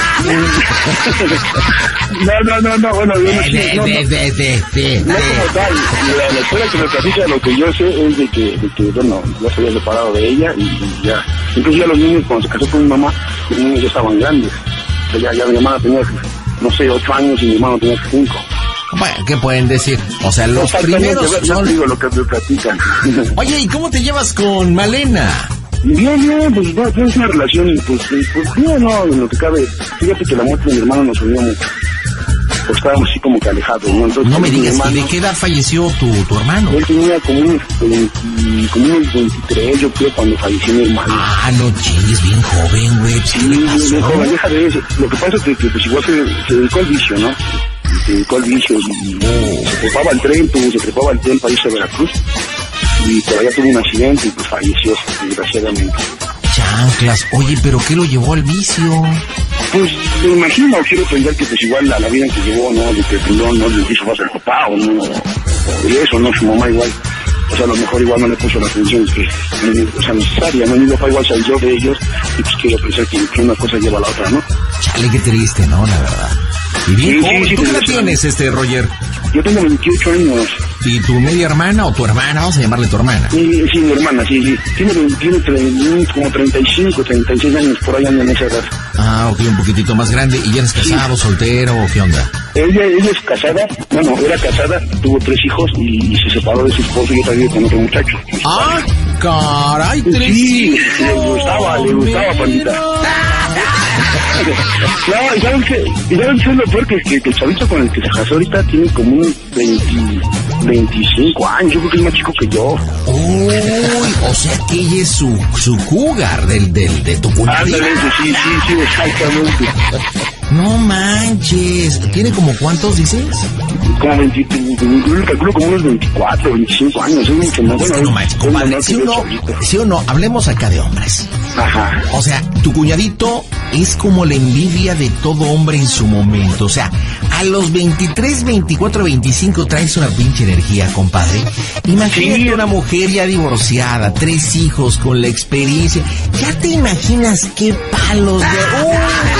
No, no, no, no, bueno, yo no sé. De, No, de, no, de, de, de, no como tal. La, la historia que me platica, lo que yo sé es de que, de que bueno, ya se había separado de ella y, y ya. Incluso ya los niños, cuando se casó con mi mamá, los niños ya estaban grandes. O sea, ya, ya mi hermana tenía, no sé, ocho años y mi hermano tenía cinco. Bueno, ¿qué pueden decir? O sea, los primeros yo son... digo lo que me platican. Oye, ¿y cómo te llevas con Malena? Bien, bien, pues no, es una relación, pues, pues bien, no, en lo que cabe. Fíjate que la muerte de mi hermano nos unió mucho. Pues estábamos así como que alejados, ¿no? Entonces, no me digas, hermano, ¿y de qué edad falleció tu, tu hermano? Él tenía como unos, veinte, como unos veintitrés, yo creo, cuando falleció mi hermano. Ah, no chingues, bien joven, güey. Sí, bien joven, deja de eso. Lo que pasa es que, que pues igual se, se dedicó al vicio, ¿no? Se dedicó al vicio y, y oh, se trepaba al tren, pues, se trepaba al tren para irse a Veracruz. Y por allá tuvo un accidente y pues falleció, desgraciadamente. Chanclas, oye, ¿pero qué lo llevó al vicio? Pues me imagino, quiero pensar que pues igual la, la vida que llevó, ¿no? De que pues, no, no le hizo fácil al papá o no, o eso, ¿no? Su mamá igual, o sea, a lo mejor igual no le puso la atención que, o sea, necesaria, ¿no? Mi papá igual se aisló de ellos y pues quiero pensar que, que una cosa lleva a la otra, ¿no? Chale, qué triste, ¿no? La verdad. Y bien, sí, joven, sí, ¿tú sí, qué edad sí, tienes, este, Roger? Yo tengo veintiocho años. ¿Y tu media hermana o tu hermana? Vamos a llamarle tu hermana. Sí, sí, mi hermana, sí, sí. Tiene, tiene, tiene como treinta y cinco, treinta y seis años, por ahí anda en esa edad. Ah, ok, un poquitito más grande. ¿Y ya eres casado, sí, soltero o qué onda? Ella, ella es casada, bueno, era casada, tuvo tres hijos y, y se separó de su esposo y yo también con otro muchacho. ¡Ah, caray! Tres sí, hijos. Le gustaba, le gustaba, pandita. No, ¿y saben qué? ¿Y saben qué es lo peor? Que, que, que el chavito con el que se casó ahorita tiene como un veinte, veinticinco años, yo creo que es más chico que yo. Uy, o sea que ella es su, su cougar del, del, de tu cuñadita. Ándale, sí, sí, sí, exactamente. No manches, ¿tiene como cuántos dices? Como veinte, yo calculo como unos veinticuatro, veinticinco años, es mucho más. Es que no manches, compadre, ¿sí o no? ¿Sí o no? Hablemos acá de hombres. Ajá. O sea, tu cuñadito es como la envidia de todo hombre en su momento. O sea, a los veintitrés, veinticuatro, veinticinco traes una pinche energía, compadre. Imagínate sí, una mujer ya divorciada, tres hijos con la experiencia. ¿Ya te imaginas qué palos de... ¡Uh!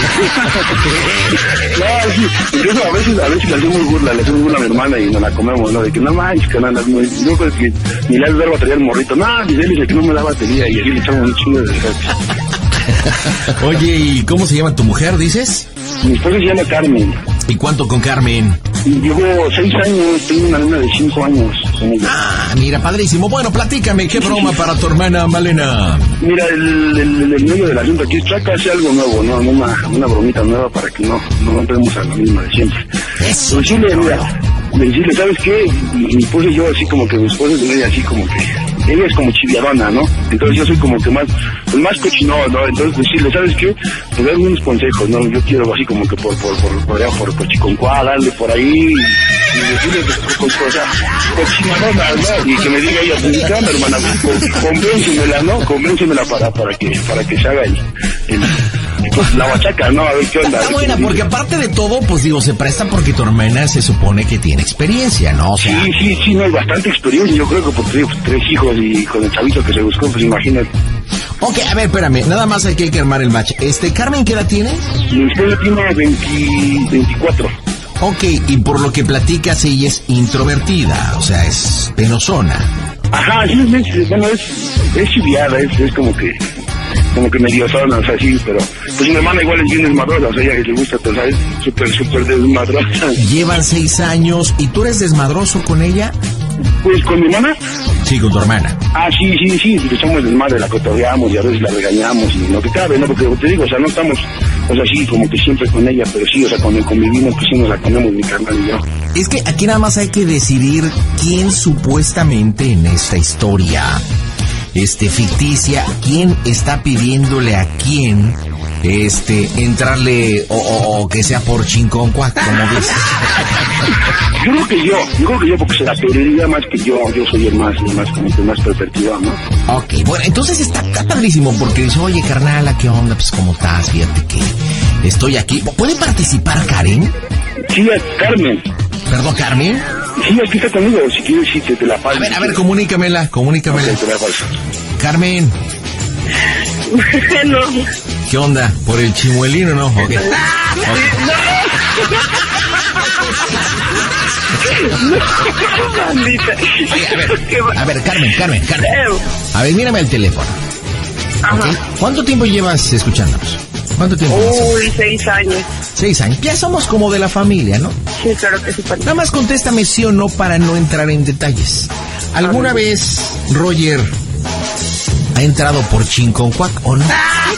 No, sí, incluso a veces, a veces le hacemos burla, le hacemos burla a mi hermana y nos la comemos, ¿no? De que no manches, canal, no, no creo que ni le has dado batería al morrito. No, ni él dice que no me da batería y así le echamos un chingo de desgaste. Oye, ¿y cómo se llama tu mujer, dices? Mi esposa se llama Carmen. ¿Y cuánto con Carmen? Llevo seis años, tengo una nena de cinco años con ella. Ah, mira, padrísimo. Bueno, platícame, ¿qué broma para tu hermana Malena? Mira, el, el, el medio del asunto aquí es casi algo nuevo, ¿no? Una, una bromita nueva para que no, no entremos a la misma de siempre. Eso. Decirle, mira, decirle, ¿sabes qué? Mi esposa y yo así como que mi esposa es de media así como que... Ella es como chiviadona, ¿no? Entonces yo soy como que más, pues más cochinón, ¿no? Entonces decirle, ¿sabes qué? Pues darme unos consejos, ¿no? Yo quiero así como que por, por, por, por allá, por, por Chiconcuá, darle por ahí, y decirle, pues, o sea, cochinadona, ¿no? Y que me diga ella, pues, ¿qué onda, hermana? Pues, convéncemela, ¿no? Convéncemela para, para que, para que se haga el, el pues, la bachaca, ¿no? A ver qué onda. Está buena, porque aparte de todo, pues digo, se presta porque tu hermana se supone que tiene experiencia, ¿no? O sea... Sí, sí, sí, no, hay bastante experiencia, yo creo que por tres, tres hijos y con el chavito que se buscó, pues imagínate. Ok, a ver, espérame, nada más hay que, hay que armar el match. Este, ¿Carmen qué edad tiene? Mi esposa tiene veinte, veinticuatro. Ok, y por lo que platicas, ella es introvertida, o sea, es penosona. Ajá, sí, es, bueno, es, es chiviada, es, es como que... como que medio zona, o sea, sí, pero pues mi hermana igual es bien desmadrosa, o sea, ella que le gusta, pues, ¿sabes? Súper, súper desmadrosa. Llevan seis años, ¿y tú eres desmadroso con ella? Pues, ¿con mi hermana? Sí, con tu hermana. Ah, sí, sí, sí, le echamos desmadre, la cotorreamos y a veces la regañamos y lo que cabe, ¿no? Porque te digo, o sea, no estamos, o sea, sí, como que siempre con ella, pero sí, o sea, cuando convivimos, pues sí nos la comemos mi carnal y yo. Es que aquí nada más hay que decidir quién supuestamente en esta historia, este, ficticia, quién está pidiéndole a quién, este, entrarle, o, o, o que sea por chinconcuac, como dices. Yo creo que yo, yo creo que yo, porque se la pediría más que yo, yo soy el más, el más, como que más pervertido, ¿no? Ok, bueno, entonces está, está padrísimo, porque dice, oye, carnala, ¿qué onda? Pues, ¿cómo estás? Fíjate que estoy aquí. ¿Puede participar Karen? Sí, Carmen. ¿Perdón, Carmen? Sí, aquí está conmigo, si quieres, sí, te, te la paso. A ver, a ver, comunícamela, comunícamela. Okay, te la paso. Carmen. No. ¿Qué onda? ¿Por el chimuelino o no? Okay. Okay. Oye, a ver, a ver, Carmen, Carmen, Carmen. A ver, mírame el teléfono. ¿Okay? ¿Cuánto tiempo llevas escuchándonos? ¿Cuánto tiempo? Uy, seis años. Seis años. Ya somos como de la familia, ¿no? Sí, claro que sí. Nada más contéstame sí o no para no entrar en detalles. ¿Alguna vez Roger ha entrado por chinconcuac o no?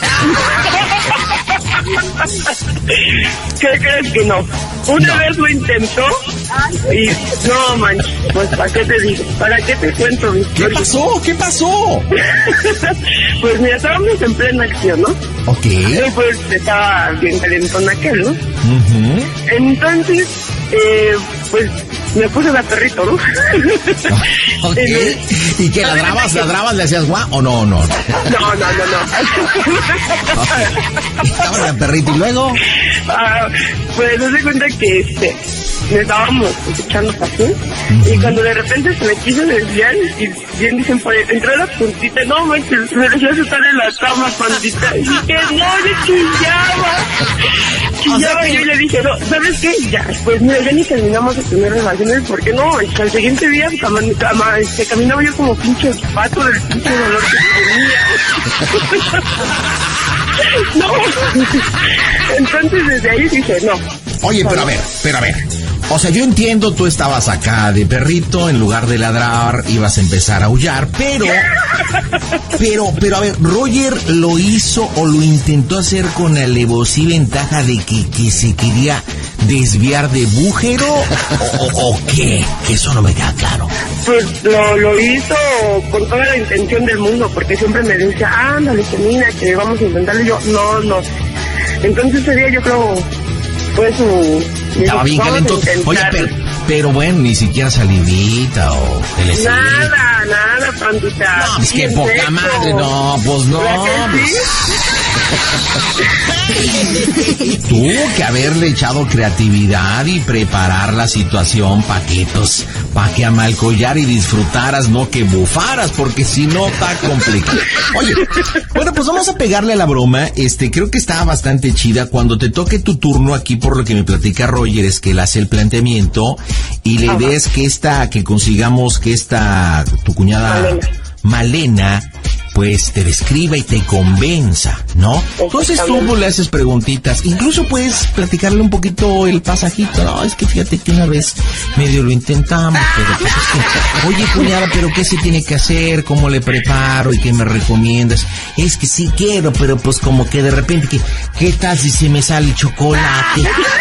¿Qué crees que no? Una no. vez lo intentó y no, manches, pues ¿para qué te digo? ¿Para qué te cuento? ¿Qué pasó? ¿Qué pasó? Pues mira, estábamos en plena acción, ¿no? Ok. Y pues estaba bien calentón aquel, ¿no? Uh-huh. Entonces, eh, pues me puse la perrito, ¿no? Ok. ¿Y qué, ladrabas, ladrabas, le hacías guau o no, no? No, no, no, no. Okay. Estabas la perrito y luego. Ah, pues se da cuenta que este, me estábamos echando pasión uh-huh. Y cuando de repente se me quiso desviar y bien dicen, pues entró la puntita, no manches, me dejé estar en la cama, pandita, y que no, le chillaba. Chillaba, o sea que... y yo le dije, no, ¿sabes qué? Ya, pues mira, ya ni terminamos de tener relaciones, porque no, al siguiente día cama, cama, este, caminaba yo como pinche pato del pinche dolor que tenía. No. Entonces desde ahí dije, no. Oye, pero a ver, pero a ver. O sea, yo entiendo, tú estabas acá de perrito, en lugar de ladrar, ibas a empezar a aullar, pero... Pero, pero a ver, ¿Roger lo hizo o lo intentó hacer con la alevosía y ventaja de que, que se quería desviar de bújero o, o, o qué? Que eso no me queda claro. Pues lo, lo hizo con toda la intención del mundo, porque siempre me decía, ándale, termina, que vamos a intentarlo. Y yo, no, no. Entonces ese día yo creo fue su... Estaba bien calentón. Oye, pero, pero bueno, ni siquiera salidita o telecita. Nada, nada, pandita. No, es que poca madre, no, pues no. Tuvo que haberle echado creatividad y preparar la situación para que, pues, para que amalcollar y disfrutaras, no que bufaras, porque si no está complicado. Oye, bueno, pues vamos a pegarle a la broma. Este, creo que está bastante chida. Cuando te toque tu turno aquí, por lo que me platica Roger, es que él hace el planteamiento y la idea es que esta, que consigamos que esta, tu cuñada Malena, Malena pues te describa y te convenza, ¿no? Entonces tú pues, le haces preguntitas, incluso puedes platicarle un poquito el pasajito, no, es que fíjate que una vez medio lo intentamos, pero pues es que, oye cuñada, pero ¿qué se tiene que hacer? ¿Cómo le preparo? ¿Y qué me recomiendas? Es que sí quiero, pero pues como que de repente, que, ¿qué tal si se me sale chocolate?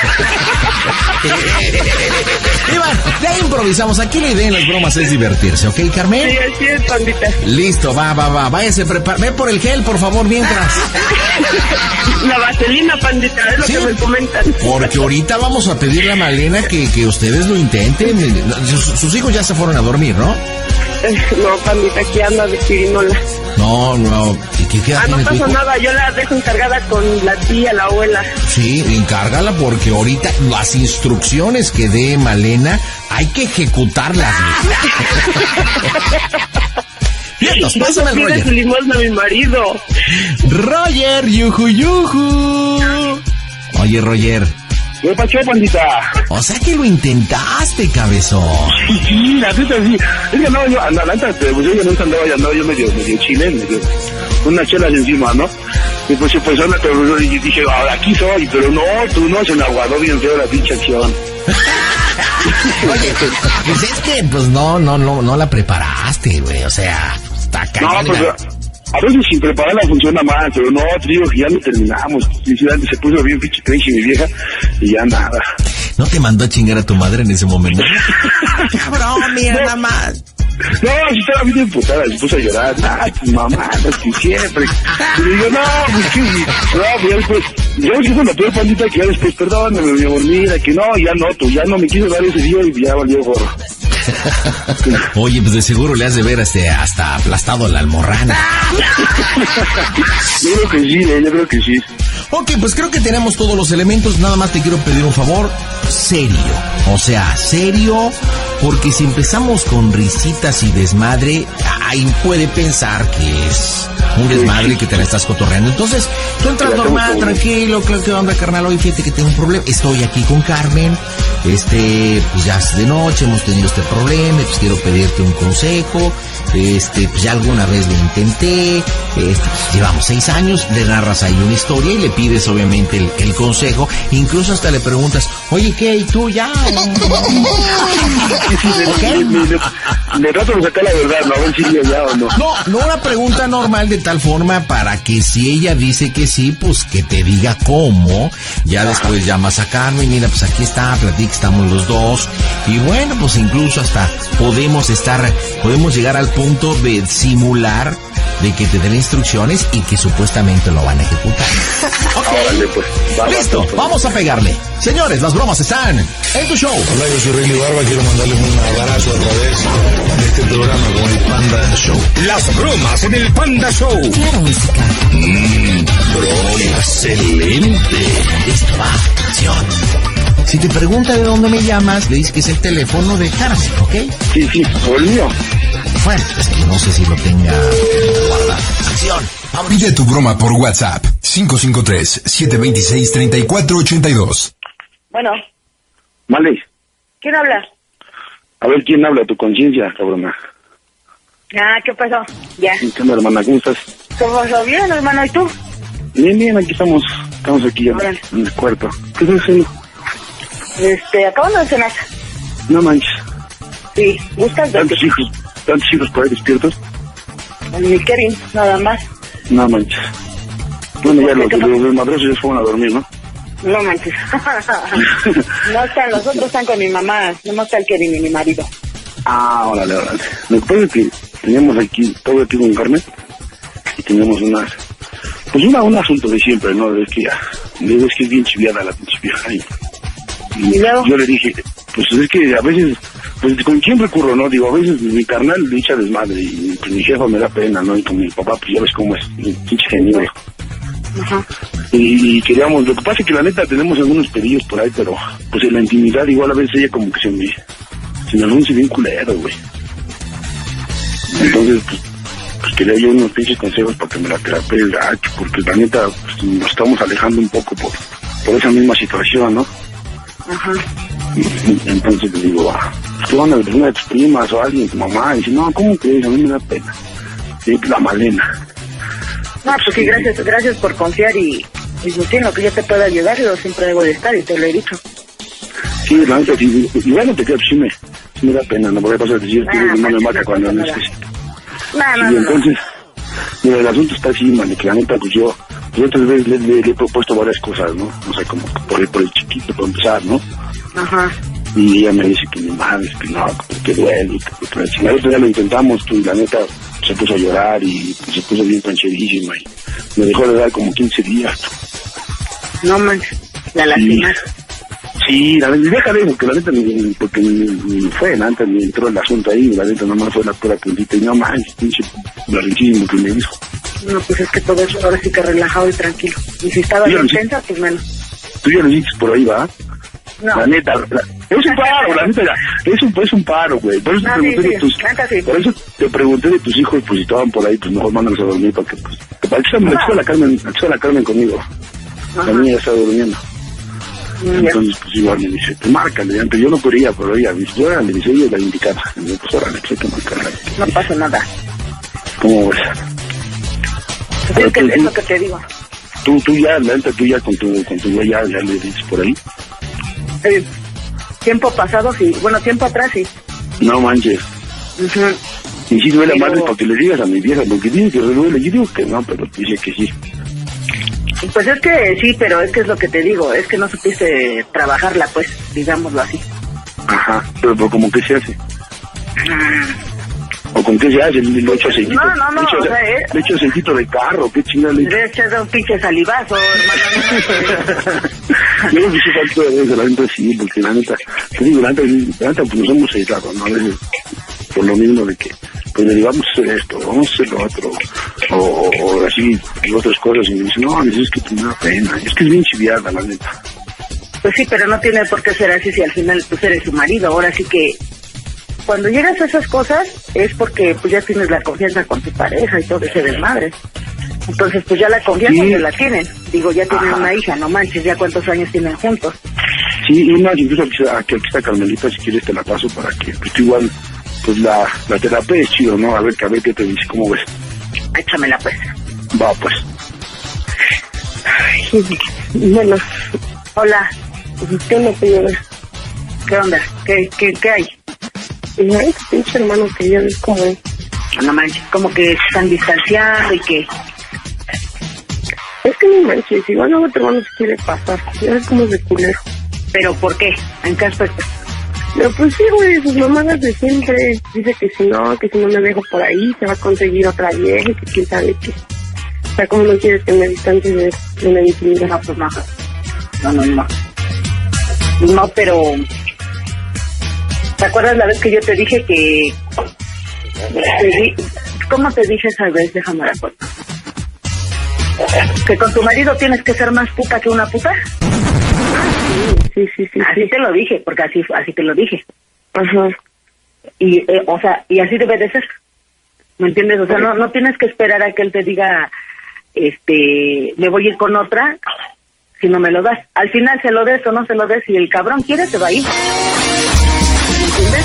Y bueno, de ahí improvisamos. Aquí la idea en las bromas es divertirse, ¿ok, Carmen? Sí, así es, pandita. Listo, va, va, va. Váyase, prepara. Ve por el gel, por favor, mientras. La vaselina, pandita, es lo ¿sí? que me comentan. Porque ahorita vamos a pedirle a Malena que, que ustedes lo intenten. Sus, sus hijos ya se fueron a dormir, ¿no? No, pandita, aquí anda de pirinola. No, no. ¿Qué, qué ah, no pasa nada, yo la dejo encargada con la tía, la abuela. Sí, encárgala porque ahorita las instrucciones que dé Malena hay que ejecutarlas. Bien, nos pásame el Roger. Su limosna a mi marido. Roger, yuju, yuju. Oye, Roger. ¿Qué pasó, pandita? O sea que lo intentaste, cabezón. Sí, sí, la neta sí. Es que no, yo, andaba, antes, pues yo ya no andaba, ya andaba yo medio, medio chile, medio, unas chelas encima, ¿no? Y pues, pues, anda, pero y dije, ahora aquí soy, pero no, tú no, se me aguadó bien feo la pinche acción. Oye, pues es que, pues no, no, no, no la preparaste, güey, o sea, está cañón. No, pues a veces sin prepararla funciona más, pero no, te digo que ya no terminamos. Se puso bien pinche crazy mi vieja y ya nada. ¿No te mandó a chingar a tu madre en ese momento? Cabrón, mira, nada más. No, si estaba bien emputada, se puso a llorar. Ay, tu mamá, no, que siempre. Y le digo, no, pues que, no, pues ya después, ya ves que fue la peor pandita que ya después, perdóname, mi amor, mira, que no, ya no, tú ya no me quiso dar ese día y ya valió gorro. Oye, pues de seguro le has de ver hasta, hasta aplastado la almorrana. Yo creo que sí, eh, yo creo que sí. Ok, pues creo que tenemos todos los elementos. Nada más te quiero pedir un favor serio. O sea, serio, porque si empezamos con risitas y desmadre, ahí puede pensar que es un desmadre y que te la estás cotorreando. Entonces, tú entras normal, tranquilo, claro que onda, carnal, hoy fíjate que tengo un problema. Estoy aquí con Carmen, este, pues ya es de noche, hemos tenido este problema, pues quiero pedirte un consejo. Este, pues ya alguna vez lo intenté, este, pues llevamos seis años, le narras ahí una historia y le pides obviamente el, el consejo, incluso hasta le preguntas, oye, ¿qué? ¿Y tú ya? ¿Okay? Le trato de sacar la verdad, ¿no? A ver si ya, ya o no. No, no una pregunta normal de tal forma para que si ella dice que sí, pues que te diga cómo, ya después llamas a Carmen, mira, pues aquí está, platica, estamos los dos, y bueno, pues incluso hasta podemos estar, podemos llegar al punto de simular de que te den instrucciones y que supuestamente lo van a ejecutar. Okay. Vale, pues, va, listo, va, vamos a pegarle. Señores, las bromas están en tu show. Hola, yo soy Rayleigh Barba, quiero mandarles un abrazo a través de este programa con el Panda Show. Las bromas en el Panda Show. Claro, música. Mmm, broma excelente. Listo, va, acción. Si te pregunta de dónde me llamas, le dices que es el teléfono de Carmen, ¿ok? Sí, sí, o el mío. Bueno, es que no sé si lo tenga guardado. Acción. Vámonos. Pide tu broma por WhatsApp. cinco cinco tres, siete dos seis, tres cuatro ocho dos. Bueno, Vale. ¿quién habla? A ver, ¿quién habla? Tu conciencia, cabrona. Ah, ¿qué pasó? Ya. ¿Qué onda, hermana? ¿Cómo estás? ¿Cómo va bien, hermano? ¿Y tú? Bien, bien, aquí estamos. Estamos aquí ya Órale. en el cuarto. ¿Qué estás haciendo? Este, acabando de cenar. No manches. Sí, ¿buscas de ¿Tantos hijos? ¿Tantos hijos por ahí despiertos? mi Kevin, nada más? No manches. Bueno, ya los, los, los madrosos ya se fueron a dormir, ¿no? No manches. No están, los otros están con mi mamá, no está el Kevin ni mi marido. Ah, órale, órale. Lo que pasa es que teníamos aquí, todo aquí con Carmen, y teníamos unas, pues una, un asunto de siempre, ¿no? Es que ya, es que es bien chiviada la pinche vieja. Y, y yo le dije, pues es que a veces, pues con quién recurro, ¿no? Digo, a veces mi carnal le echa desmadre y pues mi jefa me da pena, ¿no? Y con mi papá, pues ya ves cómo es, un pinche genio. Ajá. Y, y queríamos, lo que pasa es que la neta tenemos algunos pedillos por ahí, pero pues en la intimidad igual a veces ella como que se me, se me anuncia bien culero, güey. Entonces, pues, pues quería yo unos pinches consejos para que me la terapie el gacho, porque la neta pues, nos estamos alejando un poco por, por esa misma situación, ¿no? Ajá. Entonces le digo, ah, pues tú van a ver una de tus primas o alguien, tu mamá, y dice, no, ¿cómo crees? A mí me da pena. Y la Malena. No, pues sí, gracias, gracias por confiar y, y pues, en lo que yo te pueda ayudar, yo siempre debo de estar y te lo he dicho. Sí, la neta, sí, igual no te quedas, sí me, sí me da pena, no voy a pasar a decir, Ah, que no me sí, mata no cuando pasa no nada. necesito. No, no, Y no, entonces, mira, el asunto está así, man, que la neta, pues yo, pues otras veces le, le, le he propuesto varias cosas, ¿no? O sea, como por el, por el chiquito, para empezar, ¿no? no. Ajá. Y ella me dice que mi madre, que no, que duele, que que la chingada. El otro día lo intentamos, tú, y la neta se puso a llorar y pues, se puso bien pancherísima y me dejó de dar como quince días. Tú. No manches, la lastimaste. Sí, la neta, déjale, porque la neta, ni- porque ni, ni fue, la neta, ni entró el asunto ahí, la neta nomás fue la pura puntita y no manches, pinche berrinchísimo que me dijo. No, pues es que todo eso ahora sí que relajado y tranquilo. Y si estaba Sí, bien sí. tensa, pues menos. Tú ya lo dices por ahí, ¿va? No. La neta, la- es un paro, la neta, es un, es un paro, güey. Por eso, No, te sí, pregunté sí, de tus, neta, sí. por eso te pregunté de tus hijos, pues si estaban por ahí, pues mejor mándalos a dormir para que, pues, que para que se me la Carmen, se la Carmen conmigo. La niña ya está durmiendo. Mm, ya. Entonces, pues igual me dice, te márcale, antes yo no quería, pero ella, me dice, órale, dice, ella es la indicada. Y yo, pues órale, pues hay que marcarla. No pasa nada. ¿Cómo ves? Pues es, que, es lo que te digo. Tú, tú ya, la neta, tú ya con tu, con tu güey ya, ya le dices por ahí. Eh, Tiempo pasado, sí. Bueno, tiempo atrás, sí. No manches. Uh-huh. Y sí duele Pero... madre para que le digas a mi vieja, porque dice que le duele. Yo digo que no, pero dice que sí. Pues es que sí, pero es que es lo que te digo, es que no supiste trabajarla, pues, digámoslo así. Ajá, pero, pero ¿cómo que se hace? ¿O con qué se hace? ¿Le echo aceitito? No, no, no, ¿Le echo, o sea, eh... ¿le echo aceitito de carro? ¿Qué chingada le echo? Le echas un pinche salivazo, hermano. Yo creo que sí falta de eso, la neta sí, porque la neta, te digo, la neta, la neta pues nos hemos aislado, ¿no? A veces, por lo mismo de que, pues le digo, vamos a hacer esto, vamos a hacer lo otro, o, o, o así, otras cosas, y me dicen, no, es que te me da pena, es que es bien chiviada, la neta. Pues sí, pero no tiene por qué ser así si al final tú eres su marido. Ahora sí que cuando llegas a esas cosas es porque pues ya tienes la confianza con tu pareja y todo ese desmadre. Entonces pues ya la confianza sí. ya la tienen. Digo, ya tienen Ajá. una hija, no manches, ya cuántos años tienen juntos. Sí, y más, incluso aquí, aquí, aquí está Carmelita, si quieres te la paso para que, pues tú igual, pues la, la terapia es chido, ¿no? A ver, a ver qué te dice, ¿cómo ves? Échamela pues. Va, pues. Ay, bueno, hola. ¿Qué onda, señora? ¿Qué onda? ¿Qué, qué, qué hay? Y ay, pinche hermano que ya ves cómo es. No manches, como que se están distanciando y que... Es que no manches, igual luego otro hermano se quiere pasar. Ya ves cómo es de culero. ¿Pero por qué? ¿En qué aspecto? Pero pues sí, güey, sus mamadas de siempre. Dice que si no, que si no me dejo por ahí, se va a conseguir otra vieja y que quién sabe qué. O sea, ¿cómo no quieres que me distancie de, de una intimidad? No, pues no. No, no, no. No, pero... ¿Te acuerdas la vez que yo te dije que... Te di... ¿Cómo te dije esa vez? Déjame la cuenta. ¿Que con tu marido tienes que ser más puta que una puta? Sí, sí, sí. Así sí. te lo dije, porque así así te lo dije. Ajá. Y, eh, o sea, y así debe de ser. ¿Me entiendes? O sea, no, no tienes que esperar a que él te diga, este, me voy a ir con otra, si no me lo das. Al final se lo des o no se lo des, si el cabrón quiere, se va a ir. ¿Me entiendes?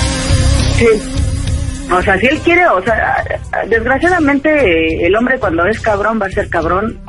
Sí. O sea, si él quiere, o sea, desgraciadamente el hombre cuando es cabrón va a ser cabrón,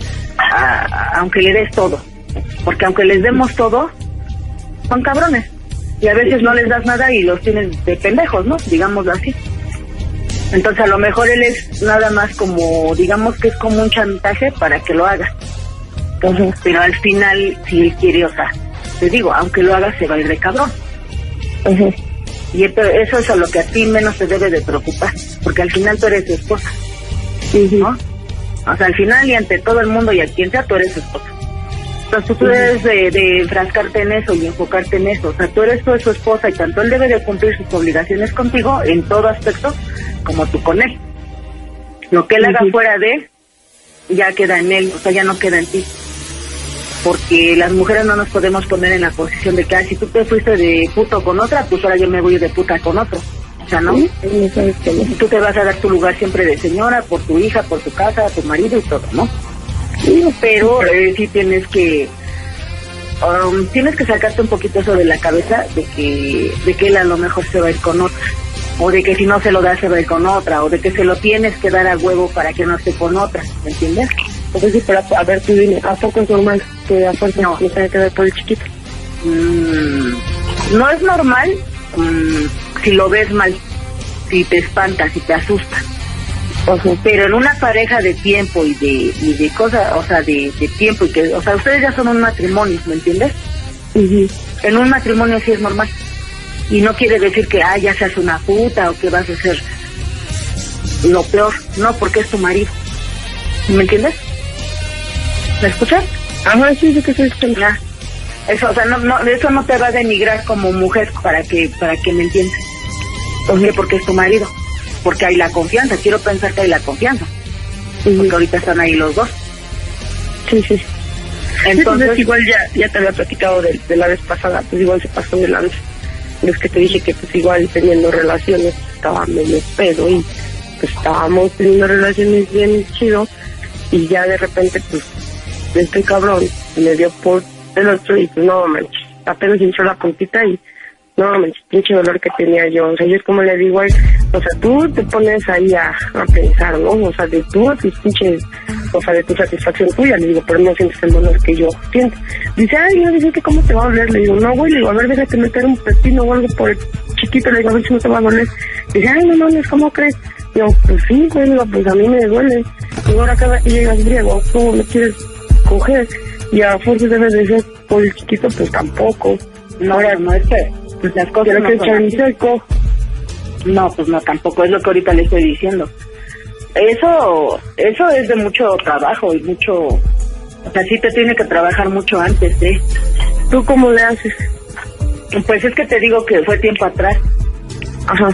a, aunque le des todo. Porque aunque les demos todo, son cabrones. Y a veces no les das nada y los tienes de pendejos, ¿no? Digámoslo así. Entonces a lo mejor él es nada más como, digamos que es como un chantaje para que lo haga. Entonces, pero al final, si él quiere, o sea, te digo, aunque lo haga, se va a ir de cabrón. Uh-huh. Y esto, eso es a lo que a ti menos te debe de preocupar, porque al final tú eres su esposa, ¿no? O sea, al final y ante todo el mundo y a quien sea, tú eres su esposa. Entonces tú debes de, de enfrascarte en eso y enfocarte en eso. O sea, tú eres tú su esposa y tanto él debe de cumplir sus obligaciones contigo en todo aspecto como tú con él. Lo que él haga fuera de él ya queda en él, o sea, ya no queda en ti. Porque las mujeres no nos podemos poner en la posición de que, ah, si tú te fuiste de puto con otra, pues ahora yo me voy de puta con otro. O sea, ¿no? No sabes qué no. Tú te vas a dar tu lugar siempre de señora, por tu hija, por tu casa, tu marido y todo, ¿no? Sí, pero eh, sí tienes que um, tienes que sacarte un poquito eso de la cabeza de que de que él a lo mejor se va a ir con otra, o de que si no se lo das se va a ir con otra, o de que se lo tienes que dar a huevo para que no esté con otra, ¿me entiendes? Entonces sí, pero a ver, tú dime, ¿a poco es normal que a fuerza no se tenga que dar por el chiquito? Mm, no es normal mm, si lo ves mal, si te espanta, si te asusta. O sea, pero en una pareja de tiempo y de y de cosas, o sea, de, de tiempo y que, o sea, ustedes ya son un matrimonio, ¿me entiendes? Uh-huh. En un matrimonio sí es normal. Y no quiere decir que, ah, ya seas una puta o que vas a ser lo peor. No, porque es tu marido. ¿Me entiendes? ¿Me escuchas? Ajá, sí, sí que estoy escuchando. Ya. Eso, o sea, no, no, eso no te va a denigrar como mujer para que para que me entiendas. ¿Por qué? Porque es tu marido. Porque hay la confianza, quiero pensar que hay la confianza. Uh-huh. Porque ahorita están ahí los dos. Sí, sí. Entonces, pues igual ya ya te había platicado de, de la vez pasada, pues igual se pasó de lanza. Es que te dije que pues igual teniendo relaciones estaba medio pedo y pues estábamos teniendo relaciones bien chido y ya de repente pues este cabrón me dio por el otro y pues no manches, apenas hinchó la puntita y No, me pinche dolor que tenía yo. O sea, yo es como le digo a él, o sea, tú te pones ahí a, a pensar, ¿no? O sea, de tú a tus pinches, o sea, de tu satisfacción tuya. Le digo, pero no sientes el dolor que yo siento. Dice, ay, no, dice que cómo te va a doler. Le digo, no, güey, le digo, a ver, déjate meter un pepino o algo por el chiquito. Le digo, a ver si no te va a doler. Dice, ay, no, no, no, ¿cómo crees? Digo, pues sí, güey, digo, pues a mí me duele. Digo, ahora cada que llegas griego, ¿cómo me quieres coger? Y a fuerza debes de ser por el chiquito, pues tampoco. No, ahora no es que, pues las cosas no son así. Seco. No, pues no, tampoco es lo que ahorita le estoy diciendo. Eso, eso es de mucho trabajo y mucho, o sea, sí te tiene que trabajar mucho antes, ¿eh? ¿Tú cómo le haces? Pues es que te digo que fue tiempo atrás. Ajá.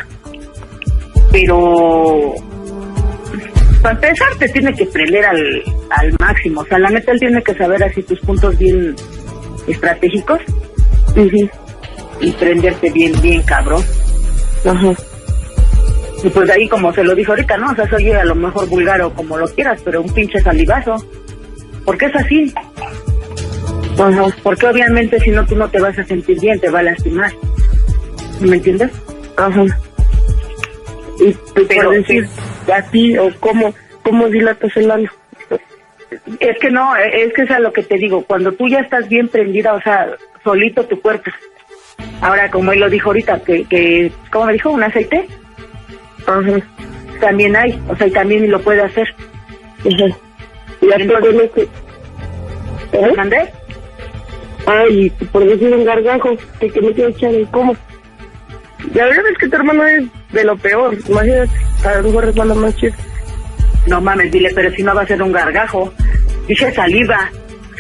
Pero para empezar te tiene que prender al, al máximo, o sea, la neta él tiene que saber así tus puntos bien estratégicos. Uh-huh. Y prenderte bien, bien cabrón. Ajá. Y pues de ahí, como se lo dijo ahorita, ¿no? O sea, soy a lo mejor vulgar o como lo quieras, pero un pinche salivazo. Porque es así. Ajá. Porque obviamente si no, tú no te vas a sentir bien, te va a lastimar. ¿Me entiendes? Ajá. Y te pero decir sí. A ti, o cómo, cómo dilatas el ano. Es que no, es que es a lo que te digo, cuando tú ya estás bien prendida, o sea, solito tu cuerpo. Ahora, como él lo dijo ahorita, que, que ¿cómo me dijo? ¿Un aceite? Ajá. También hay, o sea, y también lo puede hacer. Ajá. Y entonces, que... ¿Eh? ¿Mandé? Ay, por decir un gargajo, que, que me quiero echar el cómo. La verdad es que tu hermano es de lo peor, imagínate, a lo mejor es malo más chido. No mames, dile, pero si no va a ser un gargajo. Dije saliva.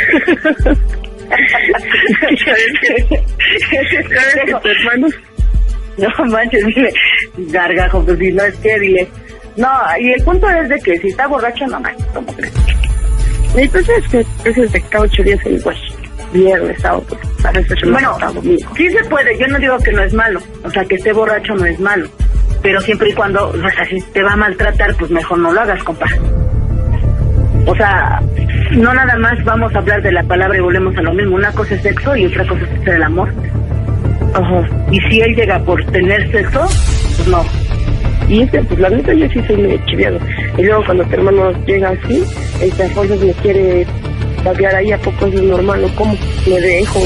hermano? No manches, dile, gargajo, pues si no es que, dile. No, y el punto es de que si está borracho, no manches, ¿cómo crees? Y entonces es que ese es de cada ocho días el güey. Viernes, sábado, pues, para eso se bueno, sí se puede, yo no digo que no es malo, o sea, que esté borracho no es malo, pero siempre y cuando, o sea, si te va a maltratar, pues mejor no lo hagas, compa. O sea, no nada más vamos a hablar de la palabra y volvemos a lo mismo, una cosa es sexo y otra cosa es hacer el amor. Ajá. Y si él llega por tener sexo, pues no. Y este, pues la neta yo sí soy medio chiviado. Y luego cuando tu hermano llega así, este a fuerzas me quiere pagar ahí, ¿a poco es normal o cómo? ¿Me dejo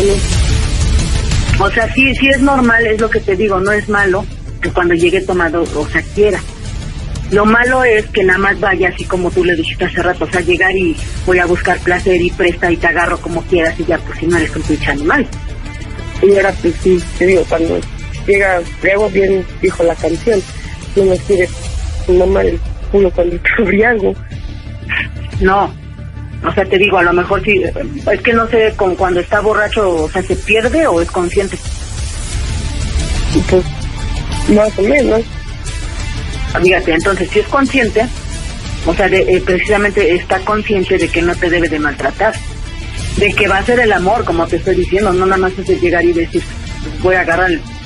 no? O sea, sí, sí es normal, es lo que te digo, no es malo que cuando llegue tomado, o sea, quiera. Lo malo es que nada más vaya así como tú le dijiste hace rato, o sea, llegar y voy a buscar placer y presta y te agarro como quieras y ya, pues si no eres un pinche animal. Y ahora pues sí, te digo, cuando llega, luego bien dijo la canción, no me quiere mamar el culo cuando te briago. No. O sea, te digo, a lo mejor sí, es que no sé, con cuando está borracho, o sea, ¿se pierde o es consciente? Pues, más o menos. Fíjate, entonces, si es consciente, o sea, de, eh, precisamente está consciente de que no te debe de maltratar, de que va a ser el amor, como te estoy diciendo, no nada más es de llegar y decir, pues voy a agarrar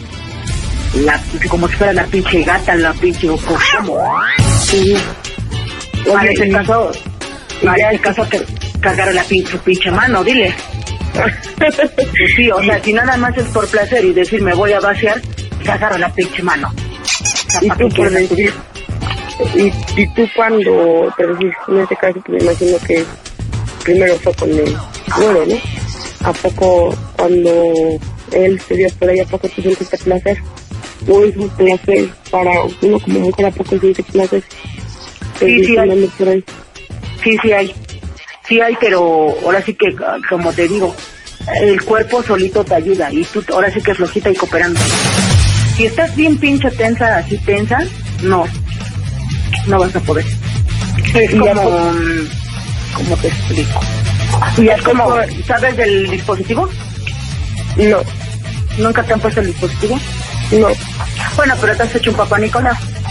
la, como si fuera la pinche gata, la pinche, o como. Sí. O en ese caso... En ese caso que cagar la pinche, pinche mano, dile. Pues sí, o sea, si nada más es por placer y decir me voy a vaciar, cagar la pinche mano. O sea, y tú por decir, y, y tú cuando, pero sí, en este caso pues me imagino que primero fue con el güero, ¿no? ¿A poco cuando él se dio por ahí, a poco tú sentiste placer? ¿O es un placer para uno como mujer, a poco siente placer? Sí, sí hay. Por ahí. Sí, sí hay, sí hay, pero ahora sí que, como te digo, el cuerpo solito te ayuda y tú ahora sí que flojita y cooperando. Si estás bien pinche tensa, así tensa, no, no vas a poder. Es como, ¿cómo te explico? Y es como, ¿sabes del dispositivo? No. ¿Nunca te han puesto el dispositivo? No. Bueno, pero te has hecho un papá Nicolau.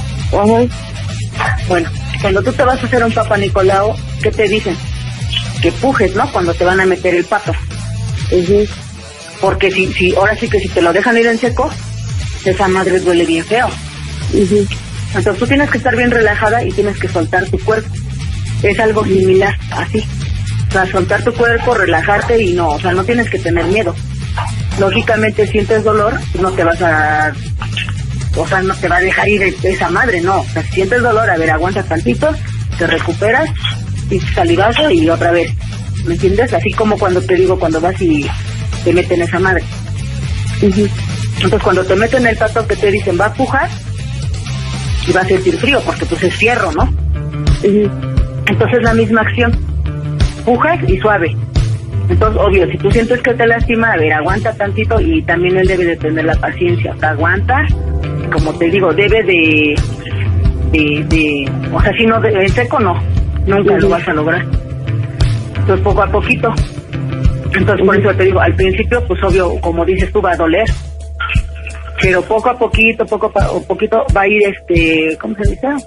Ajá. Bueno. Cuando tú te vas a hacer un Papa Nicolau, ¿qué te dicen? Que pujes, ¿no? Cuando te van a meter el pato. Uh-huh. Porque si, si, ahora sí que si te lo dejan ir en seco, esa madre duele bien feo. Uh-huh. Entonces tú tienes que estar bien relajada y tienes que soltar tu cuerpo. Es algo similar, así. O sea, soltar tu cuerpo, relajarte y no, o sea, no tienes que tener miedo. lógicamente sientes dolor, no te vas a, o sea, no te va a dejar ir de esa madre, no. O sea, si sientes dolor, a ver, aguanta tantito, te recuperas, y salivazo y otra vez, ¿me entiendes? Así como cuando te digo, cuando vas y te meten esa madre. Uh-huh. Entonces cuando te meten el pato que te dicen va a pujar y va a sentir frío porque pues es fierro, ¿no? Uh-huh. Entonces la misma acción, pujas y suave. Entonces obvio, si tú sientes que te lastima, a ver, aguanta tantito y también él debe de tener la paciencia, o sea, aguanta, como te digo, debe de de, de o sea, si no, de, en seco no, nunca uh-huh. lo vas a lograr. Entonces poco a poquito. Entonces uh-huh. por eso te digo, al principio pues obvio, como dices tú, va a doler, pero poco a poquito, poco a poquito va a ir este, ¿cómo se dice?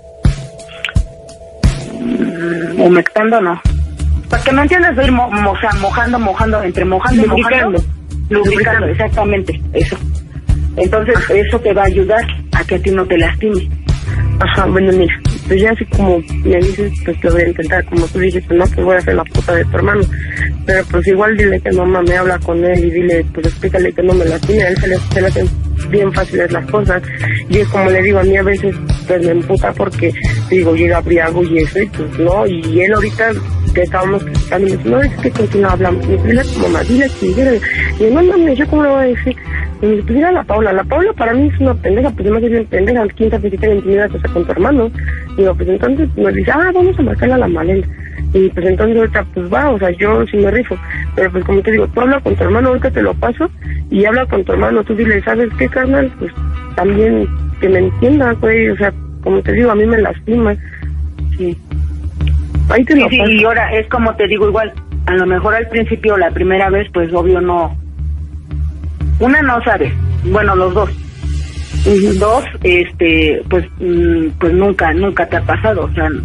Mm, humectando, no. Para que me entiendas, va a ir mo, mo, o sea, mojando, mojando, entre mojando y mojando. Lubricando, exactamente, eso. Entonces Ajá. eso te va a ayudar a que a ti no te lastime. Ajá, bueno, mira, pues ya así como me dices, pues lo voy a intentar, como tú dijiste, no, pues voy a hacer la puta de tu hermano, pero pues igual dile que mamá me habla con él y dile, pues explícale que no me lastime, a él se le, se le hacen bien fáciles las cosas, y es como le digo, a mí a veces pues me emputa porque, digo, llega briago y eso, y pues no, y él ahorita que estábamos platicando, y me dice, no, es que con quién no hablamos, y me dice, dile a tu mamá, dile que dile, y yo, no, no, yo cómo le voy a decir, y me dice, pues dile a la Paula, la Paula para mí es una pendeja, pues yo me soy bien pendeja, quién sabe si tiene intimidad o sea, con tu hermano, y digo, pues entonces me dice, ah, vamos a marcarle a la Malena, y pues entonces ahorita pues va, o sea, yo sí me rifo, pero pues como te digo, tú habla con tu hermano, ahorita te lo paso, y habla con tu hermano, tú dile, ¿sabes qué, carnal? Pues también que me entienda, güey, o sea, como te digo, a mí me lastima, sí. Ahí te sí, lo sí, paso. Y ahora es como te digo, igual, a lo mejor al principio, la primera vez, pues obvio no, una no sabe, bueno, los dos, y dos, este, pues, mm, pues nunca, nunca te ha pasado, o sea,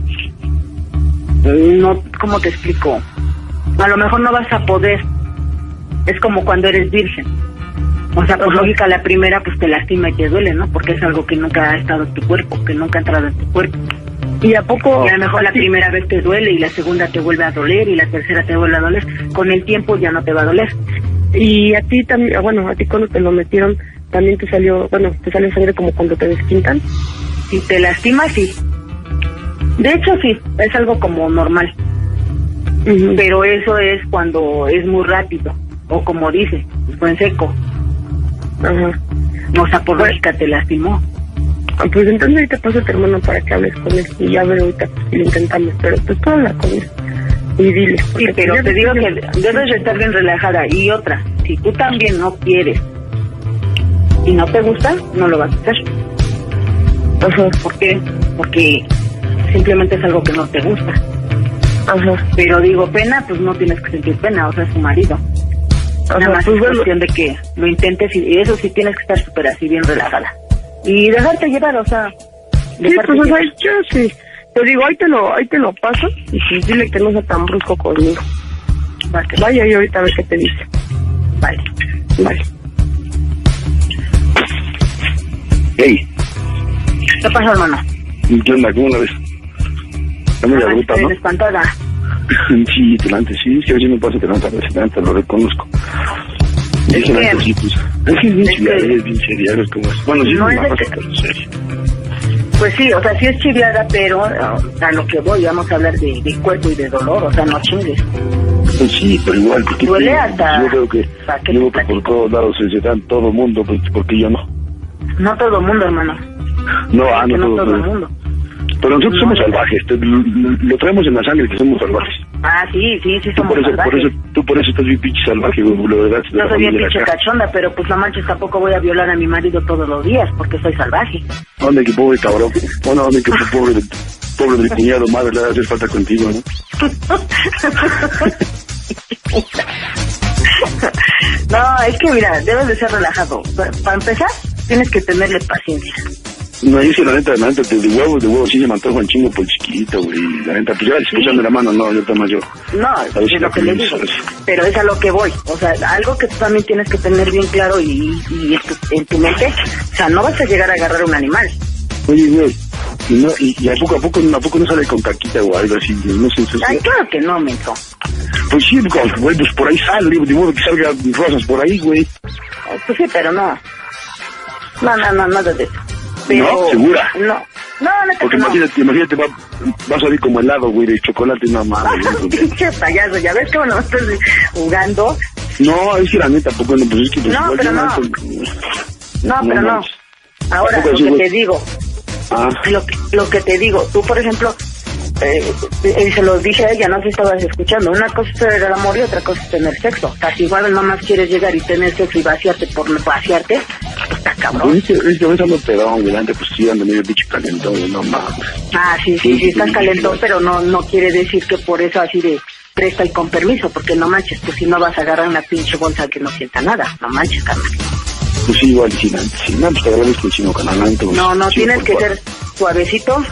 no, ¿cómo te explico? A lo mejor no vas a poder, es como cuando eres virgen, o sea, por lógica la primera pues te lastima y te duele, ¿no? Porque es algo que nunca ha estado en tu cuerpo, que nunca ha entrado en tu cuerpo. Y a poco... Y a lo mejor la primera vez te duele y la segunda te vuelve a doler y la tercera te vuelve a doler, con el tiempo ya no te va a doler. Y a ti también, bueno, a ti cuando te lo metieron, también te salió, bueno, te sale sangre como cuando te desquintan. Si te lastima, sí. De hecho, sí, es algo como normal. Uh-huh. Pero eso es cuando es muy rápido, o como dice, fue en seco. Ajá. O sea, por lógica te lastimó. Ah, pues entonces ahorita paso a tu hermano para que hables con él y ya ver ahorita pues, si lo intentamos, pero pues tú habla con él y dile. Sí, pero te digo que debes de estar bien relajada. Y otra, si tú también no quieres y no te gusta, no lo vas a hacer. Ajá. ¿Por qué? Porque simplemente es algo que no te gusta. Ajá. Pero digo, pena, pues no tienes que sentir pena, o sea, es tu marido. Ajá, nada más pues es bueno. Cuestión de que lo intentes y eso sí tienes que estar súper así bien relajada. Y dejarte llevar, o sea... Sí, pues o sea, yo sí. Te digo, ahí te lo, ahí te lo paso y pues dile que no sea tan brusco conmigo. Vale. Vaya y ahorita a ver qué te dice. Vale. Vale. Hey. ¿Qué pasa, hermano? ¿Qué onda? ¿Cómo la ves? Está media bruta, ¿no? Espantada. Sí, delante, sí, es que a veces me pasa delante, a veces delante, lo reconozco. Es que, delante, sí, pues, es que es bien chiviada, es bien seria, es como es. Bueno, sí, no es es una que... pero seria. Pues sí, o sea, sí es chiviada, pero a lo que voy, vamos a hablar de, de cuerpo y de dolor, o sea, no chingues. Pues sí, pero igual, porque duele que, hasta... yo creo que, yo creo que por todos lados se dan todo el mundo, pues, porque yo no. No todo el mundo, hermano. No, ah, no, no todo, todo el pero, mundo. pero nosotros no, somos salvajes, te, lo, lo traemos en la sangre que somos salvajes. Ah, sí, sí, sí somos tú por eso, salvajes. Por eso, tú por eso estás bien pinche salvaje, güey, lo verdad. Yo soy bien pinche cachonda, pero pues no manches, tampoco voy a violar a mi marido todos los días, porque soy salvaje. ¿Dónde que pobre cabrón? Bueno, ¿dónde que pobre, pobre del cuñado, madre, le hace falta contigo, ¿no? No, es que mira, debes de ser relajado. Para empezar, tienes que tenerle paciencia. No, es que la neta, la neta, de huevos, de huevos, sí se me antoja un chingo por chiquito, güey. La neta, pues ya escuchando sí. La mano, no, yo está más yo. No, es lo que le digo. Pero es a lo que voy. O sea, algo que tú también tienes que tener bien claro y, y en tu mente. O sea, no vas a llegar a agarrar un animal. Oye, güey, y, no, y, y a poco a poco, a poco no sale con caquita o algo así, no sé. No Ay, claro que no, menso. Pues sí, güey, pues por ahí sale, de modo que salgan rosas por ahí, güey. pues sí, pero no. No, no, no, nada de eso. Pero, ¿No? ¿Segura? No, no, neta Porque que no. imagínate, imagínate, va, va a salir como helado, güey, de chocolate, no mames. Pinche payaso, ya ves que no estás jugando. No, es que la neta, poco no, pues es que... Pues, No, igual pero yo no. antes- No, No pero no. manches. Ahora, Tampoco lo así, que güey. te digo, Ah, lo que, lo que te digo, tú, por ejemplo, eh, eh, se los dije a ella, no sé si estabas escuchando, una cosa es tener el amor y otra cosa es tener sexo. O sea, si igual nomás quieres llegar y tener sexo y vaciarte por vaciarte, pues está cabrón. es que, es que a veces ando pedón, güey, antes pues sí ando medio pinche calentón, güey, no mames. Ah, sí, sí, sí, estás calentón, pero no no quiere decir que por eso así de presta y con permiso, porque no manches, pues si no vas a agarrar una pinche bolsa que no sienta nada, no manches, carnal. Pues sí, igual, sí, sí, no, pues te agradezco, chino, canal, pues, No, no, sí, tienes por que favor. ser suavecito,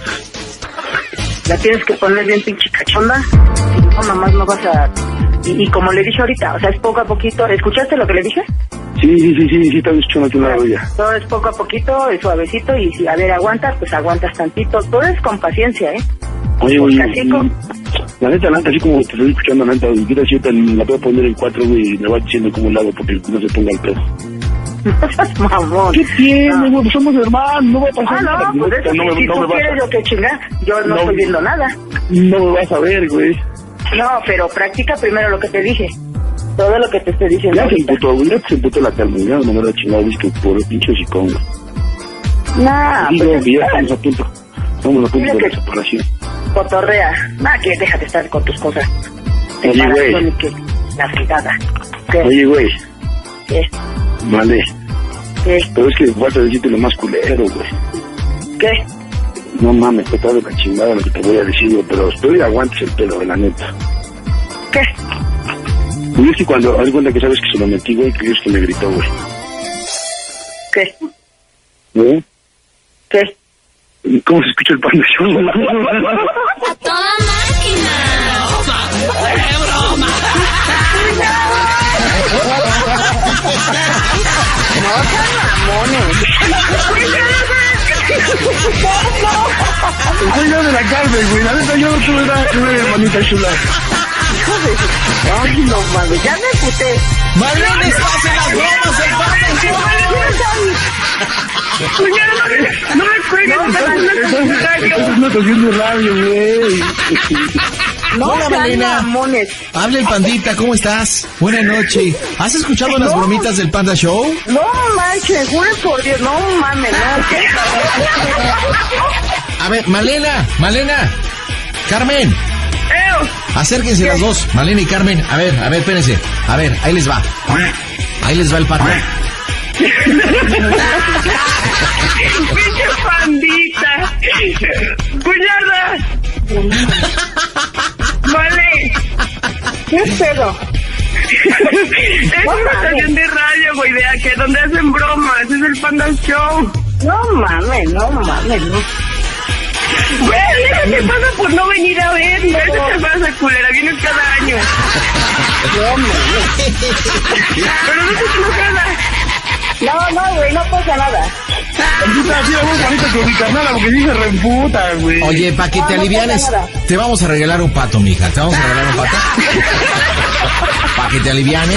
la tienes que poner bien pinche cachonda, si no, nomás no vas a... Y, y como le dije ahorita, o sea, es poco a poquito, ¿escuchaste lo que le dije? Sí, sí, sí, sí, sí, estás escuchando aquí una rodilla. Todo es poco a poquito, es suavecito, y si, a ver, aguantas, pues aguantas tantito, todo es con paciencia, ¿eh? Oye, Porque güey, así con... la neta, la neta, así como te estoy escuchando, la neta, y quita si ahorita la voy a poner en cuatro, güey, y me va diciendo como helado porque no se ponga el pedo. Mamón. ¿Qué tiene, güey? Pues somos hermanos, no va a pasar Ah, nada. no, pues eso, no, si, me, si no tú me vas quieres a, yo que chinga, yo no, No. estoy viendo nada. no me vas a ver, güey. No, pero practica primero lo que te dije. Todo lo que te estoy diciendo Ya se ahorita. emputó, güey, ya se emputó la calma, ya no me da chingado, es que por el pinche hocicón, güey. Nah, Digo, pues que ya es estamos a punto, estamos a punto Mira de la que- separación. cotorrea. Nah, que déjate estar con tus cosas. Oye, Separación güey. y que la fregada. ¿Qué? Oye, güey, ¿Qué? vale, ¿Qué? pero es que falta decirte lo más culero, güey. ¿Qué? No mames, te está de la chingada lo que te voy a decir, güey, pero espero y aguantes el pedo, de la neta. ¿Qué? Y es que cuando haz cuenta que sabes que se lo metí, güey, que es que me gritó, güey. ¿Qué? ¿Eh? ¿Qué? ¿Cómo se escucha el pan de show? ¡A toda máquina! ¡Qué broma! No sean mamones. Soy yo de la Carmen, güey, la neta yo no tuve una, una hermanita chula. Hijo de... Ay, no mames, ya me puté. Marlene, estás en las bromas del No me cuelgues, no me Estás no haciendo radio, güey. No Hola, sean Malena. mamones. Habla el Pandita, ¿cómo estás? Buenas noches. ¿Has escuchado las No. bromitas del Panda Show? No manches, juro por Dios, no mames, no. A ver, Malena, Malena, Carmen, acérquense las dos, Malena y Carmen. A ver, a ver, espérense. A ver, ahí les va. Ahí les va el Panda. ¡Pinche pandita! ¡Cuñada! Vale. ¿Qué pedo? Es una estación de radio, güey, de que donde hacen bromas. Es el Panda Show. No mames, no mames, no. Güey, eso te pasa por no venir a ver. Eso te pasa, culera. Vienes cada año. No mames. Pero no te enojada. No, no, güey, no pasa nada. Pandita, así la voz bonita con mi carnal, porque sí se reemputa, güey. Oye, para que No, te no alivianes, pasa nada. te vamos a regalar un pato, mija. Te vamos a regalar un pato. Para que te alivianes.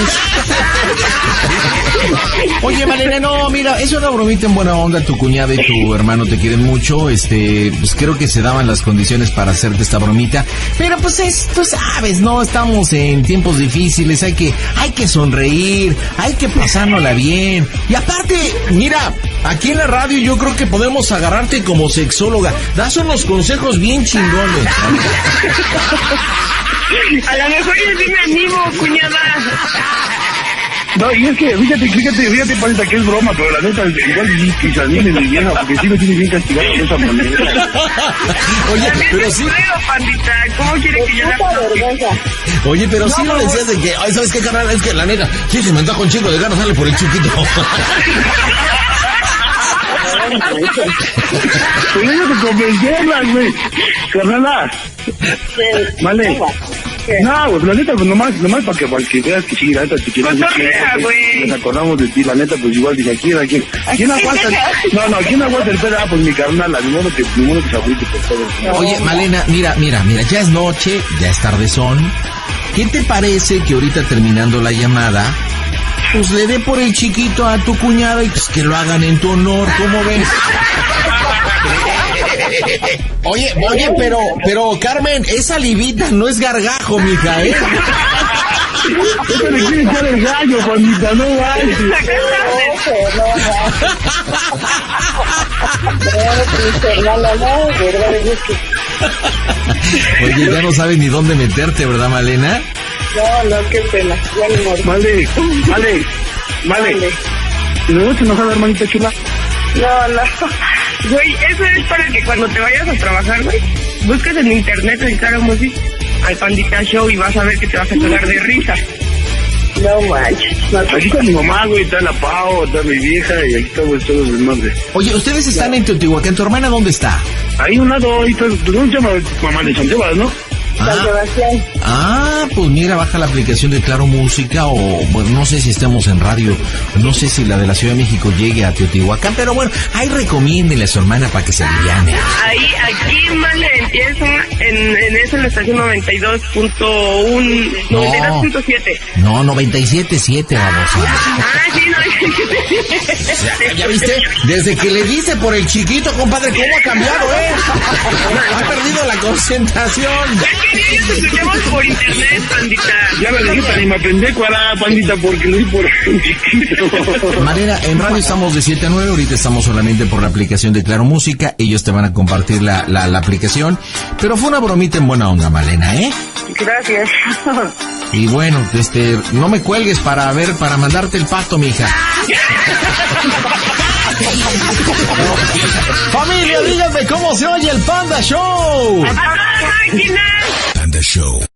Oye, Malena, no, mira, es una bromita en buena onda. Tu cuñada y tu hermano te quieren mucho. Este, pues creo que se daban las condiciones para hacerte esta bromita. Pero pues es, tú sabes, no, estamos en tiempos difíciles. Hay que, hay que sonreír, hay que pasárnosla bien. Y aparte, mira, aquí en la radio yo creo que podemos agarrarte como sexóloga. Das unos consejos bien chingones. A lo mejor yo sí me animo, cuñada. No, y es que, fíjate, fíjate, fíjate, Pandita, que es broma, pero la neta, igual sí, quizás viene mi vieja, porque sí me tiene bien castigado de esa manera. Oye, pero sí. Luego, pandita, ¿cómo quiere que yo la Puta vergüenza. Oye, pero sí lo decías de que, ay, ¿sabes qué, carnal? Es que la neta, sí se me antoja un chico de ganas, sale por el chiquito. Pero yo te convencerla, güey. Carnala. Vale. No, güey, la neta, pues nomás, nomás para que, para que veas que sí, la neta, te quieres güey. nos acordamos de ti, la neta, pues igual dije, aquí, aquí, ¿quién aguanta? No, no, ¿quién aguanta el pedo? Ah, pues mi carnal, ni modo que, ni modo que se agüite por todo. Oye, Malena, mira, mira, mira, ya es noche, ya es tardezón. ¿Qué te parece que ahorita terminando la llamada, pues le dé por el chiquito a tu cuñada y pues que lo hagan en tu honor, ¿cómo ves? Oye, oye, pero, pero Carmen, esa libita no es gargajo, mija, ¿eh? Eso le quiere echar el gallo, pandita, no vayas. Oye, ya no sabes ni dónde meterte, ¿verdad, Malena? No, no, qué pena. Ya ni morí. Vale, vale, vale. ¿Y luego te enoja la hermanita chula? No, no. Güey, eso es para que cuando te vayas a trabajar, güey, busques en internet el Claro Music al Pandita Show y vas a ver que te vas a cagar de risa. No manches. No, aquí está mi mamá, güey, está la Pau, está mi vieja y aquí estamos todos los demás. Oye, ustedes están en Teotihuacán, ¿tu hermana dónde está? Ahí un lado, ahí está, ¿dónde se llama? Mamá de San Sebas, ¿no? San Sebastián. Ah, pues mira, baja la aplicación de Claro Música o, bueno, no sé si estemos en radio, no sé si la de la Ciudad de México llegue a Teotihuacán, pero bueno, ahí recomiéndenle a su hermana para que se aliviane. Ahí, aquí más le empieza en, en eso en la estación noventa y dos punto uno, noventa y dos punto siete. No, noventa y siete punto siete, vamos a ver. Ah, sí, no. ¿Ya, ¿Ya viste? Desde que le dice por el chiquito, compadre, ¿cómo ha cambiado, eh? Ha perdido la concentración. Te escuchamos por internet, pandita. Ya me dijiste, ni me pendejo ahora, pandita, porque lo di por chiquito. Malena, en radio estamos de siete a nueve, ahorita estamos solamente por la aplicación de Claro Música, ellos te van a compartir la, la, la aplicación, pero fue una bromita en buena onda, Malena, ¿eh? Gracias. Y bueno, este, no me cuelgues para ver, para mandarte el pato, mija. Familia, díganme cómo se oye el Panda Show. Panda Show.